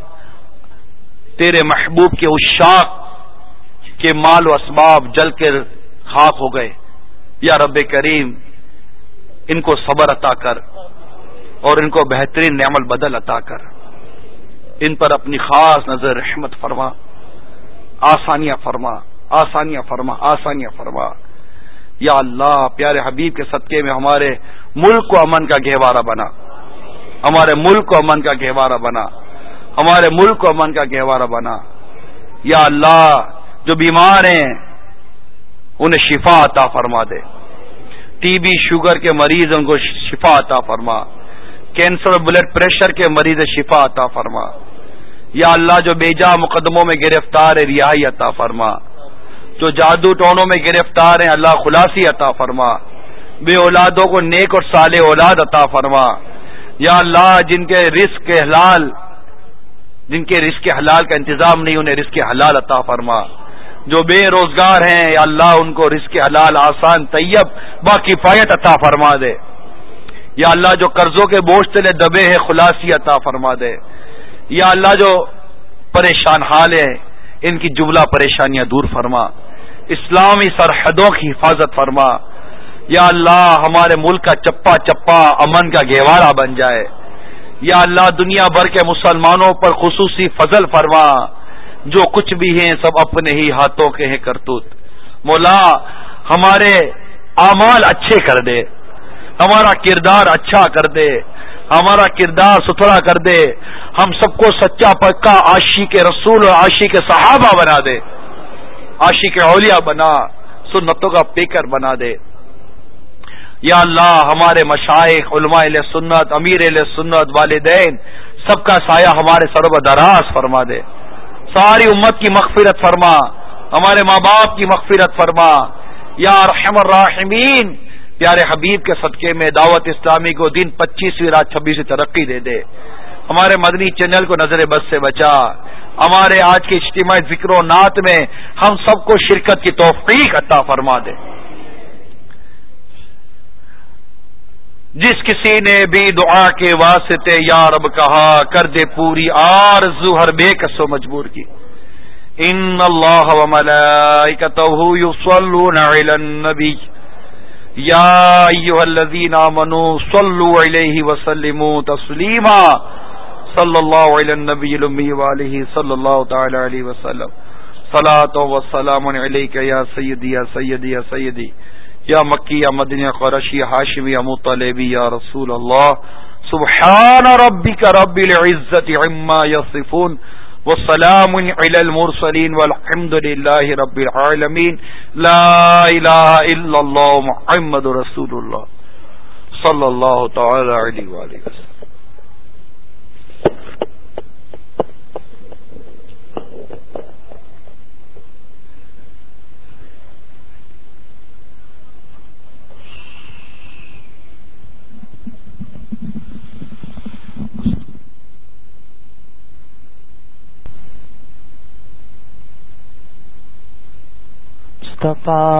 تیرے محبوب کے عشاق کے مال و اسباب جل کر خاک ہو گئے، یا رب کریم ان کو صبر عطا کر اور ان کو بہترین نعمت بدل عطا کر، ان پر اپنی خاص نظر رحمت فرما، آسانیاں فرما، آسانیاں فرما، آسانیاں فرما۔ یا اللہ، پیارے حبیب کے صدقے میں ہمارے ملک کو امن کا گہوارہ بنا، ہمارے ملک کو امن کا گہوارہ بنا، ہمارے ملک کو امن کا گہوارہ بنا۔ یا اللہ، جو بیمار ہیں انہیں شفا عطا فرما دے، ٹی بی شوگر کے مریض ان کو شفا عطا فرما، کینسر اور بلڈ پریشر کے مریض شفا عطا فرما۔ یا اللہ، جو بیجا مقدموں میں گرفتار ہے رہائی عطا فرما، جو جادو ٹونوں میں گرفتار ہیں اللہ خلاصی عطا فرما، بے اولادوں کو نیک اور صالح اولاد عطا فرما۔ یا اللہ، جن کے رزق حلال جن کے رزق حلال کا انتظام نہیں انہیں رزق حلال عطا فرما، جو بے روزگار ہیں یا اللہ ان کو رزق حلال آسان طیب با کفایت عطا فرما دے۔ یا اللہ، جو قرضوں کے بوجھ تلے دبے ہیں خلاصی عطا فرما دے۔ یا اللہ، جو پریشان حال ہیں ان کی جملہ پریشانیاں دور فرما، اسلامی سرحدوں کی حفاظت فرما۔ یا اللہ، ہمارے ملک کا چپا چپا امن کا گہوارہ بن جائے۔ یا اللہ، دنیا بھر کے مسلمانوں پر خصوصی فضل فرما، جو کچھ بھی ہیں سب اپنے ہی ہاتھوں کے ہیں کرتوت۔ مولا، ہمارے اعمال اچھے کر دے، ہمارا کردار اچھا کر دے، ہمارا کردار ستھرا کر دے، ہم سب کو سچا پکا عاشق رسول اور عاشق صحابہ بنا دے، عاشق اولیاء بنا، سنتوں کا پیکر بنا دے۔ یا اللہ، ہمارے مشائخ، علماء اہل سنت، امیر اہل سنت، والدین سب کا سایہ ہمارے سروں پر دراز فرما دے، ساری امت کی مغفرت فرما، ہمارے ماں باپ کی مغفرت فرما۔ یا ارحم الراحمین، پیارے حبیب کے صدقے میں دعوت اسلامی کو دن پچیسویں رات چھبیسویں ترقی دے دے، ہمارے مدنی چینل کو نظر بد سے بچا، ہمارے آج کے اجتماعی ذکر و نعت میں ہم سب کو شرکت کی توفیق عطا فرما دے۔ جس کسی نے بھی دعا کے واسطے یا رب کہا، کر دے پوری آرزو ہر بے کس و مجبور کی۔ ان اللہ و ملائکتہ یصلون علی النبی یا ایھا الذین آمنوا صلوا علیہ وسلموا تسلیما، صلی اللہ علی النبی الامی وآلہ صلی اللہ تعالی علیہ وسلم۔ صلاۃ و سلام علیک یا سیدی یا سیدی یا سیدی یا مکی یا مدنی یا قریشی یا ہاشمی یا مطلبی یا رسول اللہ۔ سبحان ربک رب العزت عما یصفون والسلام علی المرسلین والحمد للہ رب العالمین۔ لا الہ الا اللہ محمد رسول اللہ صلی اللہ تعالی علیہ وآلہ وسلم۔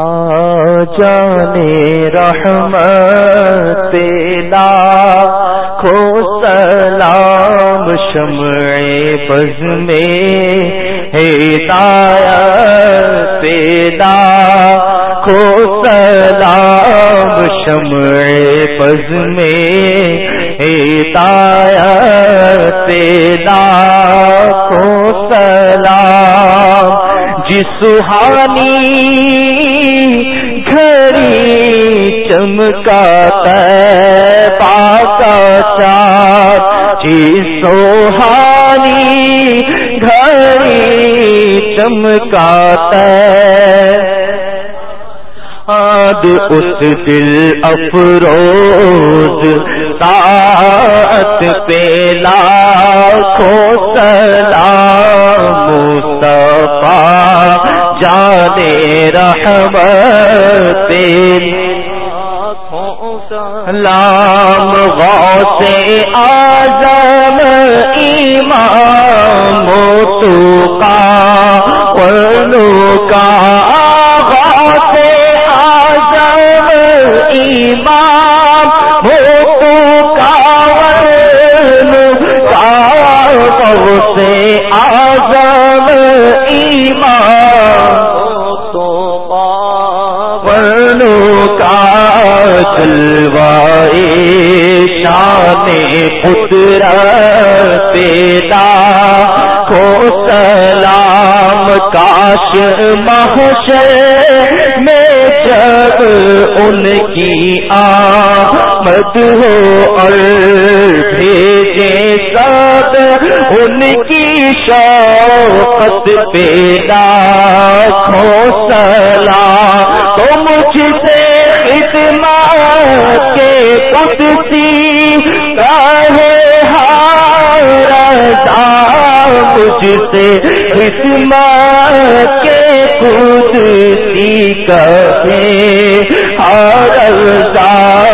مصطفیٰ جانے رحمت پیلا کھو سلام شمع بز میں ہدایت پیدا کھو سلام شمع بز میں ہدایت پیدا کھو سلام جس سہانی گھڑی چمکا طیبہ کا چاند جس سہانی گھڑی چمکا طیبہ اس دل افروز ساعت پہ لاکھوں سلام مصطفیٰ جانے رحمت سلام غوث اعظم امام توقا ولو کا غوث اعظم امام توقا ولو کا غوث اعظم امام جلوائے شان قدرت پیدا کو سلام کاش محشر میں جب ان کی آمد ہو اور بھیجے سب ان کی شوقت پیدا کو سلام تو مجھ سے خدمت کے قدسی کہے ہارضا مجھ سے خدمت کے قدسی کہے ہارضا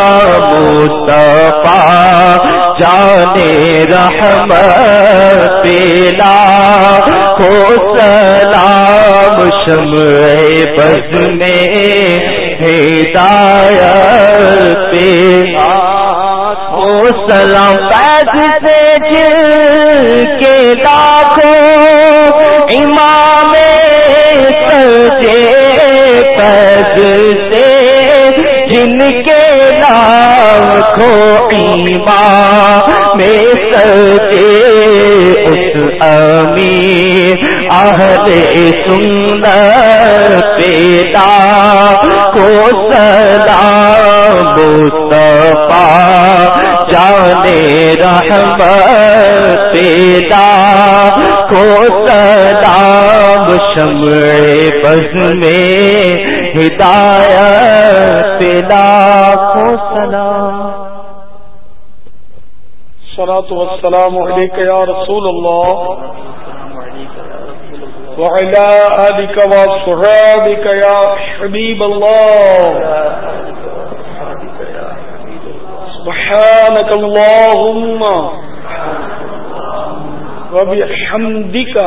مصطفیٰ جانے رحمت پیلا کو سلام شمع بز میں ہدایت پیدا کو سلام فیض سے جل کے لاکھوں امام سجے فیض سے جن کے لاکھوں امام سجے اس امیر اہل سنت پیدا کو سلام مصطفیٰ جانے رحمت پیدا کو سلام شمع بز میں ہدایت پیدا کو سلام الصلاة والسلام علیک یا رسول اللہ وعلى آلك وصحابك يا حبيب الله سبحانك اللهم وبحمدك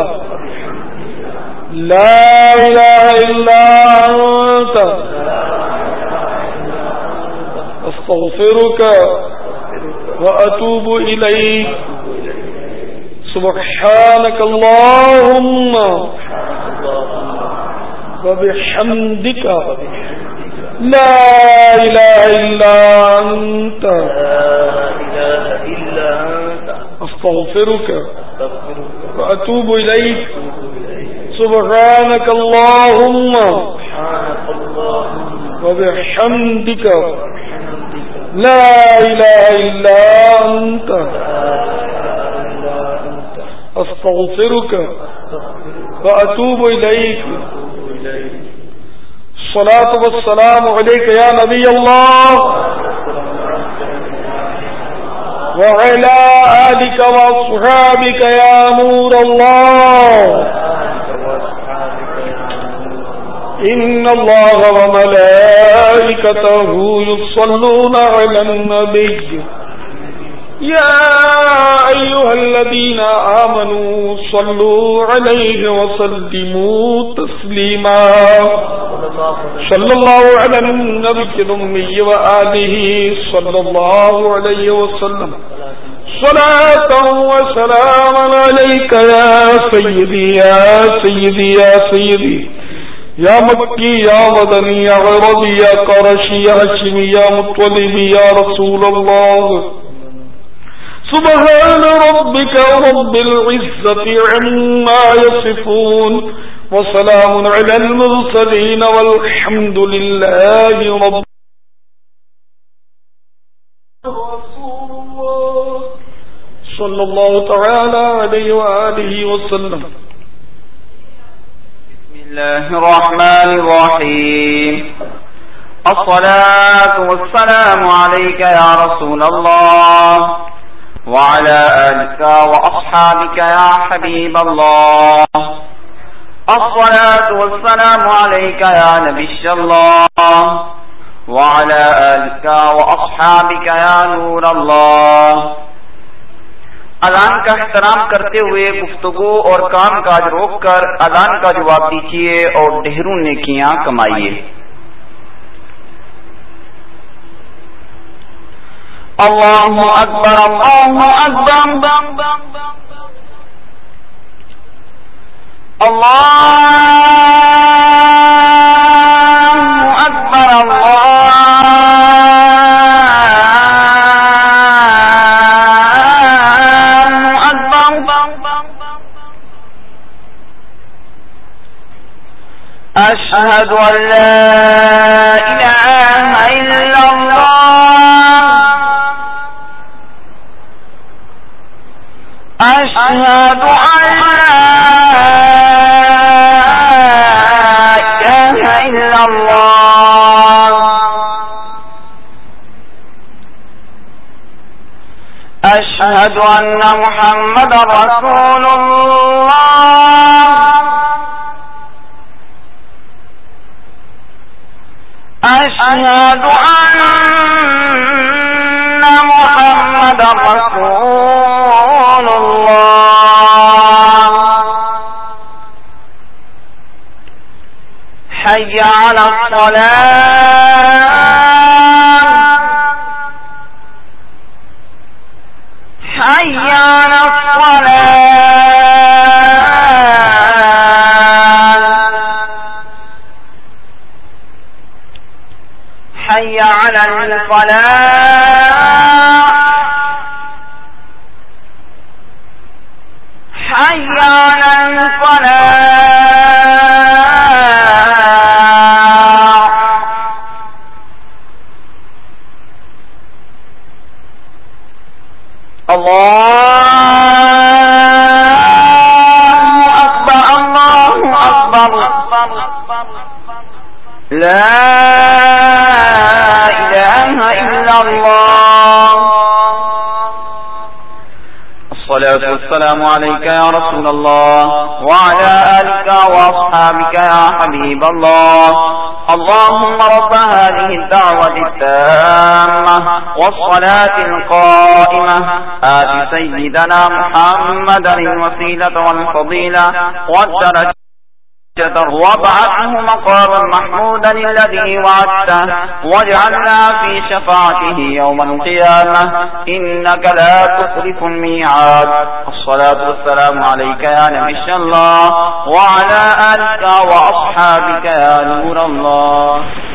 لا إله إلا أنت أستغفرك وأتوب إليك سبحانك اللهم وبحمدك لا إله إلا أنت أستغفرك وأتوب إليك سبحانك اللهم وبحمدك لا إله إلا أنت أستغفرك وأتوب إليك الصلاة والسلام عليك يا نبي الله وعلى آلك وصحابك يا نور الله إن الله وملائكته يصلون على النبي يا أيها الذين آمنوا صلوا عليه وسلموا تسليما صلى الله على النبي الأمي وآله صلى الله عليه وسلم صلاة وسلاما عليك يا سيدي يا سيدي يا سيدي يا مكي يا مدني يا عربي يا قرشي يا هاشمي يا مطلبي يا رسول الله سبحان ربك رب العزة عما يصفون وسلام على المرسلين والحمد لله رب رسول الله صلى الله تعالى عليه وآله وسلم. بسم الله الرحمن الرحيم. الصلاة والسلام عليك يا رسول الله وعلى آلك وأصحابك يا حبيب الله. الصلاة والسلام عليك يا نبي الله وعلى آلك وأصحابك يا نور الله. اذان کا احترام کرتے ہوئے گفتگو اور کام کاج روک کر اذان کا جواب دیجیے اور ڈھیروں نیکیاں کمائیے. اللہ اکبر اللہ اکبر اللہ اکبر اللہ اکبر. اشہد ان لا الہ الا اللہ اشہد ان لا الہ الا اللہ اشہد ان محمد رسول اللہ اشہد ان محمد رسول اللہ. حي على الصلاة حي على الصلاة حي على الفلاح حي على الفلاح. الله أكبر الله أكبر لا إله إلا الله. الصلاة والسلام عليك يا رسول الله وعلى آلك وأصحابك يا حبيب الله. اللهم رب هذه الدعوة التامة والصلاة القائمة آت سيدنا محمدا الوسيلة والفضيلة والدرجة وابعثه مقاما محمودا الذي وعدته واجعلنا في شفاعته يوم القيامة إنك لا تخلف الميعاد. الصلاة والسلام عليك يا نبي الله وعلى آلك وأصحابك يا نور الله.